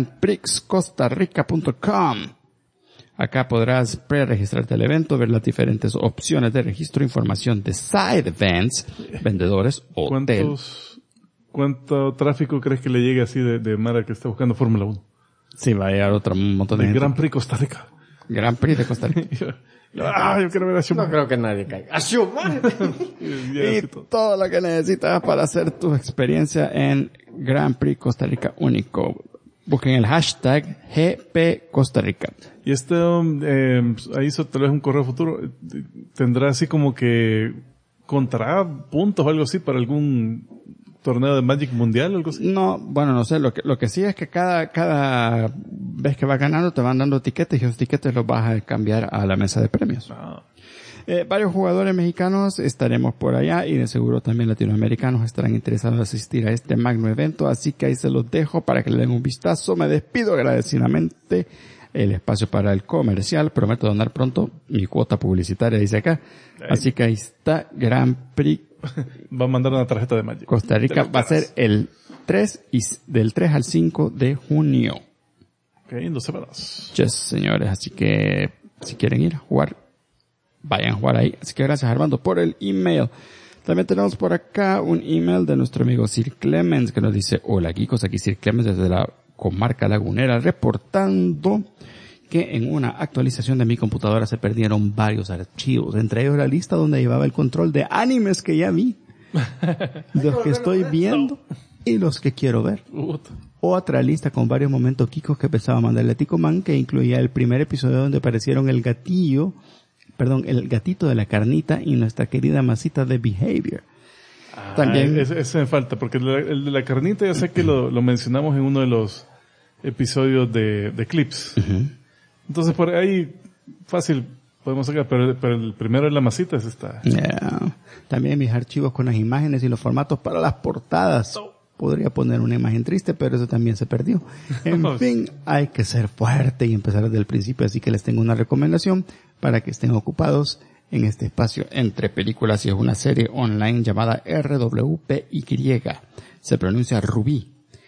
[SPEAKER 1] grandprixcostarrica.com. Acá podrás pre-registrarte al evento, ver las diferentes opciones de registro, información de side events, vendedores, hotel.
[SPEAKER 2] ¿Cuánto tráfico crees que le llegue así de Mara que está buscando Fórmula 1?
[SPEAKER 1] Sí, va a llegar un montón de gente.
[SPEAKER 2] Grand Prix Costa Rica.
[SPEAKER 1] Grand Prix de Costa Rica.
[SPEAKER 2] yo quiero ver a Schumacher.
[SPEAKER 5] No creo que nadie caiga. ¡A Schumacher!
[SPEAKER 1] Y todo lo que necesitas para hacer tu experiencia en Grand Prix Costa Rica único. Busquen el hashtag GP Costa Rica.
[SPEAKER 2] Y ahí hizo tal vez un correo futuro. ¿Tendrá así como que contará puntos o algo así para algún torneo de Magic mundial o algo así?
[SPEAKER 1] No, bueno, no sé. Lo que sí es que cada vez que vas ganando te van dando tiquetes y esos tiquetes los vas a cambiar a la mesa de premios. Varios jugadores mexicanos estaremos por allá y de seguro también latinoamericanos estarán interesados en asistir a este magno evento, así que ahí se los dejo para que le den un vistazo. Me despido agradecidamente. El espacio para el comercial, prometo donar pronto mi cuota publicitaria, dice acá. Así que ahí está, Grand Prix.
[SPEAKER 2] Va a mandar una tarjeta de Magic.
[SPEAKER 1] Costa Rica va a ser el 3 del 3 al 5 de junio.
[SPEAKER 2] Ok, en 2 semanas.
[SPEAKER 1] Yes, señores, así que si quieren ir a jugar, vayan a jugar ahí. Así que gracias, Armando, por el email. También tenemos por acá un email de nuestro amigo Sir Clemens que nos dice, hola Kikos, aquí Sir Clemens desde la comarca lagunera, reportando que en una actualización de mi computadora se perdieron varios archivos, entre ellos la lista donde llevaba el control de animes que ya vi, los que estoy viendo y los que quiero ver. Otra lista con varios momentos Kikos que pensaba mandarle a Ticoman, que incluía el primer episodio donde aparecieron el gatito de la carnita y nuestra querida masita de Behavior.
[SPEAKER 2] También ese me falta, porque el de la carnita ya sé que lo mencionamos en uno de los episodios de clips. Entonces por ahí fácil podemos sacar, pero el primero de la masita es esta.
[SPEAKER 1] También mis archivos con las imágenes y los formatos para las portadas. Podría poner una imagen triste, pero eso también se perdió. En fin, hay que ser fuerte y empezar desde el principio, así que les tengo una recomendación para que estén ocupados en este espacio entre películas, y es una serie online llamada RWPY. Se pronuncia Rubí.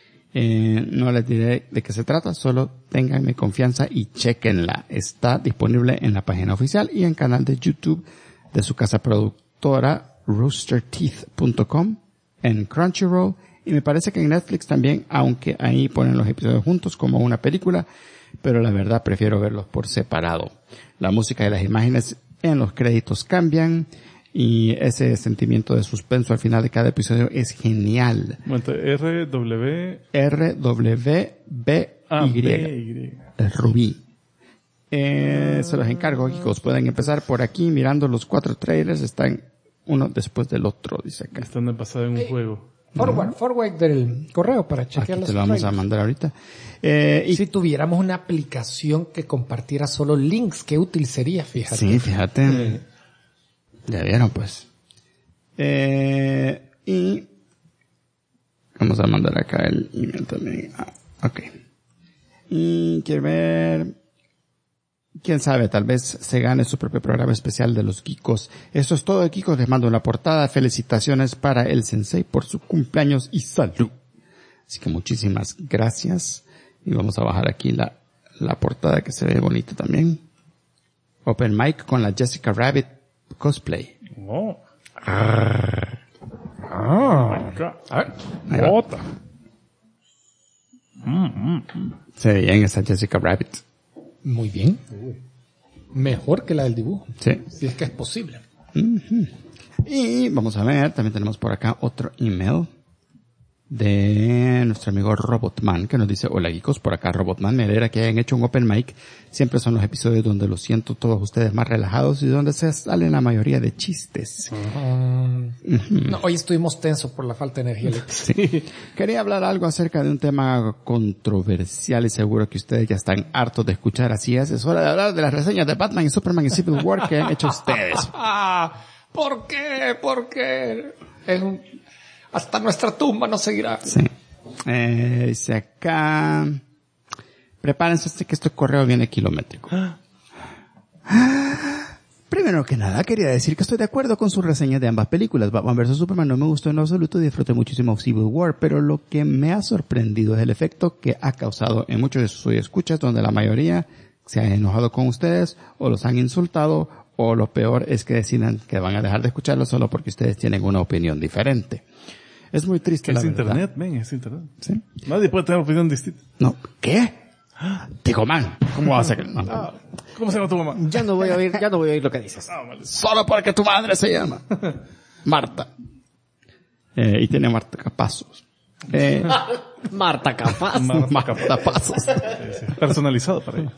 [SPEAKER 1] No les diré de qué se trata, solo ténganme confianza y chequenla. Está disponible en la página oficial y en canal de YouTube de su casa productora roosterteeth.com, en Crunchyroll, y me parece que en Netflix también, aunque ahí ponen los episodios juntos como una película, pero la verdad prefiero verlos por separado. La música y las imágenes en los créditos cambian, Y ese sentimiento de suspenso al final de cada episodio es genial.
[SPEAKER 2] RWBY.
[SPEAKER 1] El Rubí. Se los encargo, chicos. Pueden empezar por aquí mirando los 4 trailers. Están uno después del otro, dice acá.
[SPEAKER 2] Están de pasada en un juego.
[SPEAKER 4] Forward del correo para chequear los
[SPEAKER 1] trailers. Te lo vamos a mandar ahorita.
[SPEAKER 4] Y si tuviéramos una aplicación que compartiera solo links, qué útil sería, fíjate.
[SPEAKER 1] Sí, fíjate. Ya vieron, pues. Y vamos a mandar acá el email también. Ok. Y quiero ver, quién sabe, tal vez se gane su propio programa especial de los Geekos. Eso es todo, Geekos. Les mando una portada. Felicitaciones para el Sensei por su cumpleaños y salud. Así que muchísimas gracias. Y vamos a bajar aquí la portada que se ve bonita también. Open mic con la Jessica Rabbit cosplay.
[SPEAKER 2] Oh.
[SPEAKER 1] Bota. Se ve bien esa Jessica Rabbit.
[SPEAKER 4] Muy bien. Mejor que la del dibujo.
[SPEAKER 1] Sí.
[SPEAKER 4] Si es que es posible.
[SPEAKER 1] Y vamos a ver, también tenemos por acá otro email de nuestro amigo Robotman, que nos dice: hola geekos, por acá Robotman, me alegra que hayan hecho un open mic. Siempre son los episodios donde los siento todos ustedes más relajados y donde se salen la mayoría de chistes.
[SPEAKER 4] No, hoy estuvimos tensos por la falta de energía eléctrica.
[SPEAKER 1] Sí. Quería hablar algo acerca de un tema controversial y seguro que ustedes ya están hartos de escuchar. Así es hora de hablar de las reseñas de Batman y Superman y Civil War que han hecho ustedes.
[SPEAKER 4] ¿Por qué? ¿Por qué? Hasta nuestra tumba nos seguirá.
[SPEAKER 1] Sí. Dice acá: prepárense que este correo viene kilométrico. Primero que nada, quería decir que estoy de acuerdo con su reseña de ambas películas. Batman vs. Superman no me gustó en lo absoluto y disfruté muchísimo Civil War, pero lo que me ha sorprendido es el efecto que ha causado en muchos de sus escuchas, donde la mayoría se han enojado con ustedes o los han insultado, o lo peor es que decidan que van a dejar de escucharlo solo porque ustedes tienen una opinión diferente. Es muy triste, la verdad.
[SPEAKER 2] Es internet.
[SPEAKER 1] ¿Sí?
[SPEAKER 2] Nadie puede tener opinión distinta.
[SPEAKER 1] No. ¿Qué? Digo, man, ¿cómo vas a creer? No.
[SPEAKER 2] ¿Cómo se llama tu mamá?
[SPEAKER 5] Ya no voy a oír lo que dices.
[SPEAKER 1] Solo porque tu madre se llama Marta. Y tiene Marta Capazos.
[SPEAKER 5] Marta Capaz.
[SPEAKER 1] Marta Pasos.
[SPEAKER 2] Sí. Personalizado para ella.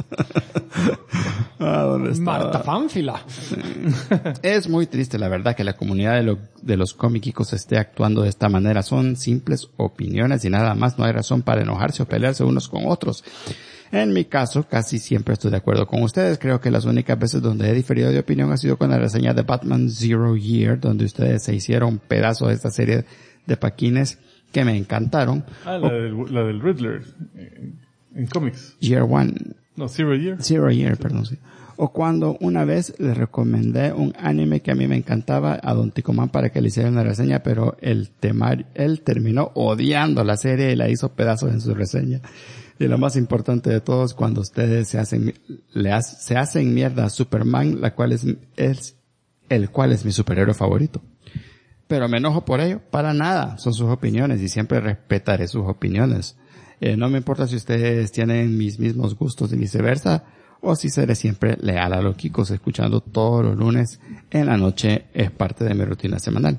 [SPEAKER 1] ¿Dónde está?
[SPEAKER 4] Marta Pánfila.
[SPEAKER 1] Sí. Es muy triste, la verdad, que la comunidad de los cómicos esté actuando de esta manera. Son simples opiniones y nada más. No hay razón para enojarse o pelearse unos con otros. En mi caso, casi siempre estoy de acuerdo con ustedes. Creo que las únicas veces donde he diferido de opinión ha sido con la reseña de Batman Zero Year, donde ustedes se hicieron pedazos de esta serie de paquines que me encantaron.
[SPEAKER 2] La del Riddler en cómics.
[SPEAKER 1] Year One.
[SPEAKER 2] No, Zero Year.
[SPEAKER 1] Zero Year, perdón, sí. O cuando una vez le recomendé un anime que a mí me encantaba a Don Ticoman para que le hiciera una reseña, pero él terminó odiando la serie y la hizo pedazos en su reseña. Y lo más importante de todo es cuando ustedes se hacen mierda a Superman, el cual es mi superhéroe favorito. Pero me enojo por ello, para nada, son sus opiniones y siempre respetaré sus opiniones. No me importa si ustedes tienen mis mismos gustos y viceversa, o si seré siempre leal a los Kikos, escuchando todos los lunes en la noche, es parte de mi rutina semanal.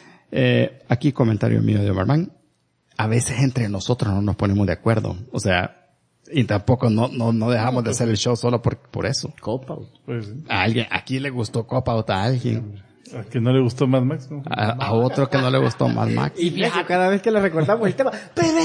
[SPEAKER 1] Aquí comentario mío de Overman. A veces entre nosotros no nos ponemos de acuerdo, o sea, y tampoco no dejamos de hacer el show solo por eso.
[SPEAKER 5] Cop-Out.
[SPEAKER 2] Pues,
[SPEAKER 1] A alguien, aquí le gustó Cop-Out a alguien.
[SPEAKER 2] ¿A que no le gustó Mad Max? ¿No?
[SPEAKER 1] A otro que no le gustó Mad Max.
[SPEAKER 5] Y fíjate, cada vez que le recordamos el tema,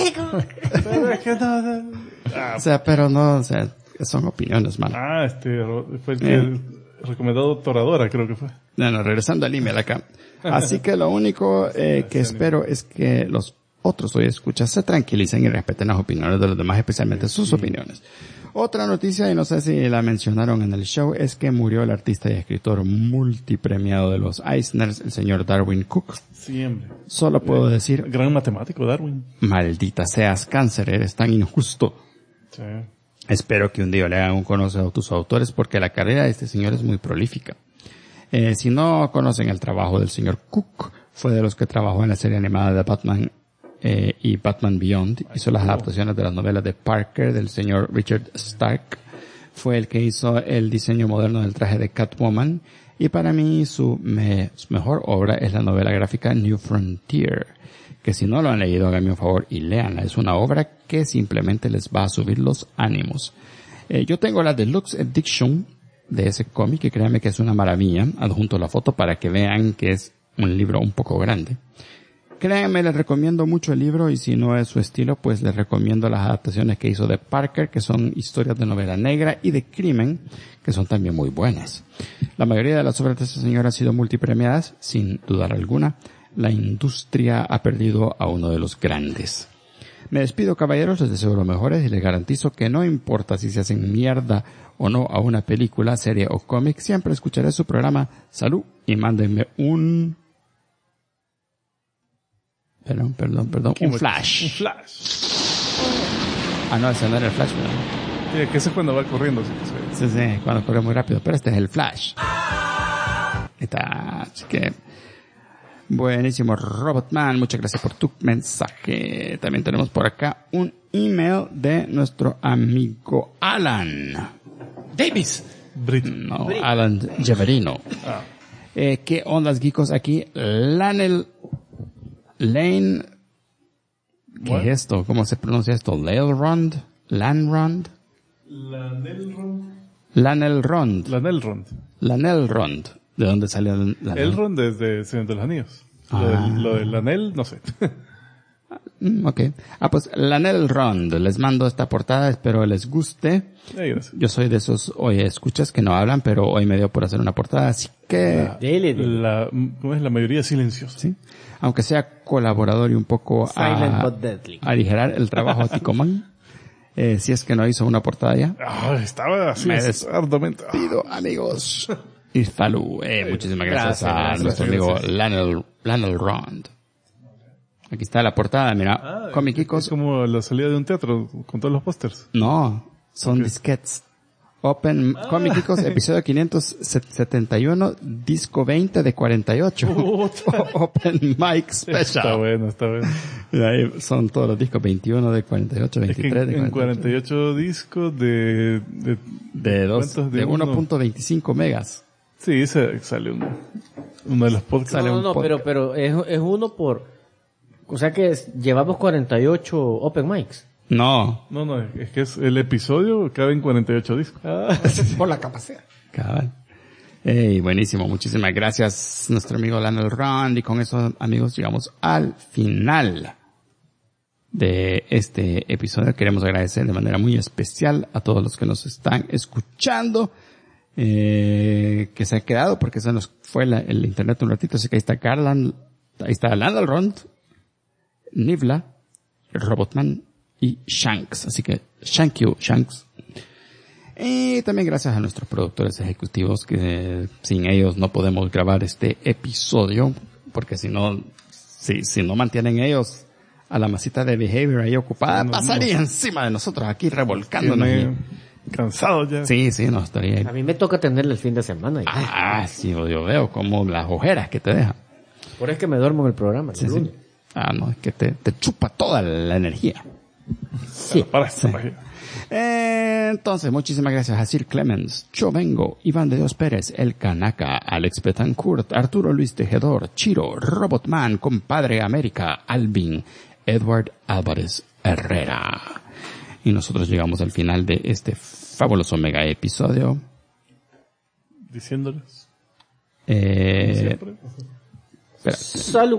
[SPEAKER 2] Pero es que no.
[SPEAKER 1] O sea, pero no, o sea, son opiniones, man.
[SPEAKER 2] Fue el que recomendado Toradora, creo que fue.
[SPEAKER 1] Bueno, regresando al email acá. Así que lo único que espero es que los otros hoy escuchas se tranquilicen y respeten las opiniones de los demás, especialmente sus opiniones. Otra noticia, y no sé si la mencionaron en el show, es que murió el artista y escritor multipremiado de los Eisners, el señor Darwin Cook.
[SPEAKER 2] Siempre.
[SPEAKER 1] Solo puedo decir,
[SPEAKER 2] Gran matemático, Darwin.
[SPEAKER 1] maldita seas, cáncer, eres tan injusto.
[SPEAKER 2] Sí.
[SPEAKER 1] Espero que un día le hagan un conocer a tus autores porque la carrera de este señor es muy prolífica. Si no conocen el trabajo del señor Cook, fue de los que trabajó en la serie animada de Batman y Batman Beyond. Hizo las adaptaciones de las novelas de Parker del señor Richard Stark. Fue el que hizo el diseño moderno del traje de Catwoman. Y para mí su mejor obra es la novela gráfica New Frontier, que si no lo han leído, háganme un favor y léanla. Es una obra que simplemente les va a subir los ánimos. Yo tengo la Deluxe Edition de ese cómic, y créanme que es una maravilla. Adjunto la foto para que vean que es un libro un poco grande. Créanme, les recomiendo mucho el libro, y si no es su estilo, pues les recomiendo las adaptaciones que hizo de Parker, que son historias de novela negra, y de crimen, que son también muy buenas. La mayoría de las obras de esta señora han sido multipremiadas, sin dudar alguna. La industria ha perdido a uno de los grandes. Me despido, caballeros, les deseo lo mejores y les garantizo que no importa si se hacen mierda o no a una película, serie o cómic, siempre escucharé su programa. Salud, y mándenme un flash.
[SPEAKER 2] Un flash.
[SPEAKER 1] Ah, no, ese no era el flash, ¿verdad?
[SPEAKER 2] Sí, que ese es cuando va corriendo.
[SPEAKER 1] Sí, cuando corre muy rápido, pero este es el flash. Está, así que buenísimo, Robotman, muchas gracias por tu mensaje. También tenemos por acá un email de nuestro amigo Alan
[SPEAKER 4] Davis.
[SPEAKER 1] Alan Javerino. ¿Qué ondas, geekos? Aquí Lane, ¿qué es esto? ¿Cómo se pronuncia esto? Lanelrond. ¿De dónde salió
[SPEAKER 2] Elrond? Desde Señor de los Anillos. Lo del anel, no sé.
[SPEAKER 1] Ok. Pues Lanelrond, les mando esta portada, espero les guste. Yo soy de esos escuchas que no hablan, pero hoy me dio por hacer una portada, así que
[SPEAKER 2] ¿cómo es? La mayoría silenciosa.
[SPEAKER 1] Sí. Aunque sea colaborador y un poco a aligerar el trabajo a Ticoman. Si es que no hizo una portada ya.
[SPEAKER 2] Estaba así.
[SPEAKER 1] Me despido, amigos. Y salud. Muchísimas gracias a nuestro amigo Lanelrond. Aquí está la portada, mira. Comiquicos.
[SPEAKER 2] Es como la salida de un teatro con todos los pósters.
[SPEAKER 1] No, son disquets. Comiquicos, episodio 571, disco 20 de 48. Open Mic Special.
[SPEAKER 2] Está bueno.
[SPEAKER 1] Y ahí son todos los discos, 21 de 48, 23 de 48.
[SPEAKER 2] En 48 discos de
[SPEAKER 1] 1.25 megas.
[SPEAKER 2] Sí, sale uno de los podcasts.
[SPEAKER 3] Pero es uno por... O sea que llevamos 48 Open Mics.
[SPEAKER 1] No,
[SPEAKER 2] es que el episodio cabe en 48 discos.
[SPEAKER 4] Por la capacidad.
[SPEAKER 1] Cabal. Buenísimo, muchísimas gracias nuestro amigo Lanelrond, y con eso, amigos, llegamos al final de este episodio. Queremos agradecer de manera muy especial a todos los que nos están escuchando, que se han quedado porque se nos fue el internet un ratito, así que ahí está Lanelrond, Nivla, Robotman y Shanks. Así que, thank you, Shanks. Y también gracias a nuestros productores ejecutivos, que sin ellos no podemos grabar este episodio, porque si no mantienen ellos a la masita de Behavior ahí ocupada, pasaría encima de nosotros aquí revolcándonos.
[SPEAKER 2] Cansado ya.
[SPEAKER 1] Sí, no estaría ahí.
[SPEAKER 3] A mí me toca atenderle el fin de semana.
[SPEAKER 1] Sí, yo veo como las ojeras que te deja.
[SPEAKER 3] Por eso es que me duermo en el programa.
[SPEAKER 1] Sí. No, es que te chupa toda la energía.
[SPEAKER 2] Sí.
[SPEAKER 1] Entonces, muchísimas gracias a Sir Clemens, Chovengo, Iván de Dios Pérez, El Canaca, Alex Betancourt, Arturo Luis Tejedor, Chiro, Robotman, Compadre América, Alvin, Edward Álvarez Herrera. Y nosotros llegamos al final de este fabuloso mega episodio.
[SPEAKER 2] Diciéndoles.
[SPEAKER 3] Salud.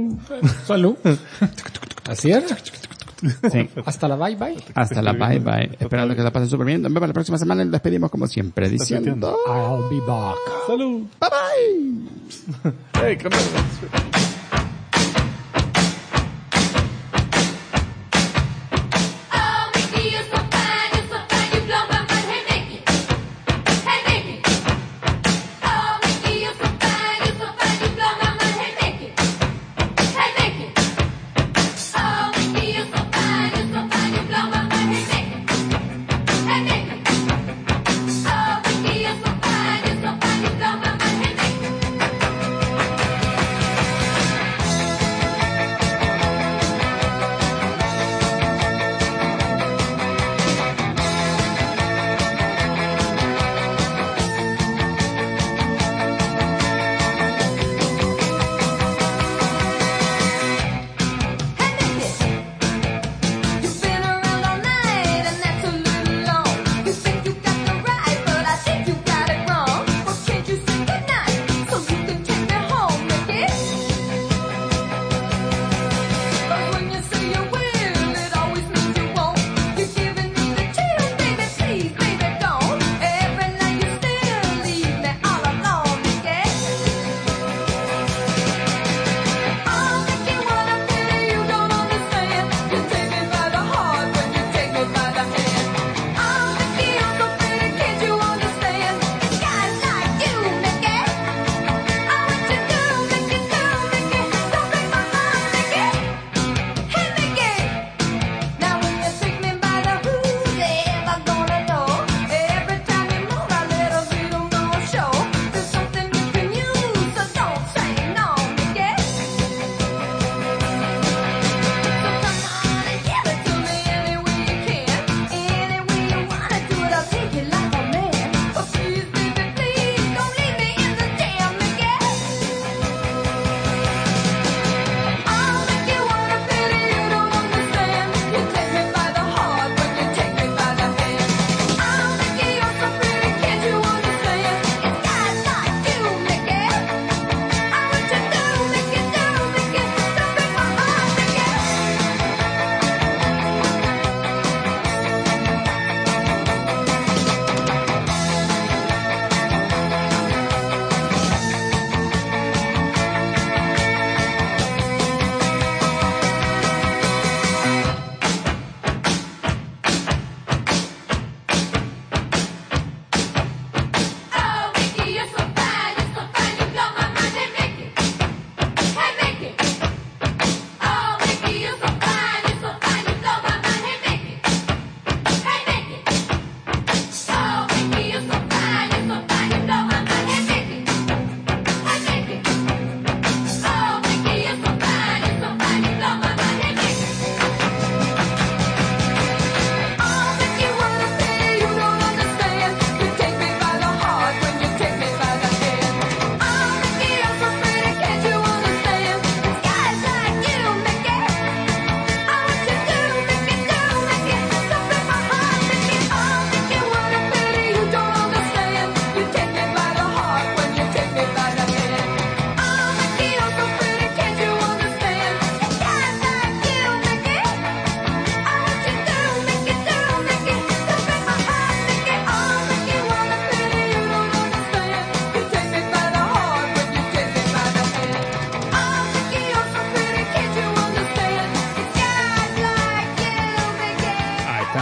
[SPEAKER 4] Así era.
[SPEAKER 1] Sí.
[SPEAKER 4] Hasta la bye bye.
[SPEAKER 1] Hasta la bye bye. Esperando que la pasen súper bien. Nos vemos la próxima semana y nos despedimos como siempre diciendo
[SPEAKER 4] I'll be back.
[SPEAKER 2] Salud.
[SPEAKER 1] Bye bye.
[SPEAKER 2] Hey, come on.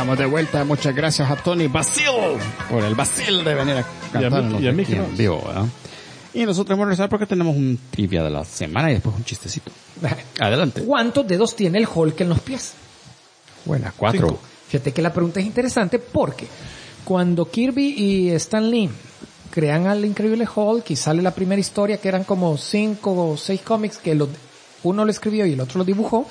[SPEAKER 1] estamos de vuelta. Muchas gracias a Tony Basil por el Basil de venir a cantarnos aquí en vivo, ¿verdad? Y nosotros vamos a regresar porque tenemos un trivia de la semana y después un chistecito. Adelante.
[SPEAKER 4] ¿Cuántos dedos tiene el Hulk en los pies?
[SPEAKER 1] Buena, 4.
[SPEAKER 4] 5. Fíjate que la pregunta es interesante porque cuando Kirby y Stan Lee crean al Increíble Hulk y sale la primera historia, que eran como 5 o 6 cómics que uno lo escribió y el otro lo dibujó,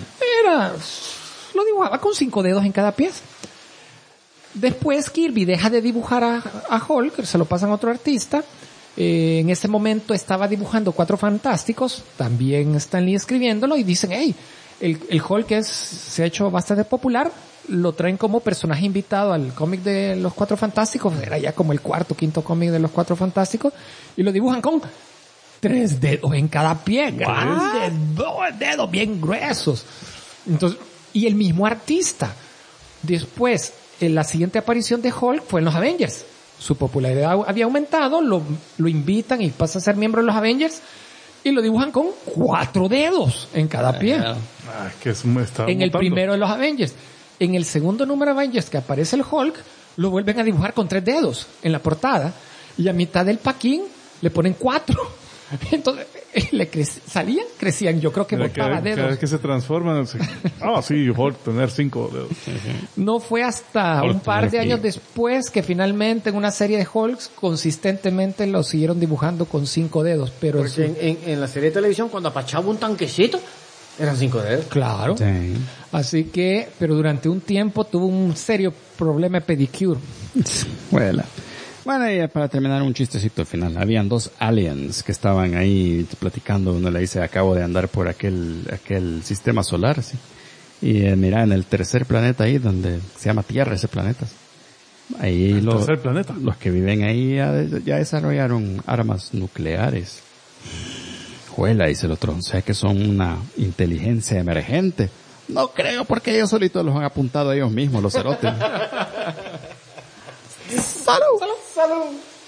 [SPEAKER 4] lo dibujaba con 5 dedos en cada pie. Después Kirby deja de dibujar a Hulk, se lo pasan a otro artista. En ese momento estaba dibujando 4 Fantásticos, también Stan Lee escribiéndolo, y dicen, hey, el Hulk se ha hecho bastante popular, lo traen como personaje invitado al cómic de los 4 Fantásticos, era ya como el 4º, 5º cómic de los 4 Fantásticos, y lo dibujan con 3 dedos en cada pie, grandes 2 dedos bien gruesos. Entonces, y el mismo artista. Después, en la siguiente aparición de Hulk fue en los Avengers. Su popularidad había aumentado, lo invitan y pasa a ser miembro de los Avengers y lo dibujan con 4 dedos en cada pie. En el primero de los Avengers. En el segundo número de Avengers que aparece el Hulk, lo vuelven a dibujar con 3 dedos en la portada y a mitad del paquín le ponen 4. Entonces, crecían, yo creo que botaba dedos.
[SPEAKER 2] Cada vez que se transforman, sí, Hulk tener 5 dedos.
[SPEAKER 4] No fue hasta un par de años después que finalmente en una serie de Hulks consistentemente lo siguieron dibujando con 5 dedos. Pero
[SPEAKER 5] porque en la serie de televisión cuando apachaba un tanquecito, eran 5 dedos.
[SPEAKER 4] Claro. Sí. Así que, pero durante un tiempo tuvo un serio problema de pedicure.
[SPEAKER 1] Bueno, y para terminar un chistecito al final. Habían 2 aliens que estaban ahí platicando. Uno le dice, acabo de andar por aquel sistema solar, sí. Y mira, en el tercer planeta ahí, donde se llama Tierra, ese planeta. Ahí los que viven ahí ya desarrollaron armas nucleares. Juela, dice el otro. O sea que son una inteligencia emergente. No creo, porque ellos solitos los han apuntado a ellos mismos, los cerotes.
[SPEAKER 4] ¡Salud! ¡Salud! ¡Salud!